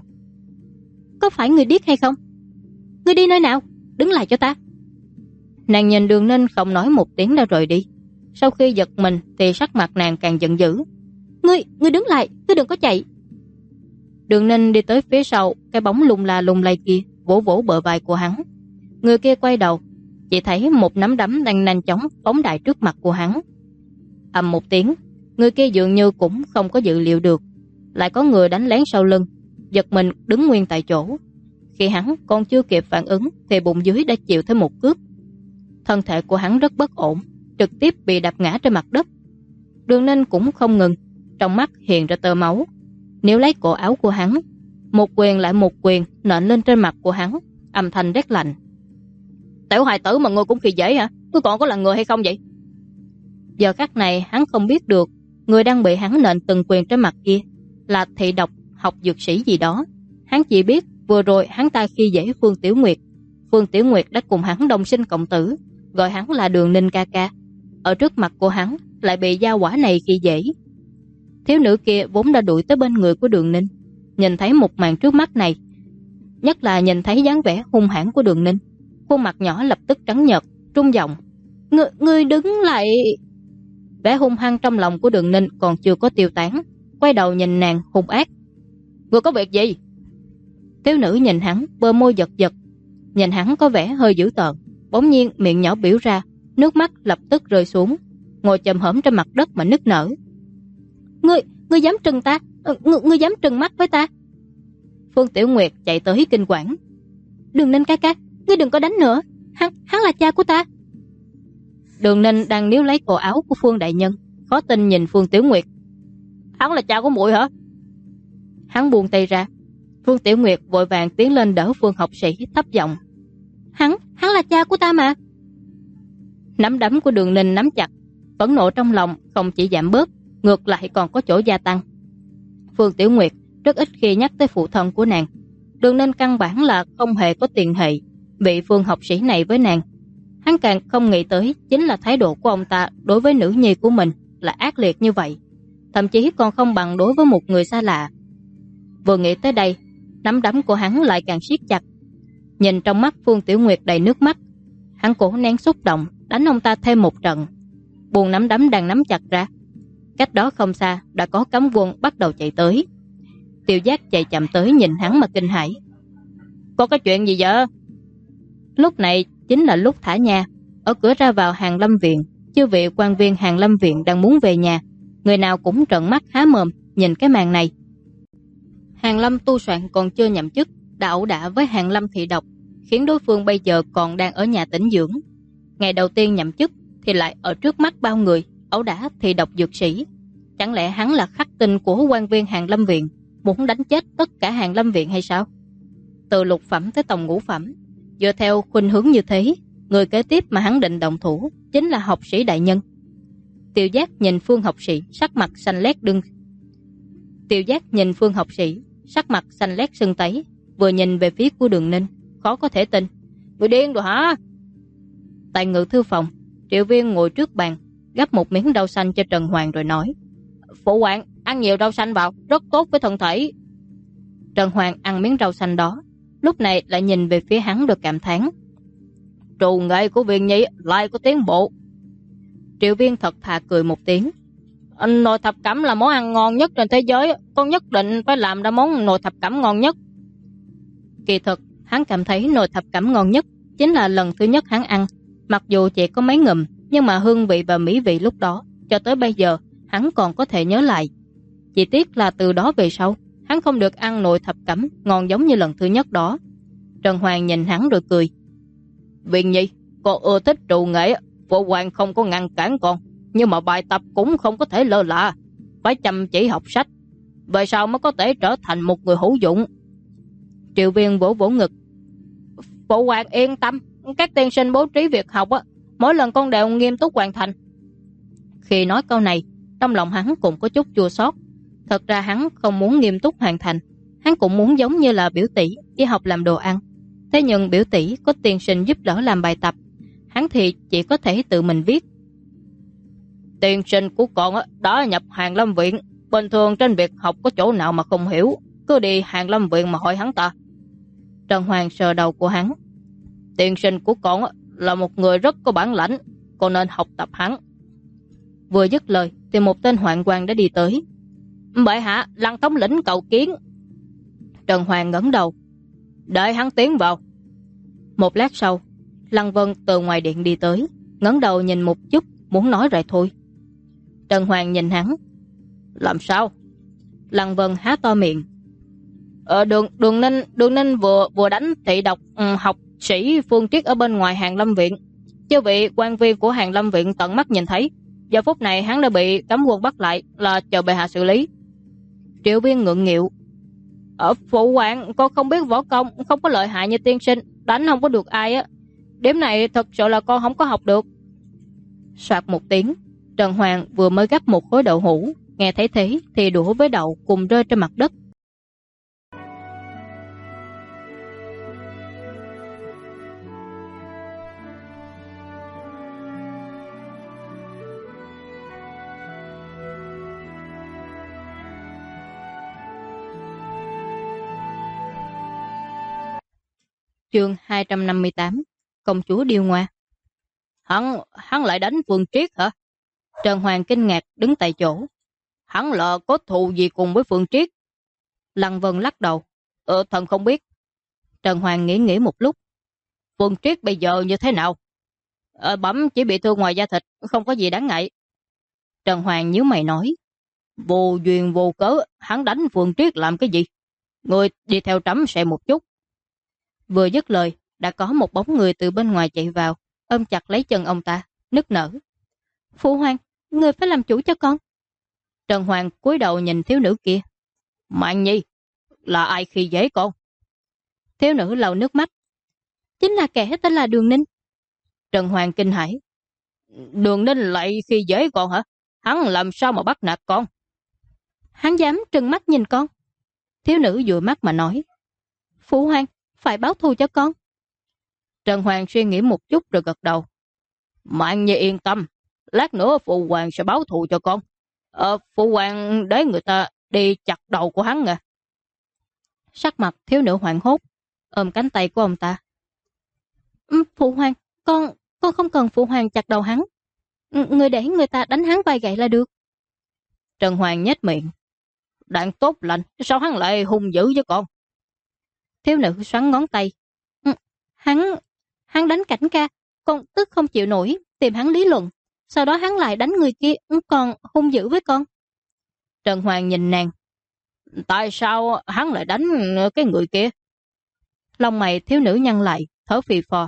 Có phải ngươi điếc hay không? Ngươi đi nơi nào? Đứng lại cho ta. Nàng nhìn Đường Ninh không nói một tiếng đã rời đi. Sau khi giật mình thì sắc mặt nàng càng giận dữ. Ngươi đứng lại, ngươi đừng có chạy. Đường Ninh đi tới phía sau cái bóng lung la lung lay kia, vỗ vỗ bờ vai của hắn. Người kia quay đầu, chỉ thấy một nắm đấm đang nhanh chóng phóng đại trước mặt của hắn. Ầm một tiếng, người kia dường như cũng không có dự liệu được, lại có người đánh lén sau lưng, giật mình đứng nguyên tại chỗ. Khi hắn còn chưa kịp phản ứng thì bụng dưới đã chịu thêm một cước. Thân thể của hắn rất bất ổn, trực tiếp bị đập ngã trên mặt đất. Đường Ninh cũng không ngừng, trong mắt hiện ra tơ máu, níu lấy cổ áo của hắn, một quyền lại một quyền nện lên trên mặt của hắn, âm thanh rét lạnh. Tiểu hài tử mà ngươi cũng khi dễ hả? Ngươi còn có là người hay không vậy? Giờ khắc này hắn không biết được người đang bị hắn nện từng quyền trên mặt kia là thị độc học dược sĩ gì đó. Hắn chỉ biết vừa rồi hắn ta khi dễ Phương Tiểu Nguyệt. Phương Tiểu Nguyệt đã cùng hắn đồng sinh cộng tử, gọi hắn là Đường Ninh ca ca. Ở trước mặt của hắn lại bị gia hỏa này khi dễ. Thiếu nữ kia vốn đã đuổi tới bên người của Đường Ninh, nhìn thấy một màn trước mắt này, nhất là nhìn thấy dáng vẻ hung hãn của Đường Ninh, khuôn mặt nhỏ lập tức trắng nhợt, trung giọng: Ngươi đứng lại. Vẻ hung hăng trong lòng của Đường Ninh còn chưa có tiêu tán, quay đầu nhìn nàng hung ác: Ngươi có việc gì? Thiếu nữ nhìn hắn, bờ môi giật giật, nhìn hắn có vẻ hơi dữ tợn, bỗng nhiên miệng nhỏ biểu ra, nước mắt lập tức rơi xuống, ngồi chồm hổm trên mặt đất mà nức nở. Ngươi dám trừng ta? Ngươi dám trừng mắt với ta? Phương Tiểu Nguyệt chạy tới kinh quản: Đường Ninh ca ca, ngươi đừng có đánh nữa, hắn là cha của ta. Đường Ninh đang níu lấy cổ áo của Phương đại nhân, khó tin nhìn Phương Tiểu Nguyệt: Hắn là cha của muội hả? Hắn buông tay ra. Phương Tiểu Nguyệt vội vàng tiến lên đỡ Phương học sĩ, thấp giọng: Hắn là cha của ta mà. Nắm đấm của Đường Ninh nắm chặt, phẫn nộ trong lòng không chỉ giảm bớt, ngược lại còn có chỗ gia tăng. Phương Tiểu Nguyệt rất ít khi nhắc tới phụ thân của nàng. Đường Ninh căn bản là không hề có tiền hệ bị Phương học sĩ này với nàng. Hắn càng không nghĩ tới chính là thái độ của ông ta đối với nữ nhi của mình là ác liệt như vậy, thậm chí còn không bằng đối với một người xa lạ. Vừa nghĩ tới đây, nắm đấm của hắn lại càng siết chặt. Nhìn trong mắt Phương Tiểu Nguyệt đầy nước mắt, hắn cố nén xúc động đánh ông ta thêm một trận, buông nắm đấm đang nắm chặt ra. Cách đó không xa đã có cấm quân bắt đầu chạy tới. Tiêu Giác chạy chậm tới nhìn hắn mà kinh hãi: Có cái chuyện gì vậy? Lúc này chính là lúc thả nhà. Ở cửa ra vào Hàn Lâm Viện, chư vị quan viên Hàn Lâm Viện đang muốn về nhà, người nào cũng trợn mắt há mồm nhìn cái màn này. Hàn Lâm tu soạn còn chưa nhậm chức đã ẩu đả với Hàn Lâm thị độc, khiến đối phương bây giờ còn đang ở nhà tĩnh dưỡng. Ngày đầu tiên nhậm chức thì lại ở trước mắt bao người ẩu đả thị độc dược sĩ. Chẳng lẽ hắn là khắc tinh của quan viên Hàn Lâm Viện, muốn đánh chết tất cả Hàn Lâm Viện hay sao? Từ lục phẩm tới tổng ngũ phẩm, dựa theo khuynh hướng như thế, người kế tiếp mà hắn định động thủ chính là học sĩ đại nhân. Tiêu Giác nhìn Phương học sĩ sắc mặt xanh lét đưng. Tiêu Giác nhìn Phương học sĩ sắc mặt xanh lét sưng tấy, vừa nhìn về phía của Đường Ninh, khó có thể tin: Người điên rồi hả? Tại ngự thư phòng, Triệu Viên ngồi trước bàn, gắp một miếng rau xanh cho Trần Hoàng rồi nói: Phụ hoàng, ăn nhiều rau xanh vào, rất tốt với thân thể. Trần Hoàng ăn miếng rau xanh đó, lúc này lại nhìn về phía hắn rồi cảm thán: Trù nghệ của Viên Nhi lại có tiến bộ. Triệu Viên thật thà cười một tiếng: Nồi thập cẩm là món ăn ngon nhất trên thế giới, con nhất định phải làm ra món nồi thập cẩm ngon nhất. Kỳ thực hắn cảm thấy nồi thập cẩm ngon nhất chính là lần thứ nhất hắn ăn, mặc dù chỉ có mấy ngụm, nhưng mà hương vị và mỹ vị lúc đó cho tới bây giờ hắn còn có thể nhớ lại. Chỉ tiếc là từ đó về sau hắn không được ăn nồi thập cẩm ngon giống như lần thứ nhất đó. Trần Hoàng nhìn hắn rồi cười: Viên Nhi, con ưa thích trù nghệ, phụ hoàng không có ngăn cản con, nhưng mà bài tập cũng không có thể lơ là, phải chăm chỉ học sách, về sau mới có thể trở thành một người hữu dụng. Triệu Viên vỗ vỗ ngực: Phụ hoàng yên tâm, các tiên sinh bố trí việc học mỗi lần con đều nghiêm túc hoàn thành. Khi nói câu này, trong lòng hắn cũng có chút chua xót. Thật ra hắn không muốn nghiêm túc hoàn thành, hắn cũng muốn giống như là biểu tỷ đi học làm đồ ăn. Thế nhưng biểu tỷ có tiên sinh giúp đỡ làm bài tập, hắn thì chỉ có thể tự mình viết. Tiên sinh của con đã nhập Hàn Lâm Viện. Bình thường trên việc học có chỗ nào mà không hiểu, cứ đi Hàn Lâm Viện mà hỏi hắn ta. Trần Hoàng sờ đầu của hắn. Tiên sinh của con là một người rất có bản lãnh, con nên học tập hắn. Vừa dứt lời thì một tên hoạn quan đã đi tới. Bệ hạ, Lăng thống lĩnh cầu kiến. Trần Hoàng ngẩng đầu. Đợi hắn tiến vào. Một lát sau, Lăng Vân từ ngoài điện đi tới, ngẩng đầu nhìn một chút, muốn nói rồi thôi. Trần Hoàng nhìn hắn. Làm sao? Lăng Vân há to miệng. Đường Ninh vừa đánh thị độc học sĩ Phương Triết ở bên ngoài Hàn Lâm Viện. Chư vị quan viên của Hàn Lâm Viện tận mắt nhìn thấy. Giờ phút này hắn đã bị cấm quân bắt lại, là chờ bệ hạ xử lý. Triệu Viên ngượng nghịu. Phụ hoàng, con không biết võ công, không có lợi hại như tiên sinh, đánh không có được ai á. Điểm này thật sự là con không có học được. Soạt một tiếng, Trần Hoàng vừa mới gắp một khối đậu hũ, nghe thấy thế thì đũa với đậu cùng rơi trên mặt đất. Chương 258. Công chúa điêu ngoa. Hắn lại đánh Phương Triết hả? Trần Hoàng kinh ngạc đứng tại chỗ. Hắn là có thù gì cùng với Phương Triết? Lăng Vân lắc đầu. Thần không biết. Trần Hoàng nghĩ một lúc. Phương Triết bây giờ như thế nào? Bẩm chỉ bị thương ngoài da thịt, không có gì đáng ngại. Trần Hoàng nhíu mày nói. Vô duyên vô cớ, hắn đánh Phương Triết làm cái gì? Người đi theo trẫm xem một chút. Vừa dứt lời, đã có một bóng người từ bên ngoài chạy vào, ôm chặt lấy chân ông ta, nức nở. Phụ hoàng, người phải làm chủ cho con. Trần Hoàng cúi đầu nhìn thiếu nữ kia. Mạn Nhi, là ai khi dễ con? Thiếu nữ lau nước mắt. Chính là kẻ tên là Đường Ninh. Trần Hoàng kinh hãi. Đường Ninh lại khi dễ con hả? Hắn làm sao mà bắt nạt con? Hắn dám trừng mắt nhìn con. Thiếu nữ dụi mắt mà nói. Phụ hoàng, phải báo thù cho con. Trần Hoàng suy nghĩ một chút rồi gật đầu. Mạn Nhi yên tâm, lát nữa phụ hoàng sẽ báo thù cho con. Phụ hoàng để người ta đi chặt đầu của hắn à. Sắc mặt thiếu nữ hoảng hốt, ôm cánh tay của ông ta. Phụ hoàng, con không cần phụ hoàng chặt đầu hắn. Người để người ta đánh hắn vài gậy là được. Trần Hoàng nhếch miệng. Đang tốt lành, sao hắn lại hung dữ với con? Thiếu nữ xoắn ngón tay. Hắn đánh Cảnh ca, con tức không chịu nổi, tìm hắn lý luận. Sau đó hắn lại đánh người kia, còn hung dữ với con. Trần Hoàng nhìn nàng. Tại sao hắn lại đánh cái người kia? Lông mày thiếu nữ nhăn lại, thở phì phò.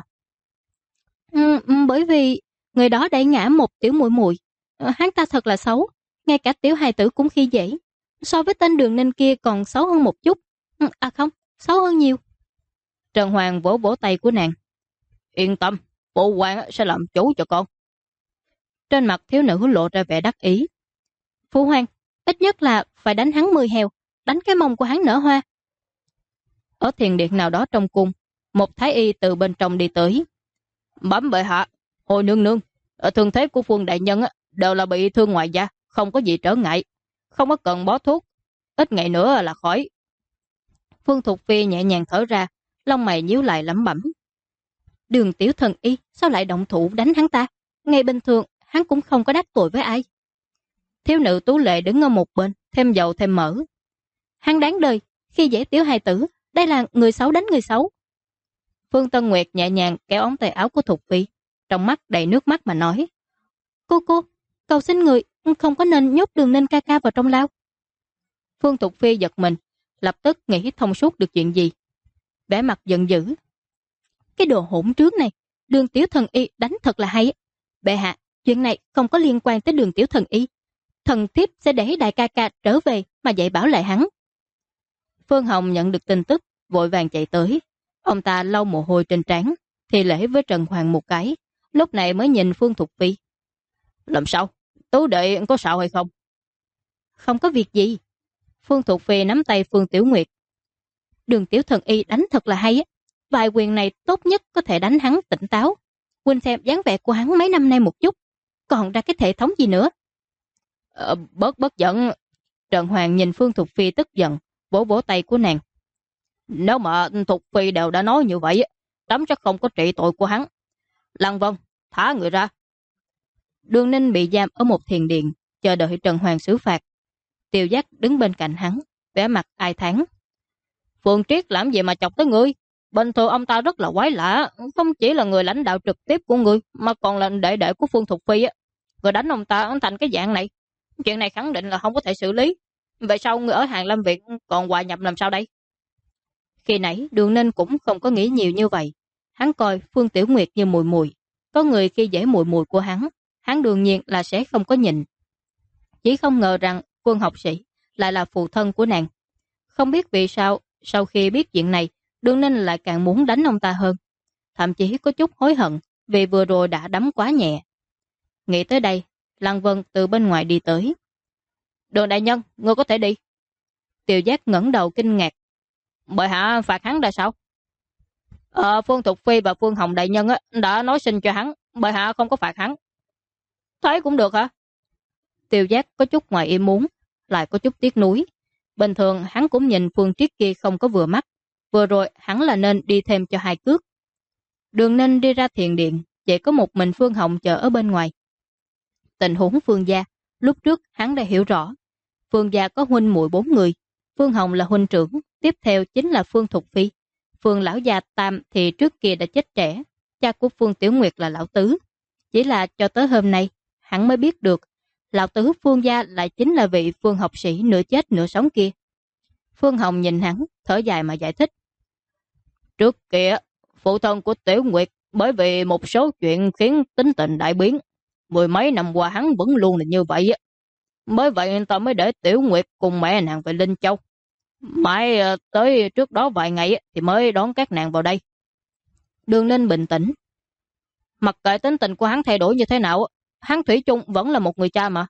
Bởi vì người đó đẩy ngã một tiểu muội muội. Hắn ta thật là xấu, ngay cả tiểu hài tử cũng khi dễ. So với tên Đường Ninh kia còn xấu hơn một chút. Không, xấu hơn nhiều. Trần Hoàng vỗ vỗ tay của nàng. Yên tâm, phụ hoàng sẽ làm chủ cho con. Trên mặt thiếu nữ lộ ra vẻ đắc ý. Phụ hoàng, ít nhất là phải đánh hắn 10 heo, đánh cái mông của hắn nở hoa. Ở thiền điện nào đó trong cung, một thái y từ bên trong đi tới. Bẩm bệ hạ, hồi nương nương, ở thương thế của Phương đại nhân đều là bị thương ngoài da, không có gì trở ngại, không có cần bó thuốc, ít ngày nữa là khỏi. Phương Thục Phi nhẹ nhàng thở ra, lông mày nhíu lại lẩm bẩm. Đường tiểu thần y sao lại động thủ đánh hắn ta? Ngày bình thường hắn cũng không có đắc tội với ai. Thiếu nữ tú lệ đứng ở một bên, thêm dầu thêm mỡ. Hắn đáng đời, khi dễ tiểu hài tử, đây là người xấu đánh người xấu. Phương Tân Nguyệt nhẹ nhàng kéo ống tay áo của Thục Phi, trong mắt đầy nước mắt mà nói. Cô, cầu xin người, không có nên nhốt Đường Ninh ca ca vào trong lao. Phương Thục Phi giật mình, lập tức nghĩ thông suốt được chuyện gì. Vẻ mặt giận dữ. Cái đồ hỗn trướng này, Đường tiểu thần y đánh thật là hay. Bệ hạ, chuyện này không có liên quan tới Đường tiểu thần y. Thần thiếp sẽ để đại ca ca trở về mà dạy bảo lại hắn. Phương Hồng nhận được tin tức, vội vàng chạy tới. Ông ta lau mồ hôi trên trán, thì lễ với Trần Hoàng một cái, lúc này mới nhìn Phương Thục Phi. Làm sao? Tú đệ có sao hay không? Không có việc gì. Phương Thục Phi nắm tay Phương Tiểu Nguyệt. Đường tiểu thần y đánh thật là hay á. Vài quyền này tốt nhất có thể đánh hắn tỉnh táo. Quỳnh xem dáng vẻ của hắn mấy năm nay một chút. Còn ra cái hệ thống gì nữa, Bớt giận. Trần Hoàng nhìn Phương Thục Phi tức giận, vỗ vỗ tay của nàng. Nếu mà Thục Phi đều đã nói như vậy, trẫm chắc không có trị tội của hắn. Lăng Vân, thả người ra. Đường Ninh bị giam ở một thiền điện, chờ đợi Trần Hoàng xử phạt. Tiêu Giác đứng bên cạnh hắn, vẻ mặt ai thán. Phương Triết làm gì mà chọc tới ngươi? Bình thường ông ta rất là quái lạ, không chỉ là người lãnh đạo trực tiếp của ngươi, mà còn là đệ đệ của Phương Thục Phi á. Người đánh ông ta thành cái dạng này. Chuyện này khẳng định là không có thể xử lý. Vậy sao người ở Hàng Lâm Việt còn hòa nhập làm sao đây? Khi nãy Đường Ninh cũng không có nghĩ nhiều như vậy. Hắn coi Phương Tiểu Nguyệt như mùi mùi. Có người khi dễ mùi mùi của hắn đương nhiên là sẽ không có nhịn. Chỉ không ngờ rằng Phương học sĩ lại là phụ thân của nàng. Không biết vì sao, sau khi biết chuyện này, Đường Ninh lại càng muốn đánh ông ta hơn. Thậm chí có chút hối hận vì vừa rồi đã đấm quá nhẹ. Nghĩ tới đây, Lăng Vân từ bên ngoài đi tới. Đường đại nhân, ngươi có thể đi. Tiêu Giác ngẩng đầu kinh ngạc. Bệ hạ phạt hắn là sao? Phương Thục Phi và Phương Hồng đại nhân đã nói xin cho hắn, bệ hạ không có phạt hắn. Thấy cũng được hả? Tiêu Giác có chút ngoài ý muốn, lại có chút tiếc nuối. Bình thường hắn cũng nhìn Phương Triết kia không có vừa mắt. Vừa rồi hắn là nên đi thêm cho 2 cước. Đường Ninh đi ra thiền điện, chỉ có một mình Phương Hồng chờ ở bên ngoài. Tình huống Phương gia, lúc trước hắn đã hiểu rõ. Phương gia có huynh muội 4 người. Phương Hồng là huynh trưởng, tiếp theo chính là Phương Thục Phi. Phương lão gia Tam thì trước kia đã chết trẻ, cha của Phương Tiểu Nguyệt là lão tứ. Chỉ là cho tới hôm nay, hắn mới biết được, lão tứ Phương gia lại chính là vị Phương học sĩ nửa chết nửa sống kia. Phương Hồng nhìn hắn, thở dài mà giải thích. Trước kia, phụ thân của Tiểu Nguyệt bởi vì một số chuyện khiến tính tình đại biến. 10 mấy năm qua hắn vẫn luôn là như vậy. Bởi vậy ta mới để Tiểu Nguyệt cùng mẹ nàng về Linh Châu. Mãi tới trước đó vài ngày thì mới đón các nàng vào đây. Đường Ninh bình tĩnh. Mặc kệ tính tình của hắn thay đổi như thế nào, hắn thủy chung vẫn là một người cha mà.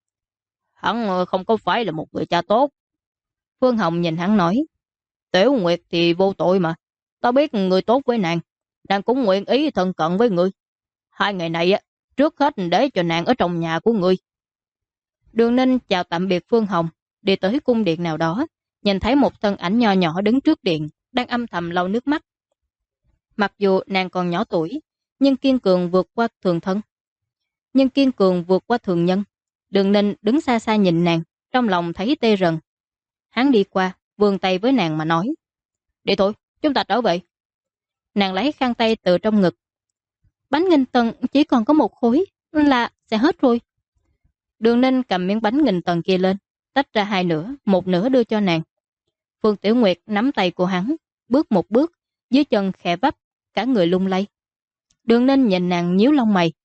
Hắn không có phải là một người cha tốt. Phương Hồng nhìn hắn nói. Tiểu Nguyệt thì vô tội mà. Ta biết người tốt với nàng. Nàng cũng nguyện ý thân cận với người. 2 ngày này trước hết để cho nàng ở trong nhà của người. Đường Ninh chào tạm biệt Phương Hồng, đi tới cung điện nào đó, nhìn thấy một thân ảnh nho nhỏ đứng trước điện, đang âm thầm lau nước mắt. Mặc dù nàng còn nhỏ tuổi, nhưng kiên cường vượt qua thường thân. Nhưng kiên cường vượt qua thường nhân. Đường Ninh đứng xa xa nhìn nàng, trong lòng thấy tê rần. Hắn đi qua, vươn tay với nàng mà nói. Đi thôi, chúng ta trở về. Nàng lấy khăn tay từ trong ngực. Bánh nghìn tần chỉ còn có 1 khối, là sẽ hết rồi. Đường Ninh cầm miếng bánh nghìn tần kia lên, tách ra 2 nửa, 1 nửa đưa cho nàng. Phương Tiểu Nguyệt nắm tay của hắn, bước 1 bước, dưới chân khẽ vấp, cả người lung lay. Đường Ninh nhìn nàng nhíu lông mày,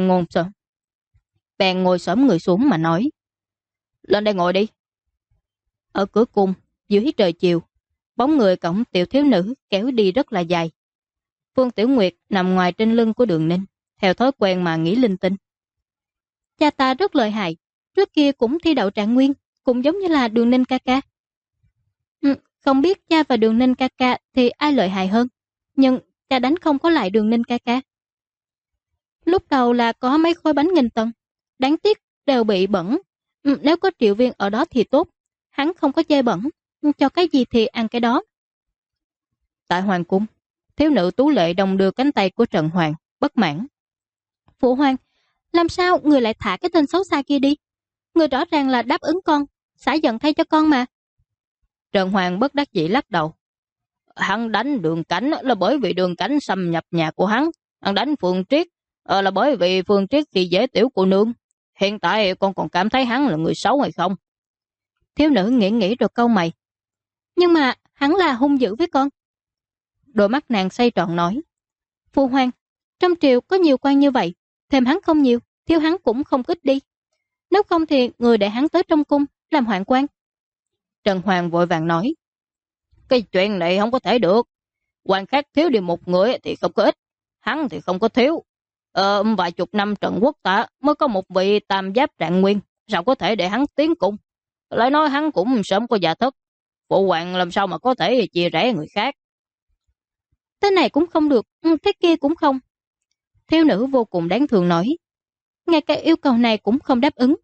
bèn ngồi xổm người xuống mà nói. Lên đây ngồi đi. Ở cửa cung, dưới trời chiều, bóng người cổng tiểu thiếu nữ kéo đi rất là dài. Phương Tiểu Nguyệt nằm ngoài trên lưng của Đường Ninh, theo thói quen mà nghĩ linh tinh. Cha ta rất lợi hại, trước kia cũng thi đậu trạng nguyên, cũng giống như là Đường Ninh ca ca. Không biết cha và Đường Ninh ca ca thì ai lợi hại hơn, nhưng cha đánh không có lại Đường Ninh ca ca. Lúc đầu là có mấy khối bánh nghìn tần, đáng tiếc đều bị bẩn. Nếu có Triệu Viên ở đó thì tốt, hắn không có chê bẩn, cho cái gì thì ăn cái đó. Tại hoàng cung, thiếu nữ tú lệ đồng đưa cánh tay của Trần Hoàng, bất mãn. Phụ hoàng, làm sao người lại thả cái tên xấu xa kia đi? Người rõ ràng là đáp ứng con, xả giận thay cho con mà. Trần Hoàng bất đắc dĩ lắc đầu. Hắn đánh Đường Cảnh là bởi vì Đường Cảnh xâm nhập nhà của hắn. Hắn đánh Phương Triết là bởi vì Phương Triết khi dễ tiểu cô nương. Hiện tại con còn cảm thấy hắn là người xấu hay không? Thiếu nữ nghĩ rồi câu mày. Nhưng mà hắn là hung dữ với con. Đôi mắt nàng xoay tròn nói. Phụ hoàng, trong triều có nhiều quan như vậy, thêm hắn không nhiều, thiếu hắn cũng không ít đi. Nếu không thì người để hắn tới trong cung làm hoạn quan. Trần Hoàng vội vàng nói. Cái chuyện này không có thể được. Quan khác thiếu đi 1 người thì không có ít, hắn thì không có thiếu. Vài chục năm Trần Quốc ta mới có một vị tam giáp trạng nguyên, sao có thể để hắn tiến cung? Lại nói hắn cũng sớm có già thất. Phụ hoàng làm sao mà có thể chia rẽ người khác? Thế này cũng không được, thế kia cũng không. Thiếu nữ vô cùng đáng thương nói. Ngay cái yêu cầu này cũng không đáp ứng.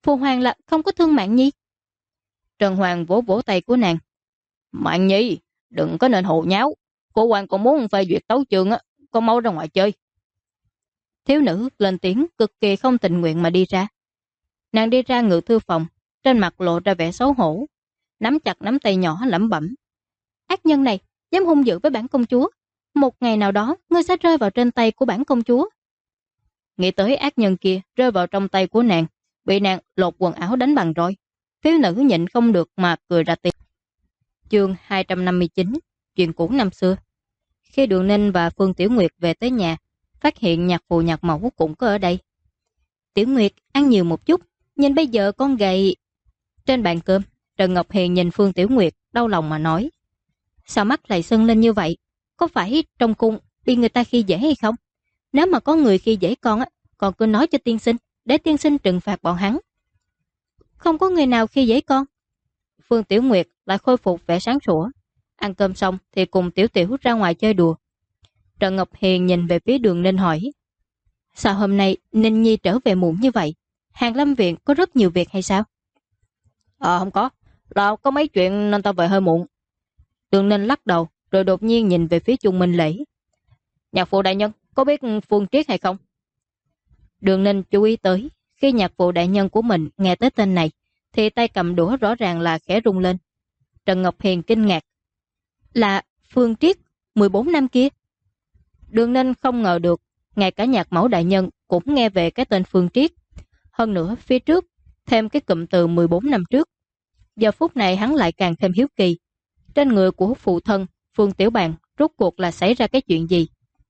Phụ hoàng là không có thương Mạn Nhi. Trần Hoàng vỗ vỗ tay của nàng. Mạn Nhi, đừng có nên hồ nháo. Phụ hoàng còn muốn phê duyệt tấu chương á, con mau ra ngoài chơi. Thiếu nữ lên tiếng cực kỳ không tình nguyện mà đi ra. Nàng đi ra ngự thư phòng, trên mặt lộ ra vẻ xấu hổ, nắm chặt nắm tay nhỏ lẩm bẩm. Ác nhân này, dám hung dữ với bản công chúa. Một ngày nào đó, ngươi sẽ rơi vào trên tay của bản công chúa. Nghĩ tới ác nhân kia rơi vào trong tay của nàng, bị nàng lột quần áo đánh bằng roi. Thiếu nữ nhịn không được mà cười ra tiếng. Chương 259, chuyện cũ năm xưa. Khi Đường Ninh và Phương Tiểu Nguyệt về tới nhà, phát hiện nhạc phụ nhạc mẫu cũng có ở đây. Tiểu Nguyệt, ăn nhiều một chút, nhìn bây giờ con gầy. Trên bàn cơm, Trần Ngọc Hiền nhìn Phương Tiểu Nguyệt, đau lòng mà nói. Sao mắt lại sưng lên như vậy? Có phải trong cung bị người ta khi dễ hay không? Nếu mà có người khi dễ con á, con cứ nói cho tiên sinh, để tiên sinh trừng phạt bọn hắn. Không có người nào khi dễ con. Phương Tiểu Nguyệt lại khôi phục vẻ sáng sủa. Ăn cơm xong thì cùng Tiểu Tiểu ra ngoài chơi đùa. Trần Ngọc Hiền nhìn về phía Đường Ninh hỏi. Sao hôm nay Ninh Nhi trở về muộn như vậy? Hàng Lâm Viện có rất nhiều việc hay sao? Không có. Là có mấy chuyện nên tao về hơi muộn. Đường Ninh lắc đầu rồi đột nhiên nhìn về phía Chung Minh Lễ. Nhạc phụ đại nhân có biết Phương Triết hay không? Đường Ninh chú ý tới. Khi nhạc phụ đại nhân của mình nghe tới tên này thì tay cầm đũa rõ ràng là khẽ rung lên. Trần Ngọc Hiền kinh ngạc. Là Phương Triết 14 năm kia. Đường Ninh không ngờ được ngay cả nhạc mẫu đại nhân cũng nghe về cái tên Phương Triết. Hơn nữa phía trước thêm cái cụm từ 14 năm trước. Giờ phút này hắn lại càng thêm hiếu kỳ. Trên người của phụ thân Phương Tiểu Bàn rốt cuộc là xảy ra cái chuyện gì?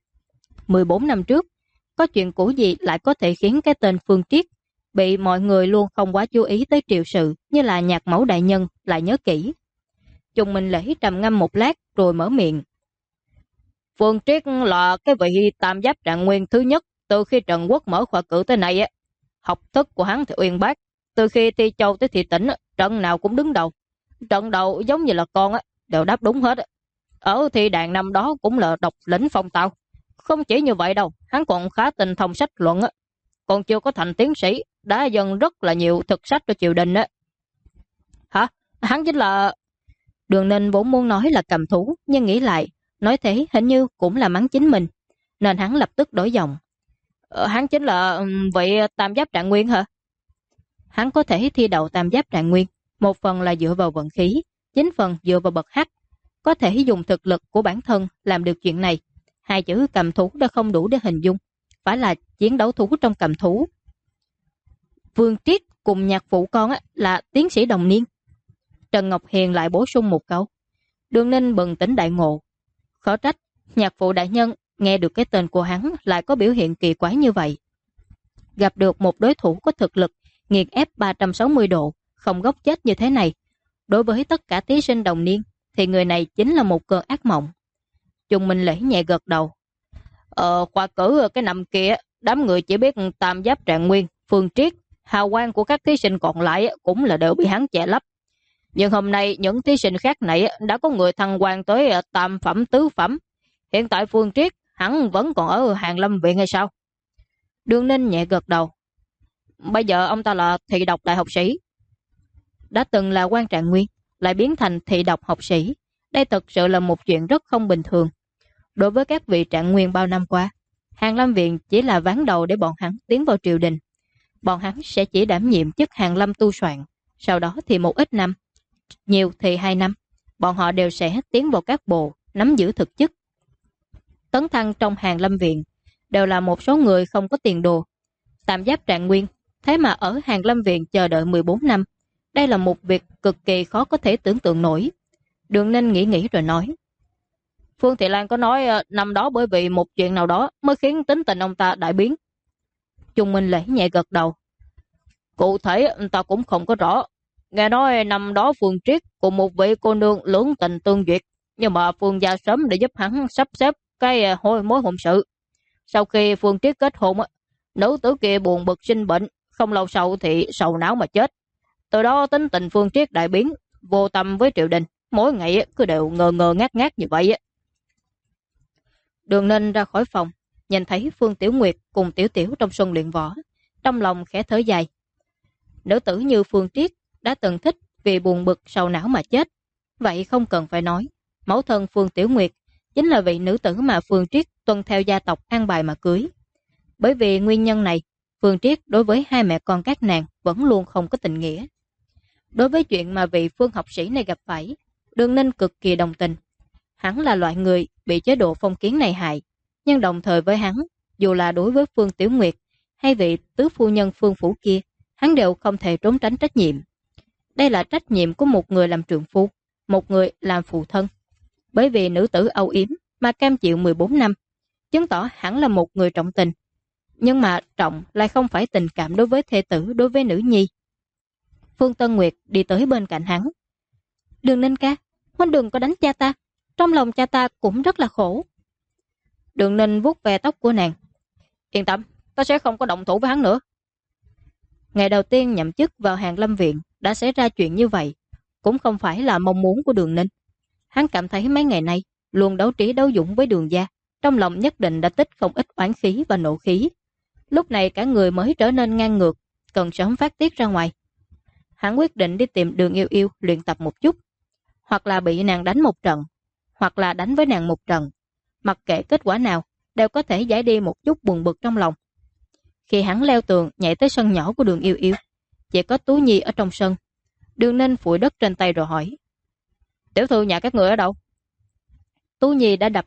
14 năm trước có chuyện cũ gì lại có thể khiến cái tên Phương Triết bị mọi người luôn không quá chú ý tới triệu sự như là nhạc mẫu đại nhân lại nhớ kỹ. Chung Minh Lễ trầm ngâm một lát rồi mở miệng. Phương Triết là cái vị tam giáp trạng nguyên thứ nhất từ khi Trần Quốc mở khoa cử tới nay. Học thức của hắn thì uyên bác. Từ khi Ti Châu tới Thị Tỉnh, trận nào cũng đứng đầu. Trận đầu giống như là con đều đáp đúng hết. Ở thi đàn năm đó cũng là độc lĩnh phong tao. Không chỉ như vậy đâu, hắn còn khá tinh thông sách luận. Còn chưa có thành tiến sĩ, đã dần rất là nhiều thực sách cho triều đình. Hả? Hắn chính là... Đường Ninh vốn muốn nói là cầm thú, nhưng nghĩ lại, nói thế hình như cũng là mắng chính mình. Nên hắn lập tức đổi giọng. Hắn chính là vị tam giáp trạng nguyên hả? Hắn có thể thi đậu tam giáp trạng nguyên, một phần là dựa vào vận khí, 9 phần dựa vào bậc hắc. Có thể dùng thực lực của bản thân làm được chuyện này. Hai chữ cầm thú đã không đủ để hình dung, phải là chiến đấu thú trong cầm thú. Phương Triết cùng nhạc phụ con là tiến sĩ đồng niên. Trần Ngọc Hiền lại bổ sung một câu. Đường Ninh bừng tỉnh đại ngộ. Khó trách, nhạc phụ đại nhân nghe được cái tên của hắn lại có biểu hiện kỳ quái như vậy. Gặp được một đối thủ có thực lực nghiền ép 360 độ, không góc chết như thế này. Đối với tất cả thí sinh đồng niên, thì người này chính là một cơn ác mộng. Chung Minh Lễ nhẹ gật đầu. Khoa cử cái năm kia, đám người chỉ biết tam giáp trạng nguyên, Phương Triết, hào quang của các thí sinh còn lại cũng là đều bị hắn che lấp. Nhưng hôm nay những thí sinh khác này đã có người thăng quan tới tam phẩm tứ phẩm. Hiện tại Phương Triết hắn vẫn còn ở Hàng Lâm Viện hay sao? Đường Ninh nhẹ gật đầu. Bây giờ ông ta là thị độc đại học sĩ. Đã từng là quan trạng nguyên, lại biến thành thị độc học sĩ. Đây thật sự là một chuyện rất không bình thường. Đối với các vị trạng nguyên bao năm qua, Hàng Lâm Viện chỉ là ván đầu để bọn hắn tiến vào triều đình. Bọn hắn sẽ chỉ đảm nhiệm chức Hàng Lâm tu soạn. Sau đó thì một ít năm, nhiều thì 2 năm, bọn họ đều sẽ tiến vào các bộ, nắm giữ thực chức. Tấn thăng trong Hàng Lâm Viện đều là một số người không có tiền đồ. Tam giáp trạng nguyên, thế mà ở Hàng Lâm Viện chờ đợi 14 năm. Đây là một việc cực kỳ khó có thể tưởng tượng nổi. Đường Ninh nghĩ rồi nói. Phương Thị Lan có nói năm đó bởi vì một chuyện nào đó mới khiến tính tình ông ta đại biến. Chung Minh Lễ nhẹ gật đầu. Cụ thể ông ta cũng không có rõ. Nghe nói năm đó Phương Triết cùng một vị cô nương lưỡng tình tương duyệt, nhưng mà Phương gia sớm để giúp hắn sắp xếp cái mối hôn sự. Sau khi Phương Triết kết hôn, nữ tử kia buồn bực sinh bệnh, không lâu sau thì sầu não mà chết. Từ đó tính tình Phương Triết đại biến, vô tâm với triều đình, mỗi ngày cứ đều ngờ ngờ ngát ngát như vậy. Đường Ninh ra khỏi phòng, nhìn thấy Phương Tiểu Nguyệt cùng Tiểu Tiểu trong sân luyện võ, trong lòng khẽ thở dài. Nữ tử như Phương Triết đã từng thích vì buồn bực sầu não mà chết. Vậy không cần phải nói, mẫu thân Phương Tiểu Nguyệt chính là vị nữ tử mà Phương Triết tuân theo gia tộc an bài mà cưới. Bởi vì nguyên nhân này, Phương Triết đối với hai mẹ con các nàng vẫn luôn không có tình nghĩa. Đối với chuyện mà vị Phương học sĩ này gặp phải, Đường Ninh cực kỳ đồng tình. Hắn là loại người bị chế độ phong kiến này hại, nhưng đồng thời với hắn, dù là đối với Phương Tiểu Nguyệt hay vị tứ phu nhân Phương Phủ kia, hắn đều không thể trốn tránh trách nhiệm. Đây là trách nhiệm của một người làm trượng phu, một người làm phụ thân. Bởi vì nữ tử âu yếm mà cam chịu 14 năm, chứng tỏ hắn là một người trọng tình. Nhưng mà trọng lại không phải tình cảm đối với thê tử, đối với nữ nhi. Phương Tân Nguyệt đi tới bên cạnh hắn. Đường Ninh ca, huynh đừng có đánh cha ta. Trong lòng cha ta cũng rất là khổ. Đường Ninh vuốt ve tóc của nàng. Yên tâm, ta sẽ không có động thủ với hắn nữa. Ngày đầu tiên nhậm chức vào Hàn Lâm Viện đã xảy ra chuyện như vậy, cũng không phải là mong muốn của Đường Ninh. Hắn cảm thấy mấy ngày nay luôn đấu trí đấu dũng với Đường gia, trong lòng nhất định đã tích không ít oán khí và nộ khí. Lúc này cả người mới trở nên ngang ngược, cần sớm phát tiết ra ngoài. Hắn quyết định đi tìm Đường Yêu Yêu luyện tập một chút, hoặc là bị nàng đánh một trận, hoặc là đánh với nàng một trận. Mặc kệ kết quả nào, đều có thể giải đi một chút buồn bực trong lòng. Khi hắn leo tường nhảy tới sân nhỏ của Đường Yêu Yêu, chỉ có Tú Nhi ở trong sân. Đường Ninh phủi đất trên tay rồi hỏi: Tiểu thư nhà các người ở đâu? Tú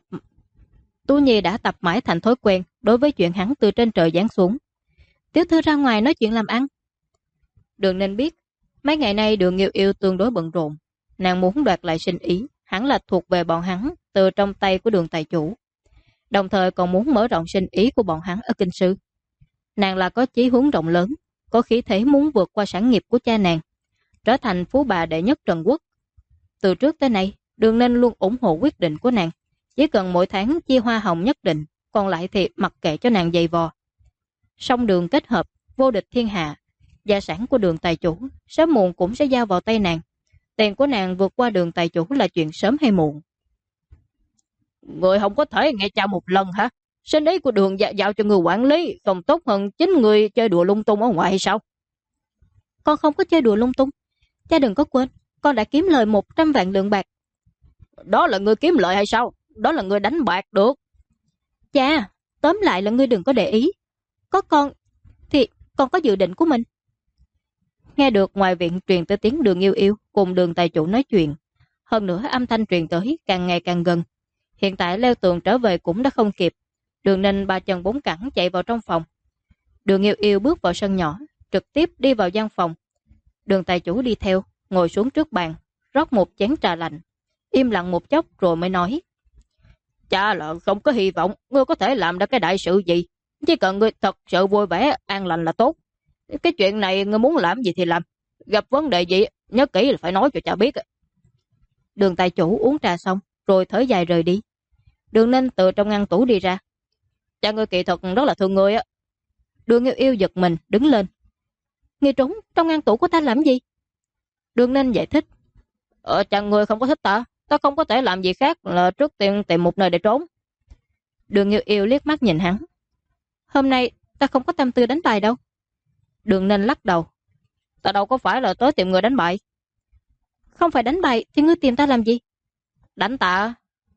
Nhi đã tập mãi thành thói quen đối với chuyện hắn từ trên trời giáng xuống. Tiểu thư ra ngoài nói chuyện làm ăn. Đường Ninh biết mấy ngày nay Đường Yêu Yêu tương đối bận rộn, nàng muốn đoạt lại sinh ý hẳn là thuộc về bọn hắn từ trong tay của Đường tài chủ, đồng thời còn muốn mở rộng sinh ý của bọn hắn ở Kinh Sư. Nàng là có chí hướng rộng lớn, có khí thế muốn vượt qua sản nghiệp của cha nàng, trở thành phú bà đệ nhất Trần Quốc. Từ trước tới nay, Đường Ninh luôn ủng hộ quyết định của nàng, chỉ cần mỗi tháng chia hoa hồng nhất định, còn lại thì mặc kệ cho nàng dày vò. Song Đường kết hợp vô địch thiên hạ, gia sản của Đường tài chủ sớm muộn cũng sẽ giao vào tay nàng. Tiền của nàng vượt qua Đường tài chủ là chuyện sớm hay muộn. Người không có thể nghe cha một lần hả? Sinh ý của Đường giao cho người quản lý không tốt hơn chính người chơi đùa lung tung ở ngoài hay sao? Con không có chơi đùa lung tung. Cha đừng có quên, con đã kiếm lời 100 vạn lượng bạc. Đó là người kiếm lợi hay sao? Đó là người đánh bạc được. Cha, tóm lại là ngươi đừng có để ý. Có con thì con có dự định của mình. Nghe được ngoài viện truyền tới tiếng Đường Yêu Yêu cùng Đường tài chủ nói chuyện. Hơn nữa âm thanh truyền tới càng ngày càng gần. Hiện tại leo tường trở về cũng đã không kịp. Đường Ninh ba chân bốn cẳng chạy vào trong phòng. Đường Yêu Yêu bước vào sân nhỏ, trực tiếp đi vào gian phòng. Đường tài chủ đi theo, ngồi xuống trước bàn, rót một chén trà lạnh, im lặng một chốc rồi mới nói: Cha là không có hy vọng ngươi có thể làm ra cái đại sự gì, chỉ cần ngươi thật sự vui vẻ an lành là tốt. Cái chuyện này ngươi muốn làm gì thì làm, gặp vấn đề gì nhớ kỹ là phải nói cho cha biết. Đường tài chủ uống trà xong rồi thở dài rời đi. Đường Ninh từ trong ngăn tủ đi ra. Cha ngươi kỳ thật rất là thương ngươi á. Đường Yêu Yêu giật mình đứng lên. Ngươi trốn trong ngăn tủ của ta làm gì? Đường Ninh giải thích. Cha ngươi không có thích ta, ta không có thể làm gì khác là trước tiên tìm một nơi để trốn. Đường Yêu Yêu liếc mắt nhìn hắn. Hôm nay ta không có tâm tư đánh bài đâu. Đường Ninh lắc đầu. Ta đâu có phải là tới tìm người đánh bài. Không phải đánh bài thì ngươi tìm ta làm gì? Đánh ta.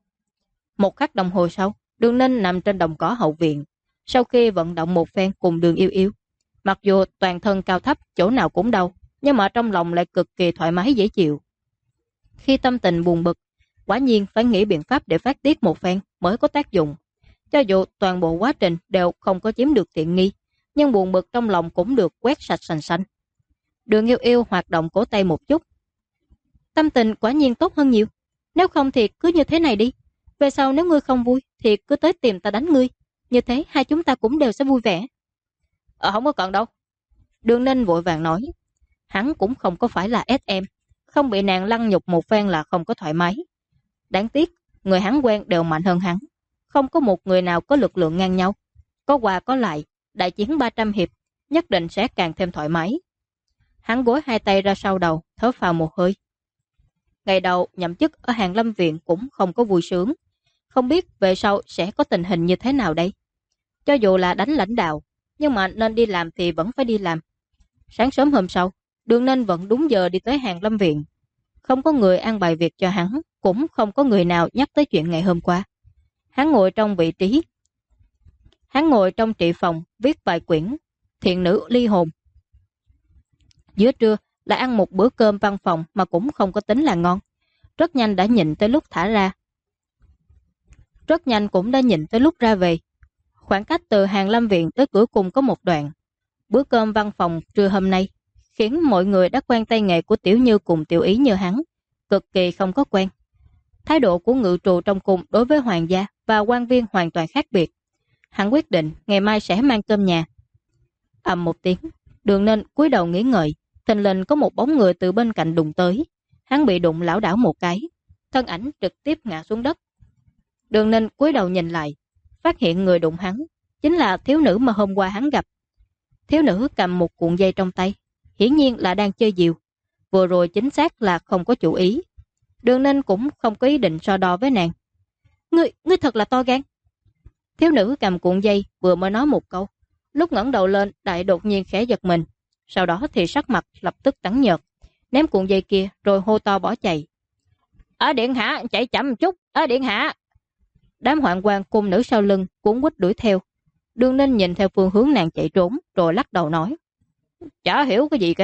Một khắc đồng hồ sau, Đường Ninh nằm trên đồng cỏ hậu viện. Sau khi vận động một phen cùng Đường Yêu Yêu, mặc dù toàn thân cao thấp chỗ nào cũng đau, nhưng mà trong lòng lại cực kỳ thoải mái dễ chịu. Khi tâm tình buồn bực, quả nhiên phải nghĩ biện pháp để phát tiết một phen mới có tác dụng. Cho dù toàn bộ quá trình đều không có chiếm được tiện nghi, nhưng buồn bực trong lòng cũng được quét sạch sành xanh. Đường Yêu Yêu hoạt động cổ tay một chút. Tâm tình quả nhiên tốt hơn nhiều. Nếu không thì cứ như thế này đi. Về sau nếu ngươi không vui thì cứ tới tìm ta đánh ngươi. Như thế hai chúng ta cũng đều sẽ vui vẻ. Không có cần đâu. Đường Ninh vội vàng nói. Hắn cũng không có phải là SM, không bị nàng lăng nhục một phen là không có thoải mái. Đáng tiếc, người hắn quen đều mạnh hơn hắn. Không có một người nào có lực lượng ngang nhau. Có qua có lại, đại chiến 300 hiệp, nhất định sẽ càng thêm thoải mái. Hắn gối hai tay ra sau đầu, thở phào một hơi. Ngày đầu nhậm chức ở Hàn Lâm Viện cũng không có vui sướng. Không biết về sau sẽ có tình hình như thế nào đây. Cho dù là đánh lãnh đạo, nhưng mà nên đi làm thì vẫn phải đi làm. Sáng sớm hôm sau, Đường Ninh vẫn đúng giờ đi tới Hàn Lâm Viện. Không có người an bài việc cho hắn, cũng không có người nào nhắc tới chuyện ngày hôm qua. Hắn ngồi trong trị phòng, viết vài quyển thiện nữ ly hồn. Giữa trưa lại ăn một bữa cơm văn phòng mà cũng không có tính là ngon. Rất nhanh đã nhịn tới lúc thả ra. Rất nhanh cũng đã nhịn tới lúc ra về. Khoảng cách từ Hàn Lâm Viện tới cửa cung có một đoạn. Bữa cơm văn phòng trưa hôm nay khiến mọi người đã quen tay nghề của Tiểu Như cùng Tiểu Ý như hắn, cực kỳ không có quen. Thái độ của ngự trù trong cung đối với hoàng gia và quan viên hoàn toàn khác biệt. Hắn quyết định ngày mai sẽ mang cơm nhà. Ầm một tiếng, Đường Ninh cúi đầu nghĩ ngợi, thình lình có một bóng người từ bên cạnh đụng tới. Hắn bị đụng lảo đảo một cái, thân ảnh trực tiếp ngã xuống đất. Đường Ninh cúi đầu nhìn lại, phát hiện người đụng hắn chính là thiếu nữ mà hôm qua hắn gặp. Thiếu nữ cầm một cuộn dây trong tay, hiển nhiên là đang chơi diều. Vừa rồi chính xác là không có chủ ý. Đường Ninh cũng không có ý định so đo với nàng. Ngươi thật là to gan. Thiếu nữ cầm cuộn dây vừa mới nói một câu, lúc ngẩng đầu lên lại đột nhiên khẽ giật mình, sau đó thì sắc mặt lập tức trắng nhợt, ném cuộn dây kia rồi hô to bỏ chạy. Ở điện hạ, chạy chậm một chút, ở điện hạ. Đám hoạn quan cung nữ sau lưng cuốn quýt đuổi theo. Đường Ninh nhìn theo phương hướng nàng chạy trốn rồi lắc đầu nói, chả hiểu cái gì cả.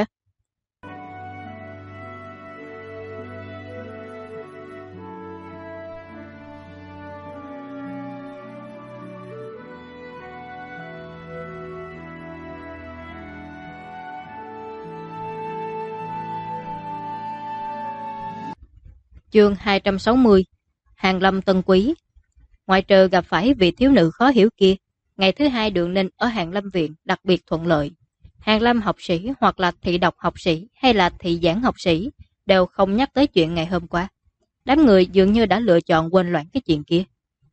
Chương 260. Hàn Lâm Tân Quý. Ngoại trừ gặp phải vị thiếu nữ khó hiểu kia, ngày thứ hai Đường Ninh ở Hàn Lâm Viện đặc biệt thuận lợi. Hàn Lâm học sĩ hoặc là thị độc học sĩ hay là thị giảng học sĩ đều không nhắc tới chuyện ngày hôm qua. Đám người dường như đã lựa chọn quên loạn cái chuyện kia.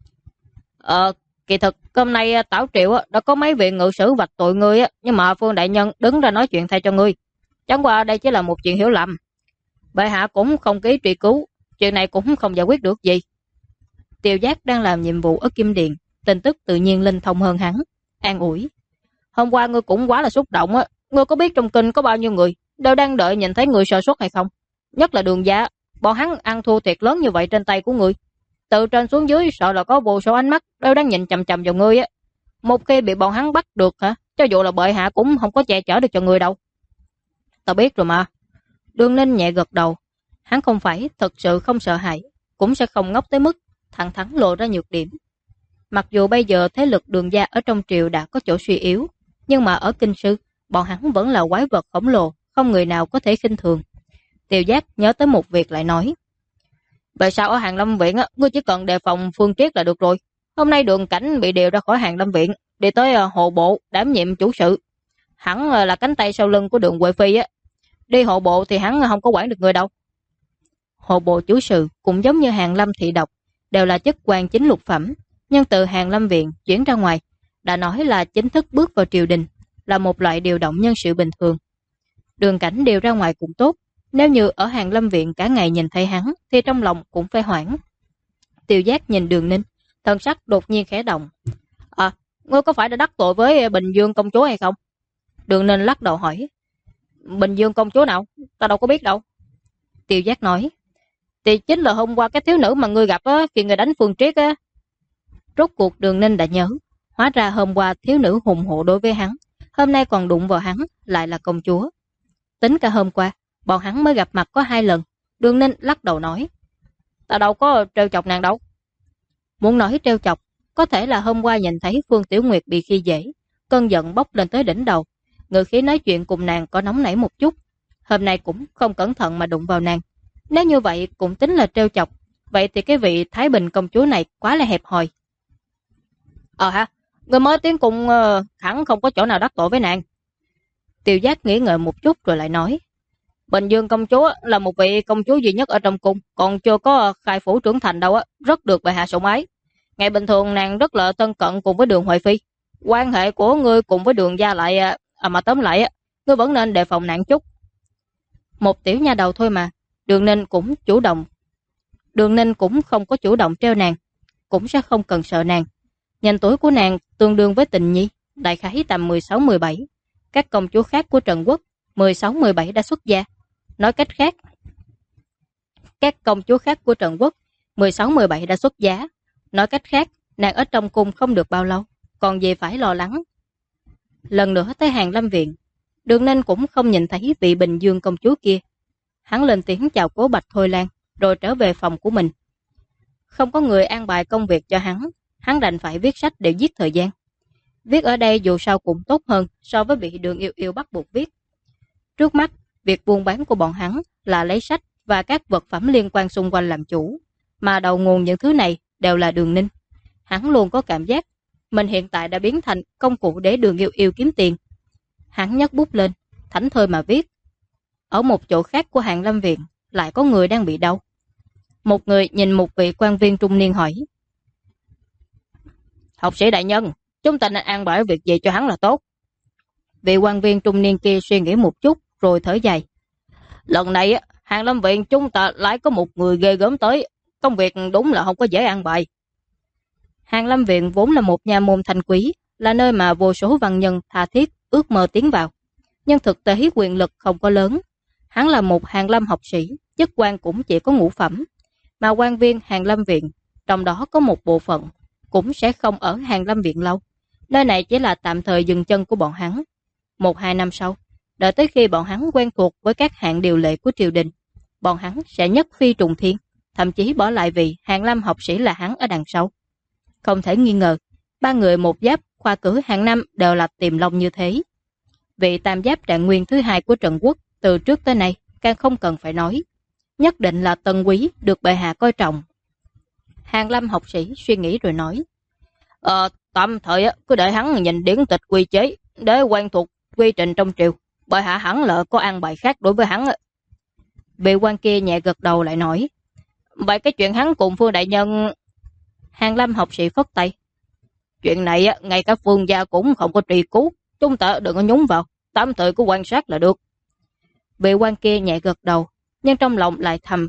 Kỳ thực hôm nay Tảo Triệu đã có mấy vị ngự sử vạch tội ngươi, nhưng mà Phương đại nhân đứng ra nói chuyện thay cho ngươi. Chẳng qua đây chỉ là một chuyện hiểu lầm. Bệ hạ cũng không ký truy cứu, chuyện này cũng không giải quyết được gì. Tiêu Giác đang làm nhiệm vụ ở Kim Điện, tin tức tự nhiên linh thông hơn hắn, an ủi. Hôm qua ngươi cũng quá là xúc động á, ngươi có biết trong kinh có bao nhiêu người đều đang đợi nhìn thấy người sơ suất hay không? Nhất là Đường gia, bọn hắn ăn thua thiệt lớn như vậy trên tay của ngươi. Từ trên xuống dưới sợ là có vô số ánh mắt đều đang nhìn chằm chằm vào ngươi á. Một khi bị bọn hắn bắt được hả, cho dù là bệ hạ cũng không có che chở được cho ngươi đâu. Ta biết rồi mà. Đường Ninh nhẹ gật đầu. Hắn không phải thật sự không sợ hãi, cũng sẽ không ngốc tới mức thẳng thắn lộ ra nhược điểm. Mặc dù bây giờ thế lực Đường gia ở trong triều đã có chỗ suy yếu, nhưng mà ở kinh sư, bọn hắn vẫn là quái vật khổng lồ, không người nào có thể khinh thường. Tiêu Giác nhớ tới một việc lại nói. Vậy sao ở Hàn Lâm Viện ngươi chỉ cần đề phòng Phương Triết là được rồi. Hôm nay Đường Cảnh bị điều ra khỏi Hàn Lâm Viện, đi tới hộ bộ đảm nhiệm chủ sự. Hắn là cánh tay sau lưng của Đường Huệ Phi á. Đi hộ bộ thì hắn không có quản được người đâu. Hộ bộ chủ sự cũng giống như Hàn Lâm thị độc, đều là chức quan chính lục phẩm, nhưng từ Hàn Lâm Viện chuyển ra ngoài, đã nói là chính thức bước vào triều đình, là một loại điều động nhân sự bình thường. Đường Cảnh điều ra ngoài cũng tốt, nếu như ở Hàn Lâm Viện cả ngày nhìn thấy hắn thì trong lòng cũng phải hoảng. Tiêu Giác nhìn Đường Ninh, thần sắc đột nhiên khẽ động. Ngươi có phải đã đắc tội với Bình Dương công chúa hay không? Đường Ninh lắc đầu hỏi. Bình Dương công chúa nào? Ta đâu có biết đâu. Tiêu Giác nói. Thì chính là hôm qua cái thiếu nữ mà ngươi gặp á, khi ngươi đánh Phương Triết á. Rốt cuộc Đường Ninh đã nhớ, hóa ra hôm qua thiếu nữ hùng hộ đối với hắn, hôm nay còn đụng vào hắn lại là công chúa. Tính cả hôm qua, bọn hắn mới gặp mặt có 2 lần. Đường Ninh lắc đầu nói. Ta đâu có trêu chọc nàng đâu. Muốn nói trêu chọc, có thể là hôm qua nhìn thấy Phương Tiểu Nguyệt bị khi dễ, cơn giận bốc lên tới đỉnh đầu, ngữ khí nói chuyện cùng nàng có nóng nảy một chút. Hôm nay cũng không cẩn thận mà đụng vào nàng. Nếu như vậy cũng tính là trêu chọc, vậy thì cái vị Thái Bình công chúa này quá là hẹp hòi. Người mới tiếng cùng hẳn không có chỗ nào đắc tội với nàng. Tiêu Giác nghĩ ngợi một chút rồi lại nói. Bình Dương công chúa là một vị công chúa duy nhất ở trong cung, còn chưa có khai phủ trưởng thành đâu á, rất được bệ hạ sủng ái. Ngày bình thường nàng rất là thân cận cùng với Đường Huệ Phi. Quan hệ của ngươi cùng với Đường gia lại mà tóm lại á, ngươi vẫn nên đề phòng nàng chút. Một tiểu nha đầu thôi mà, Đường Ninh cũng không có chủ động treo nàng, cũng sẽ không cần sợ nàng. Nhìn tuổi của nàng tương đương với Tình Nhi, đại khái tầm 16-17. Các công chúa khác của Trần Quốc 16-17 đã xuất gia. Nói cách khác, các công chúa khác của Trần Quốc 16-17 đã xuất giá. Nói cách khác, nàng ở trong cung không được bao lâu, còn gì phải lo lắng. Lần nữa tới Hàn Lâm Viện, Đường Ninh cũng không nhìn thấy vị Bình Dương công chúa kia. Hắn lên tiếng chào Cố Bạch Thôi Lan, rồi trở về phòng của mình. Không có người an bài công việc cho hắn đành phải viết sách để giết thời gian. Viết ở đây dù sao cũng tốt hơn so với bị Đường Yêu Yêu bắt buộc viết. Trước mắt, việc buôn bán của bọn hắn là lấy sách và các vật phẩm liên quan xung quanh làm chủ, mà đầu nguồn những thứ này đều là Đường Ninh. Hắn luôn có cảm giác mình hiện tại đã biến thành công cụ để Đường Yêu Yêu kiếm tiền. Hắn nhấc bút lên, thảnh thơi mà viết. Ở một chỗ khác của Hàn Lâm Viện lại có người đang bị đau. Một người nhìn một vị quan viên trung niên hỏi: "Học sĩ đại nhân, chúng ta nên an bài việc gì cho hắn là tốt?" Vị quan viên trung niên kia suy nghĩ một chút rồi thở dài: "Lần này Hàn Lâm Viện chúng ta lại có một người ghê gớm tới, công việc đúng là không có dễ an bài." Hàn Lâm Viện vốn là một nhà môn thanh quý, là nơi mà vô số văn nhân tha thiết ước mơ tiến vào, nhưng thực tế quyền lực không có lớn. Hắn là một Hàn Lâm học sĩ, chức quan cũng chỉ có ngũ phẩm, mà quan viên Hàn Lâm Viện, trong đó có một bộ phận, cũng sẽ không ở Hàn Lâm Viện lâu. Nơi này chỉ là tạm thời dừng chân của bọn hắn. 1-2 năm sau, đợi tới khi bọn hắn quen thuộc với các hạng điều lệ của triều đình, bọn hắn sẽ nhất phi trùng thiên, thậm chí bỏ lại vị Hàn Lâm học sĩ là hắn ở đằng sau. Không thể nghi ngờ, ba người một giáp khoa cử hàng năm đều là tiềm long như thế. Vị tam giáp trạng nguyên thứ hai của Trần Quốc từ trước tới nay càng không cần phải nói, nhất định là tân quý được bệ hạ coi trọng. Hàn Lâm học sĩ suy nghĩ rồi nói: Tạm thời cứ để hắn nhìn điển tịch quy chế để quen thuộc quy trình trong triều, bệ hạ hẳn là có an bài khác đối với hắn. Vị quan kia nhẹ gật đầu lại nói: Vậy cái chuyện hắn cùng Phương đại nhân... Hàn Lâm học sĩ phất tay: Chuyện này ngay cả Phương gia cũng không có trì cứu, chúng ta đừng có nhúng vào, tạm thời cứ quan sát là được. Vị quan kia nhẹ gật đầu, nhưng trong lòng lại thầm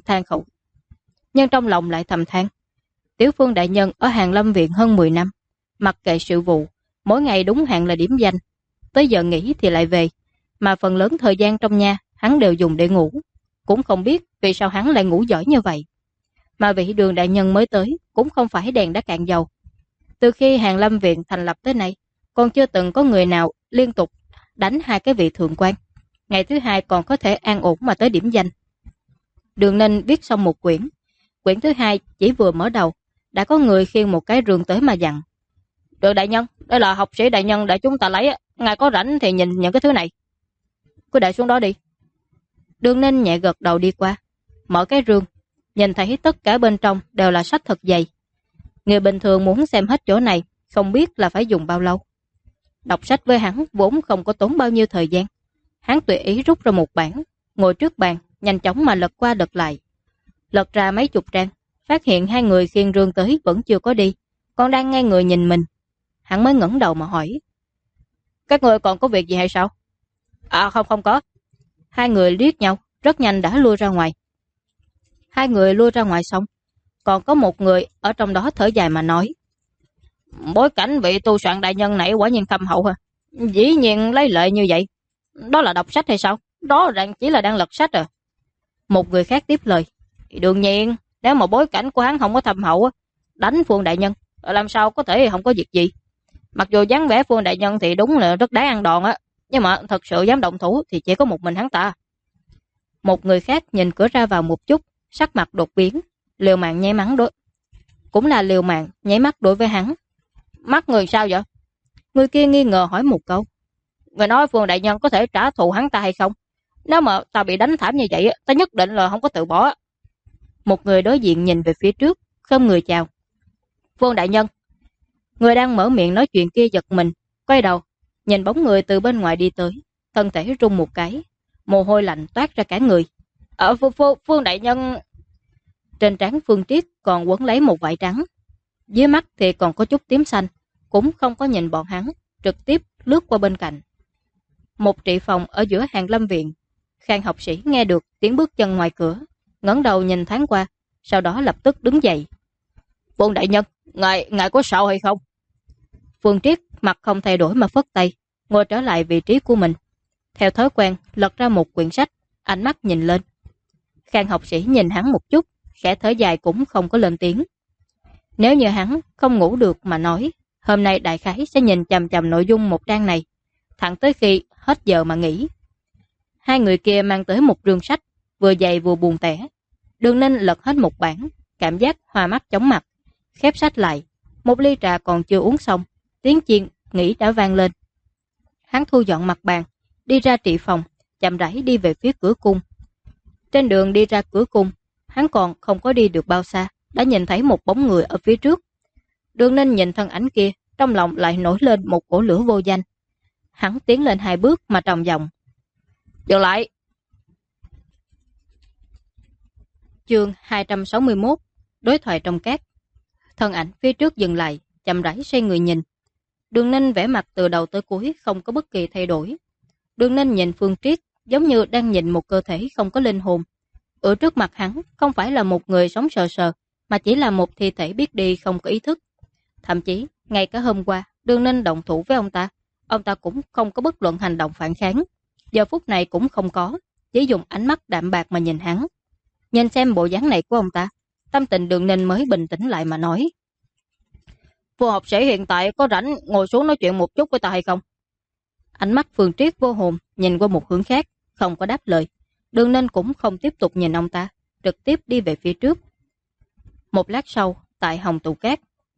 than: Tiểu Phương đại nhân ở Hàn Lâm Viện hơn 10 năm, mặc kệ sự vụ, mỗi ngày đúng hạn là điểm danh, tới giờ nghỉ thì lại về, mà phần lớn thời gian trong nhà hắn đều dùng để ngủ. Cũng không biết vì sao hắn lại ngủ giỏi như vậy. Mà vị Đường đại nhân mới tới cũng không phải đèn đã cạn dầu. Từ khi Hàn Lâm Viện thành lập tới nay, còn chưa từng có người nào liên tục đánh hai cái vị thượng quan, ngày thứ hai còn có thể an ổn mà tới điểm danh. Đường Ninh viết xong một quyển thứ hai chỉ vừa mở đầu, đã có người khiêng một cái rương tới mà dặn: Đường đại nhân, đây là học sĩ đại nhân để chúng ta lấy, ngài có rảnh thì nhìn những cái thứ này. Cứ để xuống đó đi. Đường Ninh nhẹ gật đầu đi qua, mở cái rương, nhìn thấy tất cả bên trong đều là sách thật dày. Người bình thường muốn xem hết chỗ này, không biết là phải dùng bao lâu. Đọc sách với hắn vốn không có tốn bao nhiêu thời gian. Hắn tùy ý rút ra một bản, ngồi trước bàn, nhanh chóng mà lật qua lật lại. Lật ra mấy chục trang, phát hiện hai người khiêng rương tới vẫn chưa có đi, còn đang ngay người nhìn mình. Hắn mới ngẩng đầu mà hỏi: Các người còn có việc gì hay sao? Không có. Hai người liếc nhau, rất nhanh đã lui ra ngoài. Hai người lui ra ngoài xong, còn có một người ở trong đó thở dài mà nói: Bối cảnh vị tu soạn đại nhân này quả nhiên thâm hậu ha. Dĩ nhiên lấy lệ như vậy. Đó là đọc sách hay sao? Đó chỉ là đang lật sách à. Một người khác tiếp lời: Đương nhiên, nếu mà bối cảnh của hắn không có thâm hậu, đánh Phương đại nhân làm sao có thể không có việc gì. Mặc dù dáng vẻ Phương đại nhân thì đúng là rất đáng ăn đòn á, nhưng mà thật sự dám động thủ thì chỉ có một mình hắn ta. Một người khác nhìn cửa ra vào một chút, sắc mặt đột biến, liều mạng nháy mắt đối với hắn. Mắt người sao vậy? Người kia nghi ngờ hỏi một câu. Người nói Phương đại nhân có thể trả thù hắn ta hay không? Nếu mà ta bị đánh thảm như vậy, ta nhất định là không có từ bỏ. Một người đối diện nhìn về phía trước, không người chào. Phương đại nhân. Người đang mở miệng nói chuyện kia giật mình, quay đầu, nhìn bóng người từ bên ngoài đi tới, thân thể rung một cái, mồ hôi lạnh toát ra cả người. Phương đại nhân. Trên trán Phương Triết còn quấn lấy một vải trắng, dưới mắt thì còn có chút tím xanh, cũng không có nhìn bọn hắn, trực tiếp lướt qua bên cạnh. Một trị phòng ở giữa Hàn Lâm Viện. Khang học sĩ nghe được tiếng bước chân ngoài cửa, ngẩng đầu nhìn thoáng qua, sau đó lập tức đứng dậy. Phương đại nhân, ngài có sao hay không? Phương Triết mặt không thay đổi mà phất tay, ngồi trở lại vị trí của mình. Theo thói quen, lật ra một quyển sách, ánh mắt nhìn lên. Khang học sĩ nhìn hắn một chút, khẽ thở dài cũng không có lên tiếng. Nếu như hắn không ngủ được mà nói, hôm nay đại khái sẽ nhìn chằm chằm nội dung một trang này, thẳng tới khi hết giờ mà nghỉ. Hai người kia mang tới một rương sách, vừa dày vừa buồn tẻ. Đường Ninh lật hết một bản, cảm giác hoa mắt chóng mặt, khép sách lại. Một ly trà còn chưa uống xong, tiếng chiên nghỉ đã vang lên. Hắn thu dọn mặt bàn, đi ra trị phòng, chậm rãi đi về phía cửa cung. Trên đường đi ra cửa cung, hắn còn không có đi được bao xa, đã nhìn thấy một bóng người ở phía trước. Đường Ninh nhìn thân ảnh kia, trong lòng lại nổi lên một cỗ lửa vô danh. Hắn tiến lên 2 bước mà trầm giọng: "Dừng lại!" Chương 261: Đối thoại trong cát. Thân ảnh phía trước dừng lại, chậm rãi xoay người nhìn. Đường Ninh vẻ mặt từ đầu tới cuối không có bất kỳ thay đổi. Đường Ninh nhìn Phương Triết giống như đang nhìn một cơ thể không có linh hồn. Ở trước mặt hắn không phải là một người sống sờ sờ, mà chỉ là một thi thể biết đi không có ý thức. Thậm chí, ngay cả hôm qua, Đường Ninh động thủ với ông ta cũng không có bất luận hành động phản kháng. Giờ phút này cũng không có, chỉ dùng ánh mắt đạm bạc mà nhìn hắn. Nhìn xem bộ dáng này của ông ta, tâm tình Đường Ninh mới bình tĩnh lại mà nói: "Phương học sĩ hiện tại có rảnh ngồi xuống nói chuyện một chút với ta hay không?" Ánh mắt Phương Triết vô hồn nhìn qua một hướng khác, không có đáp lời. Đường Ninh cũng không tiếp tục nhìn ông ta, trực tiếp đi về phía trước. Một lát sau, tại Hồng Tụ Cát,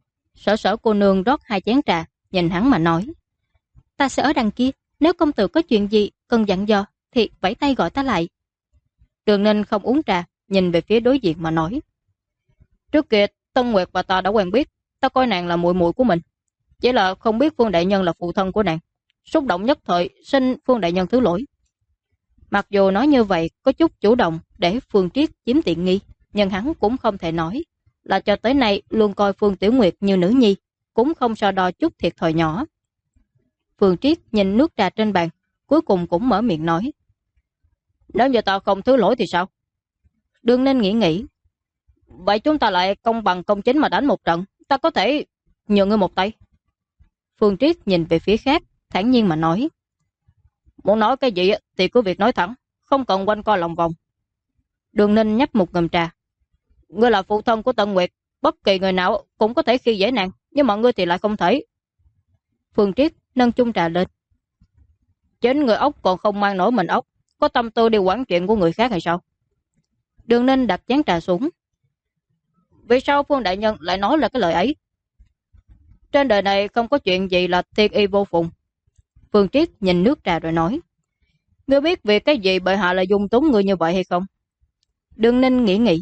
Sở cô nương rót 2 chén trà, nhìn hắn mà nói: "Ta sẽ ở đằng kia, nếu công tử có chuyện gì cần dặn dò thì vẫy tay gọi ta lại." Đường Ninh không uống trà, nhìn về phía đối diện mà nói: "Trước kia Tân Nguyệt và ta đã quen biết, ta coi nàng là muội muội của mình, chỉ là không biết Phương đại nhân là phụ thân của nàng, xúc động nhất thời xin Phương đại nhân thứ lỗi." Mặc dù nói như vậy có chút chủ động để Phương Triết chiếm tiện nghi, nhưng hắn cũng không thể nói là cho tới nay luôn coi Phương Tiểu Nguyệt như nữ nhi, cũng không so đo chút thiệt thòi nhỏ. Phương Triết nhìn nước trà trên bàn, cuối cùng cũng mở miệng nói: "Nếu như ta không thứ lỗi thì sao?" Đường Ninh nghĩ: "Vậy chúng ta lại công bằng công chính mà đánh một trận, ta có thể nhường ngươi một tay." Phương Triết nhìn về phía khác, thản nhiên mà nói: "Muốn nói cái gì thì cứ việc nói thẳng, không cần quanh co lòng vòng." Đường Ninh nhấp một ngụm trà: "Ngươi là phụ thân của Tân Nguyệt, bất kỳ người nào cũng có thể khi dễ nàng, nhưng mà ngươi thì lại không thể." Phương Triết nâng chung trà lên: "Chính người ốc còn không mang nổi mình ốc, có tâm tư đi quản chuyện của người khác hay sao?" Đường Ninh đặt chén trà xuống: "Vì sao Phương đại nhân lại nói là cái lời ấy?" "Trên đời này không có chuyện gì là thiên y vô phùng." Phương Triết nhìn nước trà rồi nói: "Ngươi biết vì cái gì bệ hạ lại dung túng ngươi như vậy hay không?" Đường Ninh nghĩ: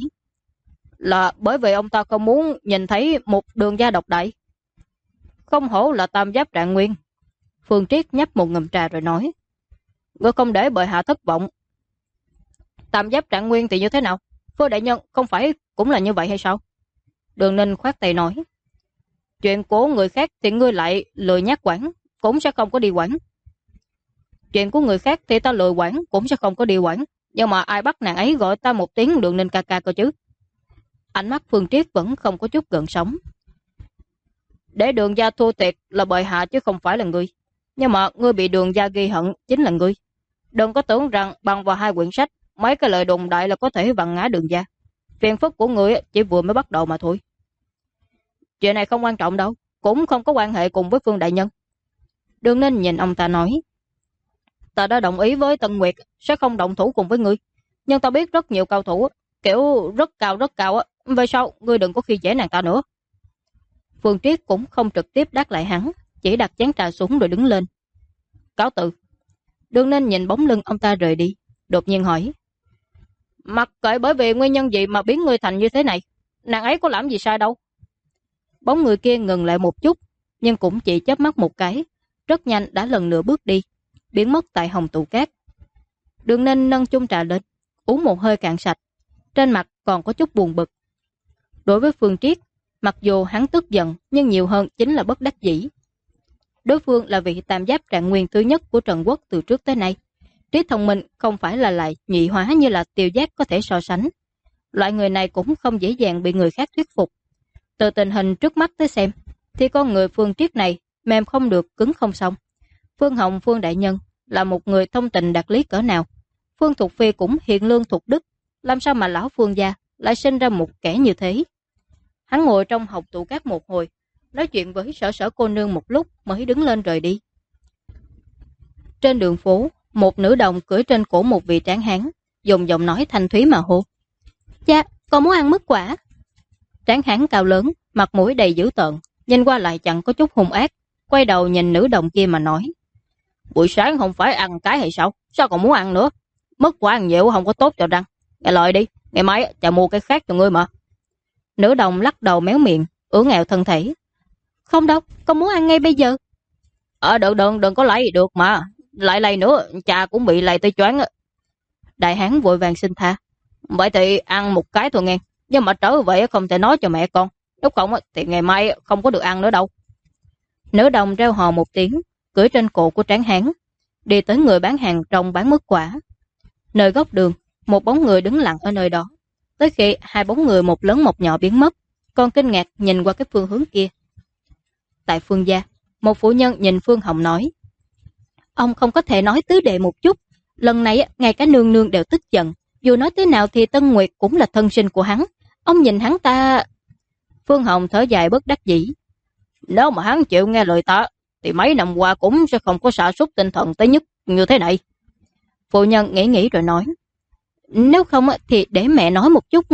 "Là bởi vì ông ta không muốn nhìn thấy một Đường gia độc đại." "Không hổ là tam giáp Trạng Nguyên." Phương Triết nhấp một ngụm trà rồi nói: "Ngươi không để bệ hạ thất vọng." "Tam giáp Trạng Nguyên thì như thế nào? Phương đại nhân không phải cũng là như vậy hay sao?" Đường Ninh khoát tay nói: "Chuyện của người khác thì ngươi lại lười nhác quản, cũng sẽ không có đi quản." "Chuyện của người khác thì ta lười quản, cũng sẽ không có đi quản, nhưng mà ai bắt nàng ấy gọi ta một tiếng Đường Ninh ca ca cơ chứ?" Ánh mắt Phương Triết vẫn không có chút gợn sóng: "Để Đường gia thua thiệt là bệ hạ chứ không phải là ngươi, nhưng mà ngươi bị Đường gia ghi hận chính là ngươi. Đừng có tưởng rằng bằng vào 2 quyển sách, mấy cái lời đồn đại là có thể vặn ngã Đường gia. Phiền phức của ngươi chỉ vừa mới bắt đầu mà thôi." "Chuyện này không quan trọng đâu, cũng không có quan hệ cùng với Phương đại nhân." Đường Ninh nhìn ông ta nói: "Ta đã đồng ý với Tân Nguyệt sẽ không động thủ cùng với ngươi, nhưng ta biết rất nhiều cao thủ, kiểu rất cao á, về sau ngươi đừng có khi dễ nàng ta nữa." Phương Triết cũng không trực tiếp đáp lại hắn, chỉ đặt chén trà xuống rồi đứng lên: "Cáo từ." Đường Ninh nhìn bóng lưng ông ta rời đi, đột nhiên hỏi: "Mặc kệ bởi vì nguyên nhân gì mà biến ngươi thành như thế này, nàng ấy có làm gì sai đâu?" Bóng người kia ngừng lại một chút, nhưng cũng chỉ chớp mắt một cái, rất nhanh đã lần nữa bước đi, biến mất tại Hồng Tụ Cát. Đường Ninh nâng chung trà lên, uống một hơi cạn sạch, trên mặt còn có chút buồn bực. Đối với Phương Triết, mặc dù hắn tức giận nhưng nhiều hơn chính là bất đắc dĩ. Đối phương là vị tam giáp Trạng Nguyên thứ nhất của Trần Quốc từ trước tới nay. Trí thông minh không phải là lại nhị hóa như là Tiêu Giác có thể so sánh. Loại người này cũng không dễ dàng bị người khác thuyết phục. Từ tình hình trước mắt tới xem, thì con người Phương Triết này mềm không được cứng không xong. Phương Hồng Phương đại nhân là một người thông tình đạt lý cỡ nào. Phương Thục Phi cũng hiền lương thục đức, làm sao mà lão Phương gia lại sinh ra một kẻ như thế. Hắn ngồi trong hộc tủ cát một hồi, nói chuyện với Sở Sở cô nương một lúc mới đứng lên rời đi. Trên đường phố, một nữ đồng cưỡi trên cổ một vị tráng hán, dùng giọng nói thanh thúy mà hô: "Cha, con muốn ăn mứt quả." Tráng hán cao lớn, mặt mũi đầy dữ tợn, nhìn qua lại chẳng có chút hung ác, quay đầu nhìn nữ đồng kia mà nói: "Buổi sáng không phải ăn cái hay sao? Sao còn muốn ăn nữa? Mứt quả ăn nhiều không có tốt cho răng. Nghe lời đi, ngày mai cha mua cái khác cho ngươi mà." Nữ đồng lắc đầu méo miệng, ưỡn ẹo thân thể: "Không đâu, con muốn ăn ngay bây giờ." Đừng có lay được mà. Lại lay nữa, cha cũng bị lay tới choáng á." Đại hán vội vàng xin tha: "Vậy thì ăn một cái thôi nghe. Nhưng mà trở về không thể nói cho mẹ con. Nếu không thì ngày mai không có được ăn nữa đâu." Nữ đồng reo hò một tiếng, cưỡi trên cổ của tráng hán, đi tới người bán hàng rong bán mứt quả. Nơi góc đường, một bóng người đứng lặng ở nơi đó. Tới khi hai bóng người một lớn một nhỏ biến mất, còn kinh ngạc nhìn qua cái phương hướng kia. Tại Phương gia, một phụ nhân nhìn Phương Hồng nói: "Ông không có thể nói tứ đệ một chút. Lần này ngay cả nương nương đều tức giận. Dù nói thế nào thì Tân Nguyệt cũng là thân sinh của hắn. Ông nhìn hắn ta..." Phương Hồng thở dài bất đắc dĩ: "Nếu mà hắn chịu nghe lời ta thì mấy năm qua cũng sẽ không có sa sút tinh thần tới nhất như thế này." Phụ nhân nghĩ rồi nói: "Nếu không thì để mẹ nói một chút."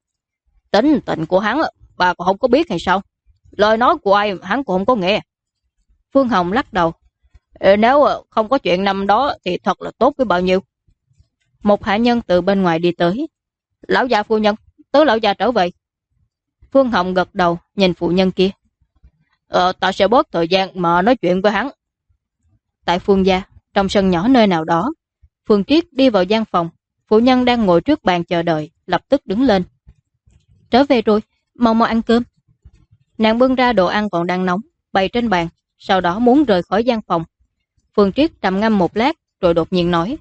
"Tính tình của hắn bà còn không có biết hay sao? Lời nói của ai hắn cũng không có nghe." Phương Hồng lắc đầu: "Nếu không có chuyện năm đó thì thật là tốt với bao nhiêu." Một hạ nhân từ bên ngoài đi tới: "Lão gia phu nhân, tứ lão gia trở về." Phương Hồng gật đầu nhìn phụ nhân kia: Ta sẽ bớt thời gian mà nói chuyện với hắn." Tại Phương gia, trong sân nhỏ nơi nào đó, Phương Triết đi vào gian phòng. Phụ nhân đang ngồi trước bàn chờ đợi lập tức đứng lên: "Trở về rồi, mau mau ăn cơm." Nàng bưng ra đồ ăn còn đang nóng bày trên bàn, sau đó muốn rời khỏi gian phòng. Phương Triết trầm ngâm một lát rồi đột nhiên nói: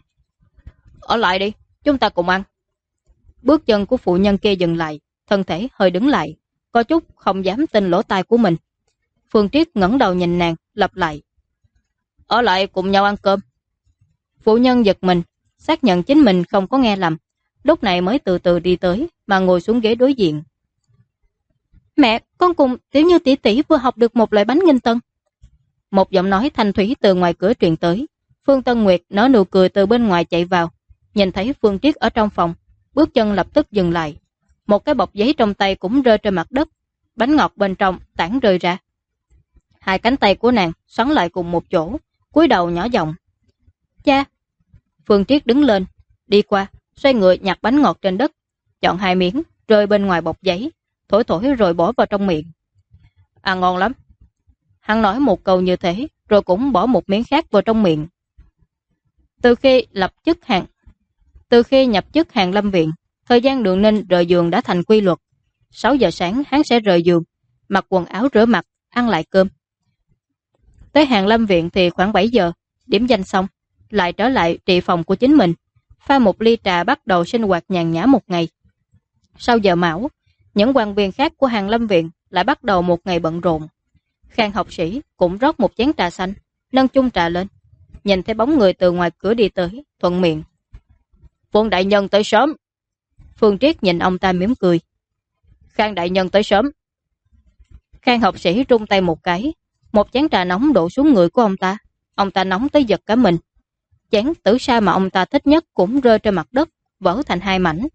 "Ở lại đi, chúng ta cùng ăn." Bước chân của phụ nhân kia dừng lại, thân thể hơi đứng lại, có chút không dám tin lỗ tai của mình. Phương Triết ngẩng đầu nhìn nàng, lặp lại: "Ở lại cùng nhau ăn cơm." Phụ nhân giật mình, xác nhận chính mình không có nghe lầm, lúc này mới từ từ đi tới mà ngồi xuống ghế đối diện. "Mẹ, con cùng Tiểu Như tỷ tỷ vừa học được một loại bánh nghinh tân." Một giọng nói thanh thúy từ ngoài cửa truyền tới. Phương Tân Nguyệt nở nụ cười từ bên ngoài chạy vào, nhìn thấy Phương Triết ở trong phòng, bước chân lập tức dừng lại. Một cái bọc giấy trong tay cũng rơi trên mặt đất, bánh ngọt bên trong tản rơi ra. Hai cánh tay của nàng xoắn lại cùng một chỗ, cúi đầu nhỏ giọng: "Cha." Phương Triết đứng lên, đi qua, xoay người nhặt bánh ngọt trên đất, chọn hai miếng rơi bên ngoài bọc giấy, thổi thổi rồi bỏ vào trong miệng. "Ăn ngon lắm." Hắn nói một câu như thế, rồi cũng bỏ một miếng khác vào trong miệng. Từ khi nhập chức Hàn Lâm viện, thời gian Đường Ninh rời giường đã thành quy luật. 6 giờ sáng hắn sẽ rời giường, mặc quần áo rửa mặt, ăn lại cơm. Tới Hàn Lâm viện thì khoảng 7 giờ, điểm danh xong, lại trở lại trị phòng của chính mình, pha một ly trà bắt đầu sinh hoạt nhàn nhã một ngày. Sau giờ mão, những quan viên khác của Hàn Lâm viện lại bắt đầu một ngày bận rộn. Khang học sĩ cũng rót một chén trà xanh, nâng chung trà lên, nhìn thấy bóng người từ ngoài cửa đi tới, thuận miệng: "Phương đại nhân tới sớm." Phương Triết nhìn ông ta mỉm cười: "Khang đại nhân tới sớm." Khang học sĩ rung tay một cái, một chén trà nóng đổ xuống người của ông ta nóng tới giật cả mình. Chén tử sa mà ông ta thích nhất cũng rơi trên mặt đất, vỡ thành hai mảnh.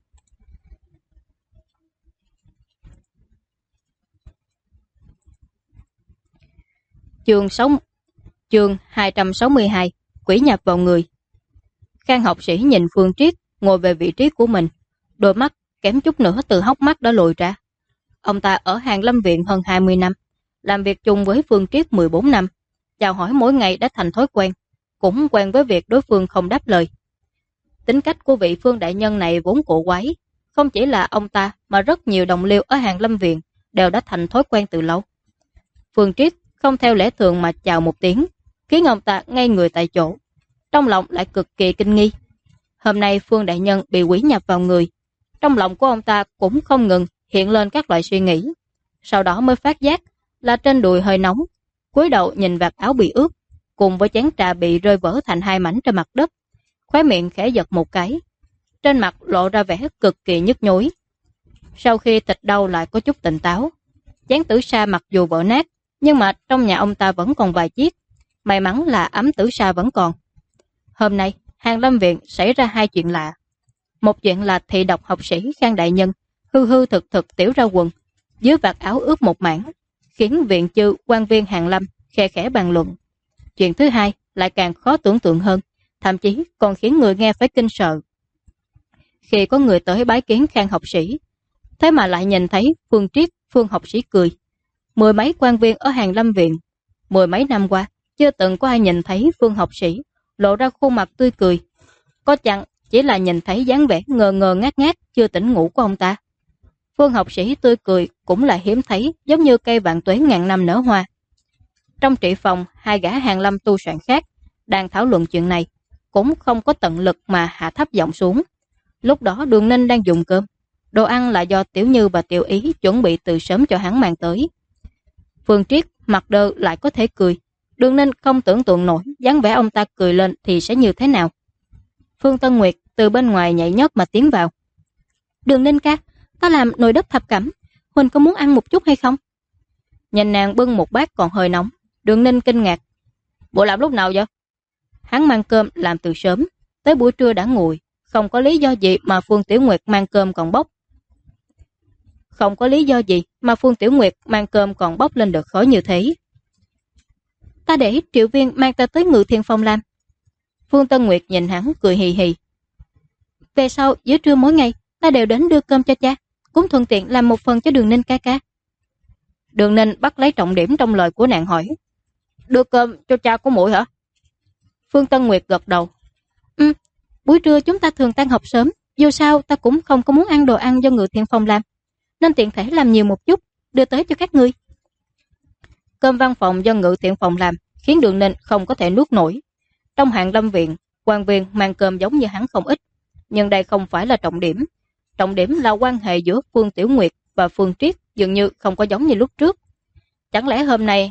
Chương 262: Quỷ nhập vào người. Khang học sĩ nhìn Phương Triết ngồi về vị trí của mình, đôi mắt kém chút nữa từ hốc mắt đã lồi ra. Ông ta ở Hàn Lâm viện hơn 20 năm, làm việc chung với Phương Triết 14 năm, chào hỏi mỗi ngày đã thành thói quen, cũng quen với việc đối phương không đáp lời. Tính cách của vị Phương đại nhân này vốn cổ quái, không chỉ là ông ta mà rất nhiều đồng liêu ở Hàn Lâm viện đều đã thành thói quen từ lâu. Phương Triết không theo lẽ thường mà chào một tiếng, khiến ông ta ngây người tại chỗ, trong lòng lại cực kỳ kinh nghi. Hôm nay Phương đại nhân bị quỷ nhập vào người, trong lòng của ông ta cũng không ngừng hiện lên các loại suy nghĩ, sau đó mới phát giác là trên đùi hơi nóng, cúi đầu nhìn vạt áo bị ướt, cùng với chén trà bị rơi vỡ thành hai mảnh trên mặt đất, khóe miệng khẽ giật một cái. Trên mặt lộ ra vẻ cực kỳ nhức nhối. Sau khi thịt đau lại có chút tỉnh táo. Chén tử sa mặc dù vỡ nát, nhưng mà trong nhà ông ta vẫn còn vài chiếc. May mắn là ấm tử sa vẫn còn. Hôm nay, Hàn Lâm Viện xảy ra hai chuyện lạ. Một chuyện là thị độc học sĩ Khang đại nhân hư hư thực thực tiểu ra quần, dưới vạt áo ướt một mảng, khiến viện chư quan viên Hàn Lâm khe khẽ bàn luận. Chuyện thứ hai lại càng khó tưởng tượng hơn, thậm chí còn khiến người nghe phải kinh sợ. Khi có người tới bái kiến Khang học sĩ, thế mà lại nhìn thấy Phương Triết, Phương học sĩ cười. Mười mấy quan viên ở Hàn Lâm Viện, mười mấy năm qua, chưa từng có ai nhìn thấy Phương học sĩ lộ ra khuôn mặt tươi cười. Có chăng chỉ là nhìn thấy dáng vẻ ngờ ngờ ngát ngát chưa tỉnh ngủ của ông ta. Phương học sĩ tươi cười cũng là hiếm thấy, giống như cây vạn tuế ngàn năm nở hoa. Trong trị phòng, hai gã Hàn Lâm tu soạn khác đang thảo luận chuyện này, cũng không có tận lực mà hạ thấp giọng xuống. Lúc đó Đường Ninh đang dùng cơm, đồ ăn là do Tiểu Như và Tiểu Ý chuẩn bị từ sớm cho hắn mang tới. Phương Triết mặt đơ lại có thể cười. Đường Ninh không tưởng tượng nổi dáng vẻ ông ta cười lên thì sẽ như thế nào. Phương Tân Nguyệt từ bên ngoài nhảy nhót mà tiến vào. Đường Ninh ca, ta làm nồi đất thập cẩm, Huỳnh có muốn ăn một chút hay không? Nhìn nàng bưng một bát còn hơi nóng, Đường Ninh kinh ngạc. Bộ làm lúc nào vậy? Hắn mang cơm làm từ sớm, tới buổi trưa đã nguội, không có lý do gì mà Phương Tiểu Nguyệt mang cơm còn bốc. Không có lý do gì mà Phương Tiểu Nguyệt mang cơm còn bốc lên được khói như thế. Ta để Triệu Viên mang ta tới Ngự Thiện Phòng làm. Phương Tân Nguyệt nhìn hắn cười hì hì. Về sau giữa trưa mỗi ngày ta đều đến đưa cơm cho cha, cũng thuận tiện làm một phần cho Đường Ninh ca ca. Đường Ninh bắt lấy trọng điểm trong lời của nàng hỏi. Đưa cơm cho cha của muội hả? Phương Tân Nguyệt gật đầu. Buổi trưa chúng ta thường tan học sớm, dù sao ta cũng không có muốn ăn đồ ăn do Ngự Thiện Phòng làm, nên tiện thể làm nhiều một chút, đưa tới cho các ngươi. Cơm văn phòng do Ngự Thiện Phòng làm khiến Đường Ninh không có thể nuốt nổi. Trong Hàn Lâm Viện, quan viên mang cơm giống như hắn không ít, nhưng đây không phải là trọng điểm. Trọng điểm là quan hệ giữa Phương Tiểu Nguyệt và Phương Triết dường như không có giống như lúc trước. Chẳng lẽ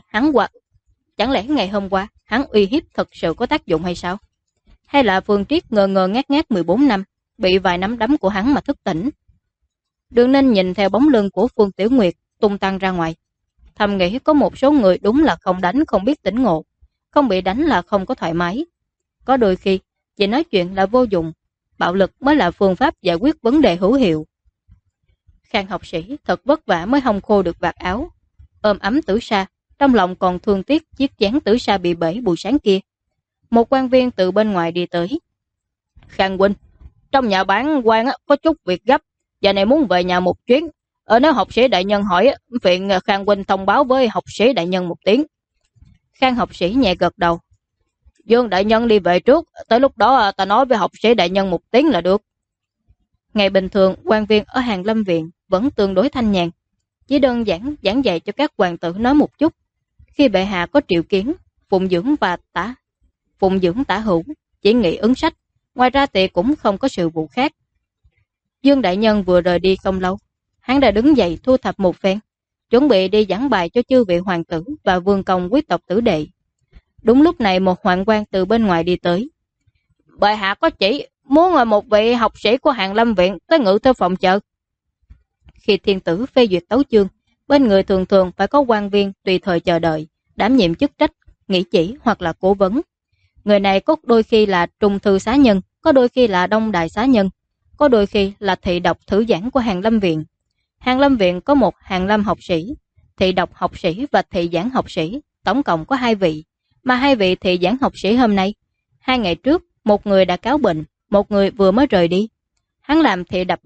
ngày hôm qua hắn uy hiếp thật sự có tác dụng hay sao? Hay là Phương Triết ngờ ngờ ngát ngát 14 năm, bị vài nắm đấm của hắn mà thức tỉnh? Đường Ninh nhìn theo bóng lưng của Phương Tiểu Nguyệt tung tăng ra ngoài, thầm nghĩ có một số người đúng là không đánh không biết tỉnh ngộ, không bị đánh là không có thoải mái. Có đôi khi chỉ nói chuyện là vô dụng, bạo lực mới là phương pháp giải quyết vấn đề hữu hiệu. Khang học sĩ thật vất vả mới hong khô được vạt áo, ôm ấm tử sa, trong lòng còn thương tiếc chiếc chén tử sa bị bể buổi sáng kia. Một quan viên từ bên ngoài đi tới. Khang huynh, trong nhà bản quan có chút việc gấp, giờ này muốn về nhà một chuyến. Nếu học sĩ đại nhân hỏi, phiền Khang huynh thông báo với học sĩ đại nhân một tiếng. Khang học sĩ nhẹ gật đầu. Dương đại nhân đi về trước, tới lúc đó ta nói với học sĩ đại nhân một tiếng là được. Ngày bình thường, quan viên ở Hàn Lâm Viện vẫn tương đối thanh nhàn, chỉ đơn giản giảng dạy cho các hoàng tử nói một chút. Khi bệ hạ có triệu kiến, phụng dưỡng tả hữu, chỉ nghị ứng sách, ngoài ra thì cũng không có sự vụ khác. Dương đại nhân vừa rời đi không lâu, hắn đã đứng dậy thu thập một phen, chuẩn bị đi giảng bài cho chư vị hoàng tử và vương công quý tộc tử đệ. Đúng lúc này một hoạn quan từ bên ngoài đi tới. Bệ hạ có chỉ muốn một vị học sĩ của Hàn Lâm Viện tới Ngự Thư Phòng chờ. Khi thiên tử phê duyệt tấu chương, bên người thường thường phải có quan viên tùy thời chờ đợi, đảm nhiệm chức trách, nghị chỉ hoặc là cố vấn. Người này có đôi khi là trung thư xá nhân, có đôi khi là đông đại xá nhân, có đôi khi là thị đọc thử giảng của Hàn Lâm Viện. Hàn Lâm Viện có một Hàn Lâm học sĩ, thị đọc học sĩ và thị giảng học sĩ, tổng cộng có 2 vị. Mà 2 vị thị giảng học sĩ hôm nay, 2 ngày trước, một người đã cáo bệnh, một người vừa mới rời đi. Hắn làm thị đọc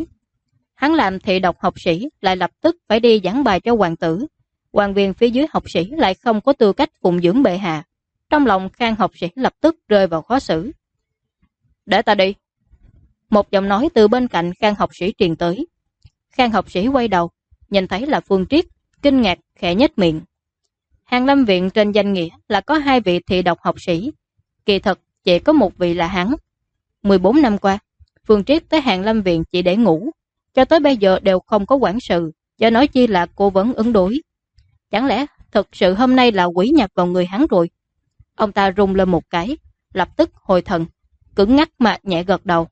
học sĩ lại lập tức phải đi giảng bài cho hoàng tử. Quan viên phía dưới học sĩ lại không có tư cách phụng dưỡng bệ hạ. Trong lòng Khang học sĩ lập tức rơi vào khó xử. Để ta đi. Một giọng nói từ bên cạnh Khang học sĩ truyền tới. Khang học sĩ quay đầu, nhìn thấy là Phương Triết, kinh ngạc khẽ nhếch miệng. Hàn Lâm Viện trên danh nghĩa là có 2 vị thị đọc học sĩ, kỳ thật chỉ có một vị là hắn. 14 năm qua, Phương Triết tới Hàn Lâm Viện chỉ để ngủ, cho tới bây giờ đều không có quản sự, do nói chi là cố vấn ứng đối. Chẳng lẽ thực sự hôm nay là quỷ nhập vào người hắn rồi? Ông ta rung lên một cái, lập tức hồi thần, cứng ngắc mà nhẹ gật đầu.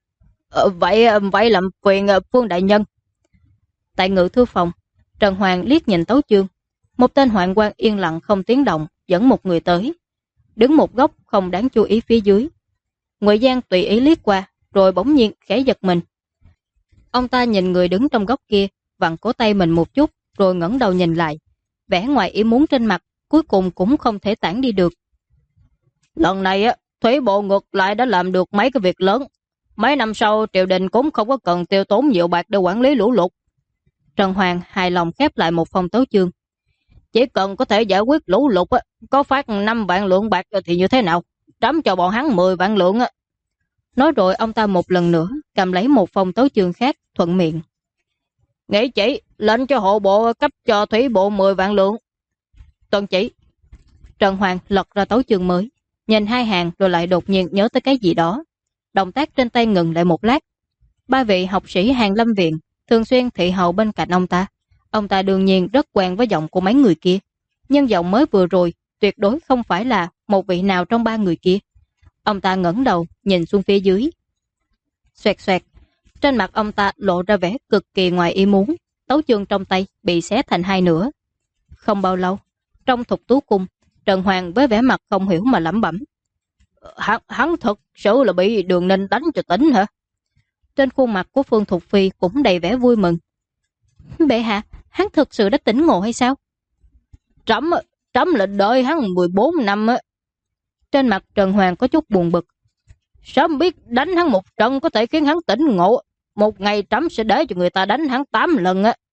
Vậy làm phiền Phương đại nhân. Tại ngự thư phòng, Trần Hoàng liếc nhìn Tấu Chương. Một tên hoạn quan yên lặng không tiếng động dẫn một người tới, đứng một góc không đáng chú ý phía dưới. Ngụy Giang tùy ý liếc qua, rồi bỗng nhiên khẽ giật mình. Ông ta nhìn người đứng trong góc kia, vặn cổ tay mình một chút, rồi ngẩng đầu nhìn lại. Vẻ ngoài ý muốn trên mặt, cuối cùng cũng không thể tản đi được. Lần này thủy bộ ngược lại đã làm được mấy cái việc lớn. Mấy năm sau triều đình cũng không có cần tiêu tốn nhiều bạc để quản lý lũ lụt. Trần Hoàng hài lòng khép lại một phong tấu chương. Chỉ cần có thể giải quyết lũ lụt có phát 5 vạn lượng bạc thì như thế nào? Trắm cho bọn hắn 10 vạn lượng. Nói rồi ông ta một lần nữa cầm lấy một phong tấu chương khác, thuận miệng. Nghĩ chỉ, lệnh cho hộ bộ cấp cho thủy bộ 10 vạn lượng. Tuân chỉ. Trần Hoàng lật ra tấu chương mới, nhìn hai hàng rồi lại đột nhiên nhớ tới cái gì đó. Động tác trên tay ngừng lại một lát. Ba vị học sĩ Hàn Lâm Viện thường xuyên thị hầu bên cạnh ông ta. Ông ta đương nhiên rất quen với giọng của mấy người kia, nhưng giọng mới vừa rồi tuyệt đối không phải là một vị nào trong ba người kia. Ông ta ngẩng đầu nhìn xuống phía dưới. Xoẹt xoẹt, trên mặt ông ta lộ ra vẻ cực kỳ ngoài ý muốn. Tấu chương trong tay bị xé thành hai nửa. Không bao lâu, trong Thục Tú Cung, Trần Hoàng với vẻ mặt không hiểu mà lẩm bẩm. Hắn thật sự là bị Đường Ninh đánh cho tỉnh hả? Trên khuôn mặt của Phương Thục Phi cũng đầy vẻ vui mừng. Bệ hạ, hắn thực sự đã tỉnh ngộ hay sao? Trẫm là đợi hắn 14 năm á. Trên mặt Trần Hoàng có chút buồn bực. Sớm biết đánh hắn một trận có thể khiến hắn tỉnh ngộ, một ngày trẫm sẽ để cho người ta đánh hắn 8 lần á.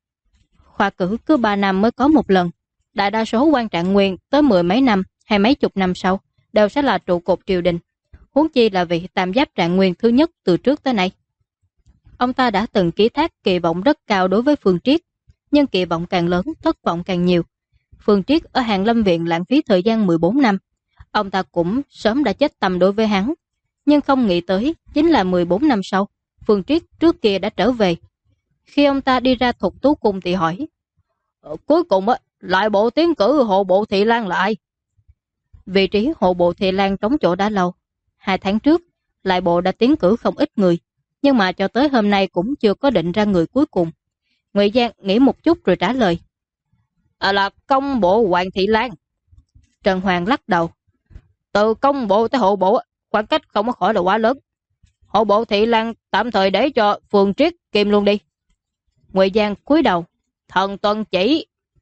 Khoa cử cứ 3 năm mới có một lần. Đại đa số quan trạng nguyên tới 10 mấy năm hay mấy chục năm sau đều sẽ là trụ cột triều đình. Huống chi là vị tam giáp trạng nguyên thứ nhất từ trước tới nay. Ông ta đã từng ký thác kỳ vọng rất cao đối với Phương Triết, nhưng kỳ vọng càng lớn, thất vọng càng nhiều. Phương Triết ở Hàn Lâm Viện lãng phí thời gian 14 năm. Ông ta cũng sớm đã chết tâm đối với hắn, nhưng không nghĩ tới chính là 14 năm sau, Phương Triết trước kia đã trở về. Khi ông ta đi ra Thục Tú Cung thì hỏi, cuối cùng lại bộ tiến cử hộ bộ Thị Lan là ai? Vị trí hộ bộ Thị Lan trống chỗ đã lâu. 2 tháng trước, lại bộ đã tiến cử không ít người, nhưng mà cho tới hôm nay cũng chưa có định ra người cuối cùng. Ngụy Giang nghĩ một chút rồi trả lời. Là công bộ Hoàng Thị Lan. Trần Hoàng lắc đầu. Từ công bộ tới hộ bộ, khoảng cách không có khỏi là quá lớn. Hộ bộ Thị Lan tạm thời để cho Phương Triết kiêm luôn đi. Ngụy Giang cúi đầu. Thần tuân chỉ.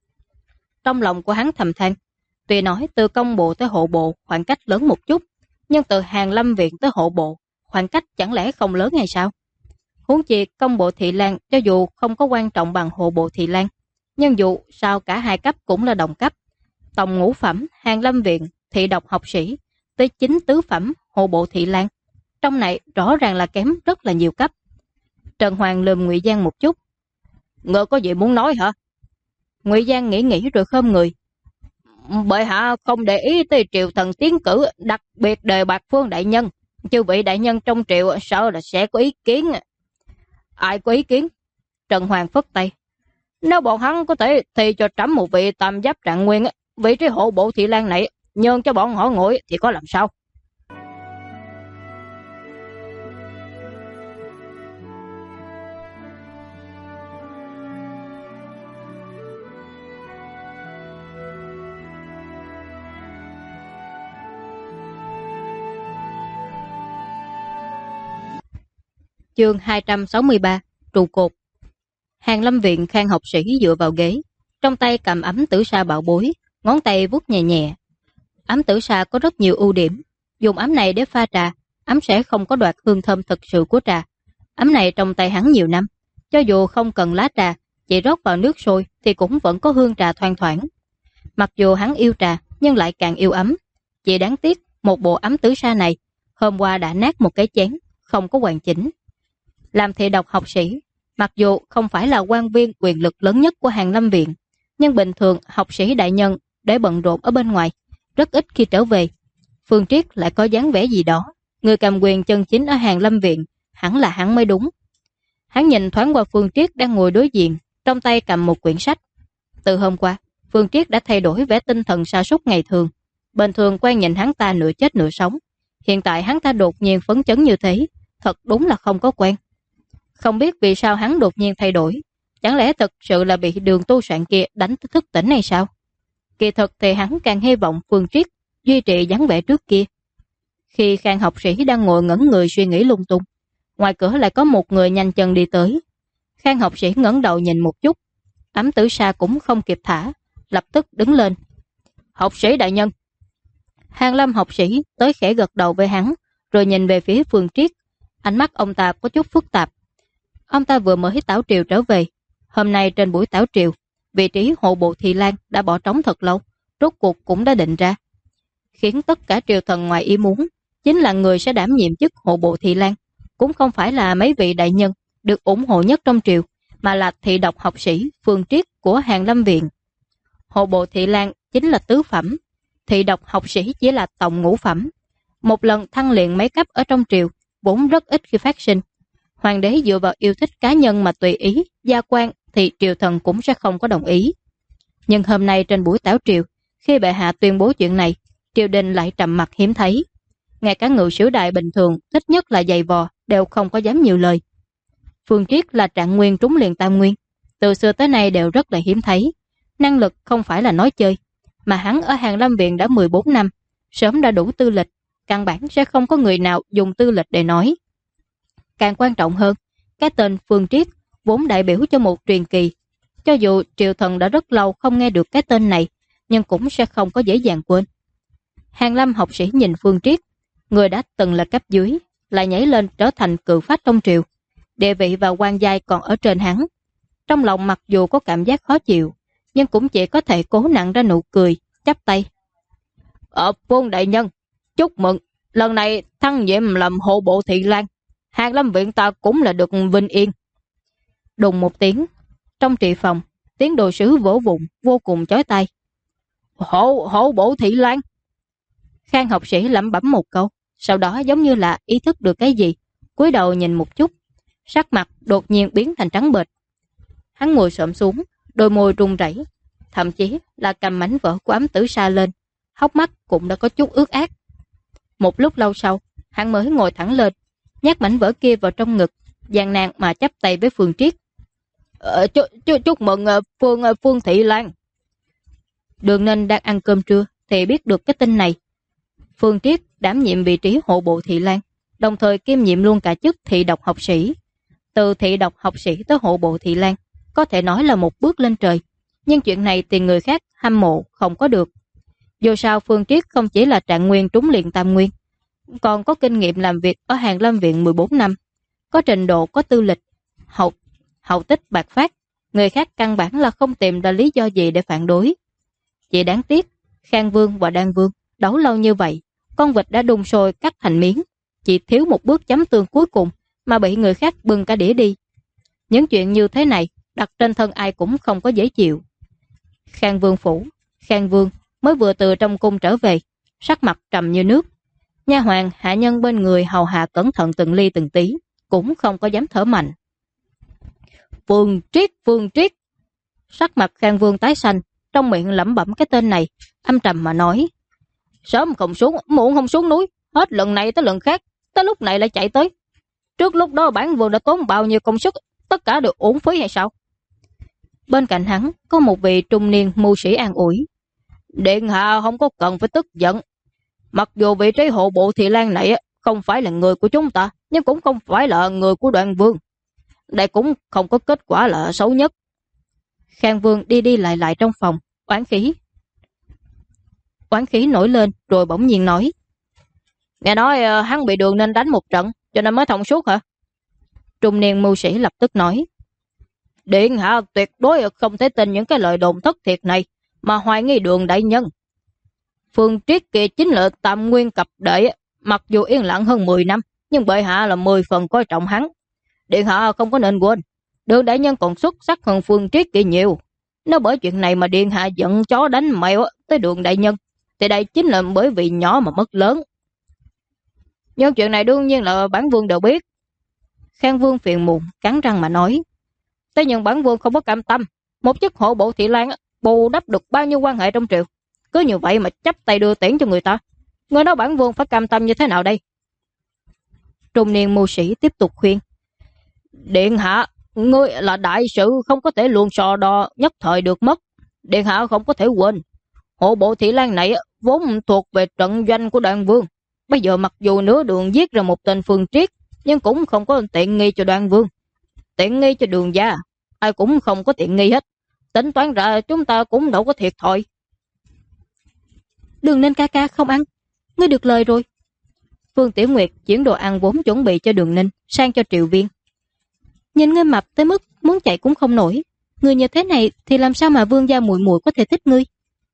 Trong lòng của hắn thầm than. Tuy nói từ công bộ tới hộ bộ khoảng cách lớn một chút, nhưng từ Hàn Lâm Viện tới hộ bộ khoảng cách chẳng lẽ không lớn hay sao? Huống chi công bộ Thị Lan cho dù không có quan trọng bằng hộ bộ Thị Lan, nhưng dù sao cả hai cấp cũng là đồng cấp. Tổng ngũ phẩm Hàn Lâm Viện thị độc học sĩ tới 9 tứ phẩm hộ bộ Thị Lan, trong này rõ ràng là kém rất là nhiều cấp. Trần Hoàng lườm Ngụy Giang một chút. Ngựa có gì muốn nói hả? Ngụy Giang nghĩ rồi khom người. Bệ hạ không để ý tới triều thần tiến cử, đặc biệt đề bạt Phương đại nhân. Chư vị đại nhân trong triều sợ là sẽ có ý kiến. Ai có ý kiến? Trần Hoàng phất tay. Nếu bọn hắn có thể thì cho trẫm một vị tam giáp trạng nguyên, vị trí hộ bộ Thị Lan này nhường cho bọn họ ngồi thì có làm sao? Chương 263, trụ cột. Hàn Lâm Viện Khang học sĩ dựa vào ghế, trong tay cầm ấm tử sa bảo bối, ngón tay vuốt nhẹ nhẹ. Ấm tử sa có rất nhiều ưu điểm, dùng ấm này để pha trà, ấm sẽ không có đoạt hương thơm thực sự của trà. Ấm này trong tay hắn nhiều năm, cho dù không cần lá trà, chỉ rót vào nước sôi thì cũng vẫn có hương trà thoang thoảng. Mặc dù hắn yêu trà, nhưng lại càng yêu ấm. Chỉ đáng tiếc, một bộ ấm tử sa này, hôm qua đã nát một cái chén, không có hoàn chỉnh. Làm thị độc học sĩ, mặc dù không phải là quan viên quyền lực lớn nhất của Hàn Lâm Viện, nhưng bình thường học sĩ đại nhân để bận rộn ở bên ngoài, rất ít khi trở về. Phương Triết lại có dáng vẻ gì đó, người cầm quyền chân chính ở Hàn Lâm Viện, hẳn là hắn mới đúng. Hắn nhìn thoáng qua Phương Triết đang ngồi đối diện, trong tay cầm một quyển sách. Từ hôm qua, Phương Triết đã thay đổi vẻ tinh thần sa sút ngày thường, Bình thường quen nhìn hắn ta nửa chết nửa sống, hiện tại hắn ta đột nhiên phấn chấn như thế, thật đúng là không có quen. Không biết vì sao hắn đột nhiên thay đổi, chẳng lẽ thực sự là bị Đường tu soạn kia đánh thức tỉnh hay sao? Kỳ thực thì hắn càng hy vọng Phương Triết duy trì dáng vẻ trước kia. Khi Khang học sĩ đang ngồi ngẩn người suy nghĩ lung tung, ngoài cửa lại có một người nhanh chân đi tới. Khang học sĩ ngẩng đầu nhìn một chút, Ám Tử Sa cũng không kịp thả, lập tức đứng lên. Học sĩ đại nhân. Hàn Lâm học sĩ tới khẽ gật đầu với hắn, rồi nhìn về phía Phương Triết. Ánh mắt ông ta có chút phức tạp. Ông ta vừa mới tảo triều trở về. Hôm nay trên buổi tảo triều, vị trí hộ bộ Thị Lan đã bỏ trống thật lâu, rốt cuộc cũng đã định ra. Khiến tất cả triều thần ngoài ý muốn, chính là người sẽ đảm nhiệm chức hộ bộ Thị Lan, cũng không phải là mấy vị đại nhân được ủng hộ nhất trong triều, mà là thị độc học sĩ Phương Triết của Hàn Lâm Viện. Hộ bộ Thị Lan chính là tứ phẩm, thị độc học sĩ chỉ là tổng ngũ phẩm. Một lần thăng liền mấy cấp ở trong triều, vốn rất ít khi phát sinh. Hoàng đế dựa vào yêu thích cá nhân mà tùy ý, gia quan thì triều thần cũng sẽ không có đồng ý. Nhưng hôm nay trên buổi tảo triều, khi bệ hạ tuyên bố chuyện này, triều đình lại trầm mặc hiếm thấy. Ngay cả ngự sử đại bình thường, thích nhất là giày vò, đều không có dám nhiều lời. Phương Triết là trạng nguyên trúng liền tam nguyên, từ xưa tới nay đều rất là hiếm thấy. Năng lực không phải là nói chơi, mà hắn ở Hàn Lâm Viện đã 14 năm, sớm đã đủ tư lịch, căn bản sẽ không có người nào dùng tư lịch để nói. Càng quan trọng hơn, cái tên Phương Triết vốn đại biểu cho một truyền kỳ. Cho dù triều thần đã rất lâu không nghe được cái tên này, nhưng cũng sẽ không có dễ dàng quên. Hàn Lâm học sĩ nhìn Phương Triết, người đã từng là cấp dưới, lại nhảy lên trở thành cự phách trong triều. Địa vị và quan giai còn ở trên hắn. Trong lòng mặc dù có cảm giác khó chịu, nhưng cũng chỉ có thể cố nặn ra nụ cười, chắp tay. Phương đại nhân, chúc mừng, lần này thăng nhiệm làm hộ bộ Thị Lan, Hàn Lâm Viện ta cũng là được vinh yên. Đùng một tiếng, trong trị phòng, tiếng đồ sứ vỗ vụn vô cùng chói tai. Hộ bộ Thị Lan. Khang học sĩ lẩm bẩm một câu, sau đó giống như là ý thức được cái gì, cúi đầu nhìn một chút, sắc mặt đột nhiên biến thành trắng bệch. Hắn ngồi xổm xuống, đôi môi run rẩy, thậm chí là cầm mảnh vỡ của Ám Tử Sa lên, hốc mắt cũng đã có chút ướt át. Một lúc lâu sau, hắn mới ngồi thẳng lên, nhét mảnh vỡ kia vào trong ngực, gian nan mà chắp tay với Phương Triết. Chúc mừng Phương Thị Lan. Đường Ninh đang ăn cơm trưa thì biết được cái tin này. Phương Triết đảm nhiệm vị trí hộ bộ Thị Lan, đồng thời kiêm nhiệm luôn cả chức thị độc học sĩ. Từ thị độc học sĩ tới hộ bộ Thị Lan, có thể nói là một bước lên trời, nhưng chuyện này thì người khác hâm mộ không có được. Dù sao Phương Triết không chỉ là trạng nguyên trúng liền tam nguyên, còn có kinh nghiệm làm việc ở Hàn Lâm Viện 14 năm, có trình độ, có tư lịch, hậu tích bạc phát, người khác căn bản là không tìm ra lý do gì để phản đối. Chỉ đáng tiếc, Khang Vương và Đan Vương đấu lâu như vậy, con vịt đã đun sôi cắt thành miếng, chỉ thiếu một bước chấm tương cuối cùng mà bị người khác bưng cả đĩa đi. Những chuyện như thế này đặt trên thân ai cũng không có dễ chịu. Khang Vương phủ, Khang Vương mới vừa từ trong cung trở về, sắc mặt trầm như nước. Nha hoàn hạ nhân bên người hầu hạ cẩn thận từng ly từng tí, cũng không có dám thở mạnh. Phương Triết. Sắc mặt Khang Vương tái xanh, trong miệng lẩm bẩm cái tên này, âm trầm mà nói. Sớm không xuống, muộn không xuống núi, hết lần này tới lần khác, tới lúc này lại chạy tới. Trước lúc đó bản vương đã tốn bao nhiêu công sức, tất cả đều uổng phí hay sao? Bên cạnh hắn có một vị trung niên mưu sĩ an ủi. Điện hạ không có cần phải tức giận. Mặc dù vị trí hộ bộ Thị Lan này không phải là người của chúng ta, nhưng cũng không phải là người của Đoạn Vương. Đây cũng không có kết quả là xấu nhất. Khang Vương đi đi lại trong phòng, oán khí nổi lên, rồi bỗng nhiên nói. Nghe nói hắn bị Đường Ninh đánh một trận, cho nên mới thông suốt hả? Trung niên mưu sĩ lập tức nói. Điện hạ tuyệt đối không thể tin những cái lời đồn thất thiệt này, mà hoài nghi Đường đại nhân. Phương Triết kia chính là tam nguyên cập đệ, mặc dù yên lặng hơn 10 năm, nhưng bệ hạ là 10 phần coi trọng hắn. Điện hạ không có nên quên, Đường đại nhân còn xuất sắc hơn Phương Triết kia nhiều. Nếu bởi chuyện này mà điện hạ giận chó đánh mèo tới Đường đại nhân, thì đây chính là bởi vì nhỏ mà mất lớn. Nhưng chuyện này đương nhiên là bản vương đều biết. Khang Vương phiền muộn cắn răng mà nói. Thế nhưng bản vương không có cam tâm, một chức hộ bộ Thị Lan bù đắp được bao nhiêu quan hệ trong triều, cứ như vậy mà chắp tay đưa tiễn cho người ta. Người nói bản vương phải cam tâm như thế nào đây? Trung niên mưu sĩ tiếp tục khuyên. Điện hạ, ngươi là đại sự không có thể luôn so đo nhất thời được mất. Điện hạ không có thể quên, hộ bộ Thị Lan này vốn thuộc về trận doanh của Đoan Vương. Bây giờ mặc dù nửa đường giết ra một tên Phương Triết, nhưng cũng không có tiện nghi cho Đoan Vương. Tiện nghi cho Đường gia, ai cũng không có tiện nghi hết. Tính toán ra chúng ta cũng đâu có thiệt thòi. Đừng nên ca ca không ăn, ngươi được lời rồi. Phương Tiểu Nguyệt chuyển đồ ăn vốn chuẩn bị cho Đường Ninh sang cho Triệu Viên. Nhìn ngươi mập tới mức muốn chạy cũng không nổi, ngươi như thế này thì làm sao mà vương gia muội muội có thể thích ngươi?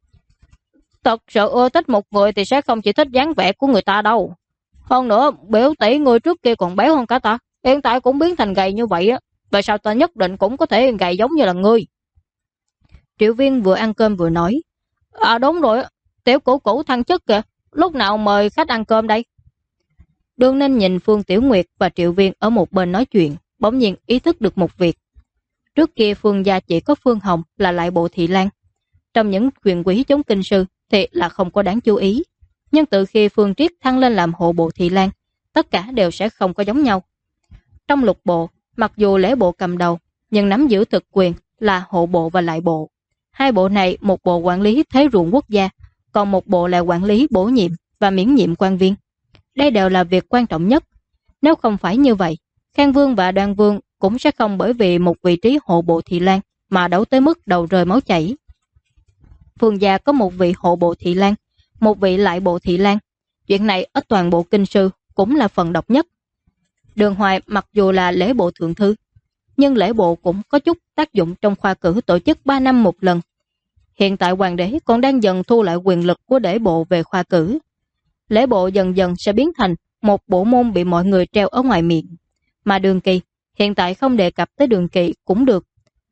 Thật sự ưa thích một người thì sẽ không chỉ thích dáng vẻ của người ta đâu. Hơn nữa, biểu tỷ người trước kia còn béo hơn cả ta, hiện tại cũng biến thành gầy như vậy á. Vậy sao ta nhất định cũng có thể gầy giống như là ngươi? Triệu Viên vừa ăn cơm vừa nói. À đúng rồi, tiểu cũ thăng chức kìa, lúc nào mời khách ăn cơm đây? Đường Ninh nhìn Phương Tiểu Nguyệt và Triệu Viên ở một bên nói chuyện, bỗng nhiên ý thức được một việc. Trước kia Phương gia chỉ có Phương Hồng là lại bộ Thị Lan. Trong những quyền quý chống kinh sư thì là không có đáng chú ý. Nhưng từ khi Phương Triết thăng lên làm hộ bộ Thị Lan, tất cả đều sẽ không có giống nhau. Trong lục bộ, mặc dù lễ bộ cầm đầu, nhưng nắm giữ thực quyền là hộ bộ và lại bộ. Hai bộ này, một bộ quản lý thế ruộng quốc gia, còn một bộ là quản lý bổ nhiệm và miễn nhiệm quan viên. Đây đều là việc quan trọng nhất. Nếu không phải như vậy, Khang Vương và Đoan Vương cũng sẽ không bởi vì một vị trí hộ bộ Thị Lan mà đấu tới mức đầu rơi máu chảy. Phương gia có một vị hộ bộ Thị Lan, một vị lại bộ Thị Lan. Chuyện này ở toàn bộ kinh sư cũng là phần độc nhất. Đường Hoài mặc dù là lễ bộ thượng thư, nhưng lễ bộ cũng có chút tác dụng trong khoa cử tổ chức 3 năm một lần. Hiện tại hoàng đế còn đang dần thu lại quyền lực của lễ bộ về khoa cử. Lễ bộ dần dần sẽ biến thành một bộ môn bị mọi người treo ở ngoài miệng. Mà Đường Kỳ, hiện tại không đề cập tới Đường Kỳ cũng được.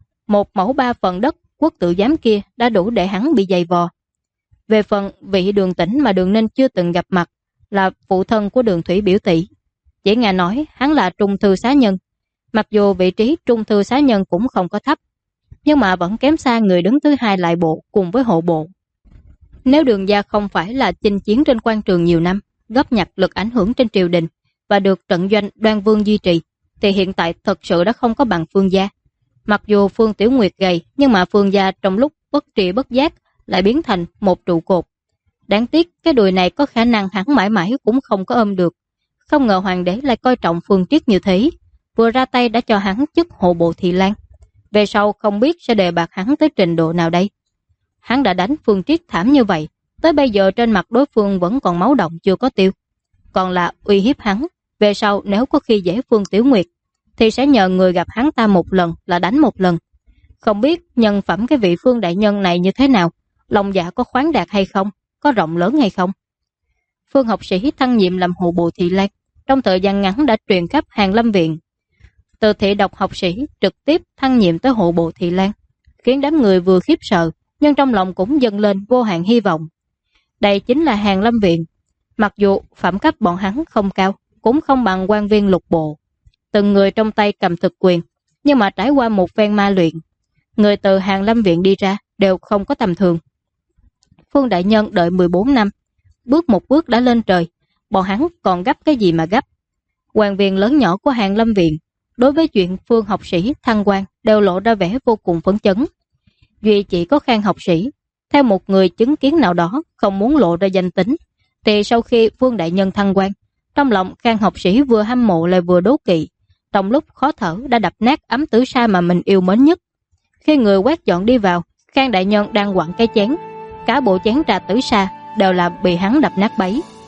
1/3 đất quốc tự giám kia đã đủ để hắn bị dày vò. Về phần vị Đường Tĩnh mà Đường Ninh chưa từng gặp mặt là phụ thân của Đường Thủy biểu tỷ. Chỉ nghe nói hắn là trung thư xá nhân. Mặc dù vị trí trung thư xá nhân cũng không có thấp, nhưng mà vẫn kém xa người đứng thứ hai lại bộ cùng với hộ bộ. Nếu Đường gia không phải là chinh chiến trên quan trường nhiều năm, góp nhặt lực ảnh hưởng trên triều đình và được trận doanh Đoan Vương duy trì, thì hiện tại thật sự đã không có bằng Phương gia. Mặc dù Phương Tiểu Nguyệt gầy, nhưng mà Phương gia trong lúc bất tri bất giác lại biến thành một trụ cột. Đáng tiếc cái đùi này có khả năng hắn mãi mãi cũng không có ôm được. Không ngờ hoàng đế lại coi trọng Phương Triết như thế, vừa ra tay đã cho hắn chức hộ bộ Thị Lan. Về sau không biết sẽ đề bạt hắn tới trình độ nào đây. Hắn đã đánh Phương Triết thảm như vậy, tới bây giờ trên mặt đối phương vẫn còn máu động chưa có tiêu. Còn là uy hiếp hắn, về sau nếu có khi dễ Phương Tiểu Nguyệt, thì sẽ nhờ người gặp hắn ta một lần là đánh một lần. Không biết nhân phẩm cái vị Phương đại nhân này như thế nào, lòng dạ có khoáng đạt hay không, có rộng lớn hay không. Phương học sĩ thăng nhiệm làm hộ bộ Thị Lan, trong thời gian ngắn đã truyền khắp Hàn Lâm Viện. Từ thị độc học sĩ trực tiếp thăng nhiệm tới hộ bộ Thị Lan, khiến đám người vừa khiếp sợ, nhưng trong lòng cũng dâng lên vô hạn hy vọng. Đây chính là Hàn Lâm Viện. Mặc dù phẩm cấp bọn hắn không cao, cũng không bằng quan viên lục bộ. Từng người trong tay cầm thực quyền, nhưng mà trải qua một phen ma luyện, người từ Hàn Lâm Viện đi ra đều không có tầm thường. Phương đại nhân đợi 14 năm, bước một bước đã lên trời, bọn hắn còn gấp cái gì mà gấp. Quan viên lớn nhỏ của Hàn Lâm Viện đối với chuyện Phương học sĩ thăng quan đều lộ ra vẻ vô cùng phấn chấn. Duy chỉ có Khang học sĩ, theo một người chứng kiến nào đó không muốn lộ ra danh tính, thì sau khi Phương đại nhân thăng quan, trong lòng Khang học sĩ vừa hâm mộ lại vừa đố kỵ, trong lúc khó thở đã đập nát ấm tử sa mà mình yêu mến nhất. Khi người quét dọn đi vào, Khang đại nhân đang quặn cái chén, cả bộ chén trà tử sa đều là bị hắn đập nát bấy.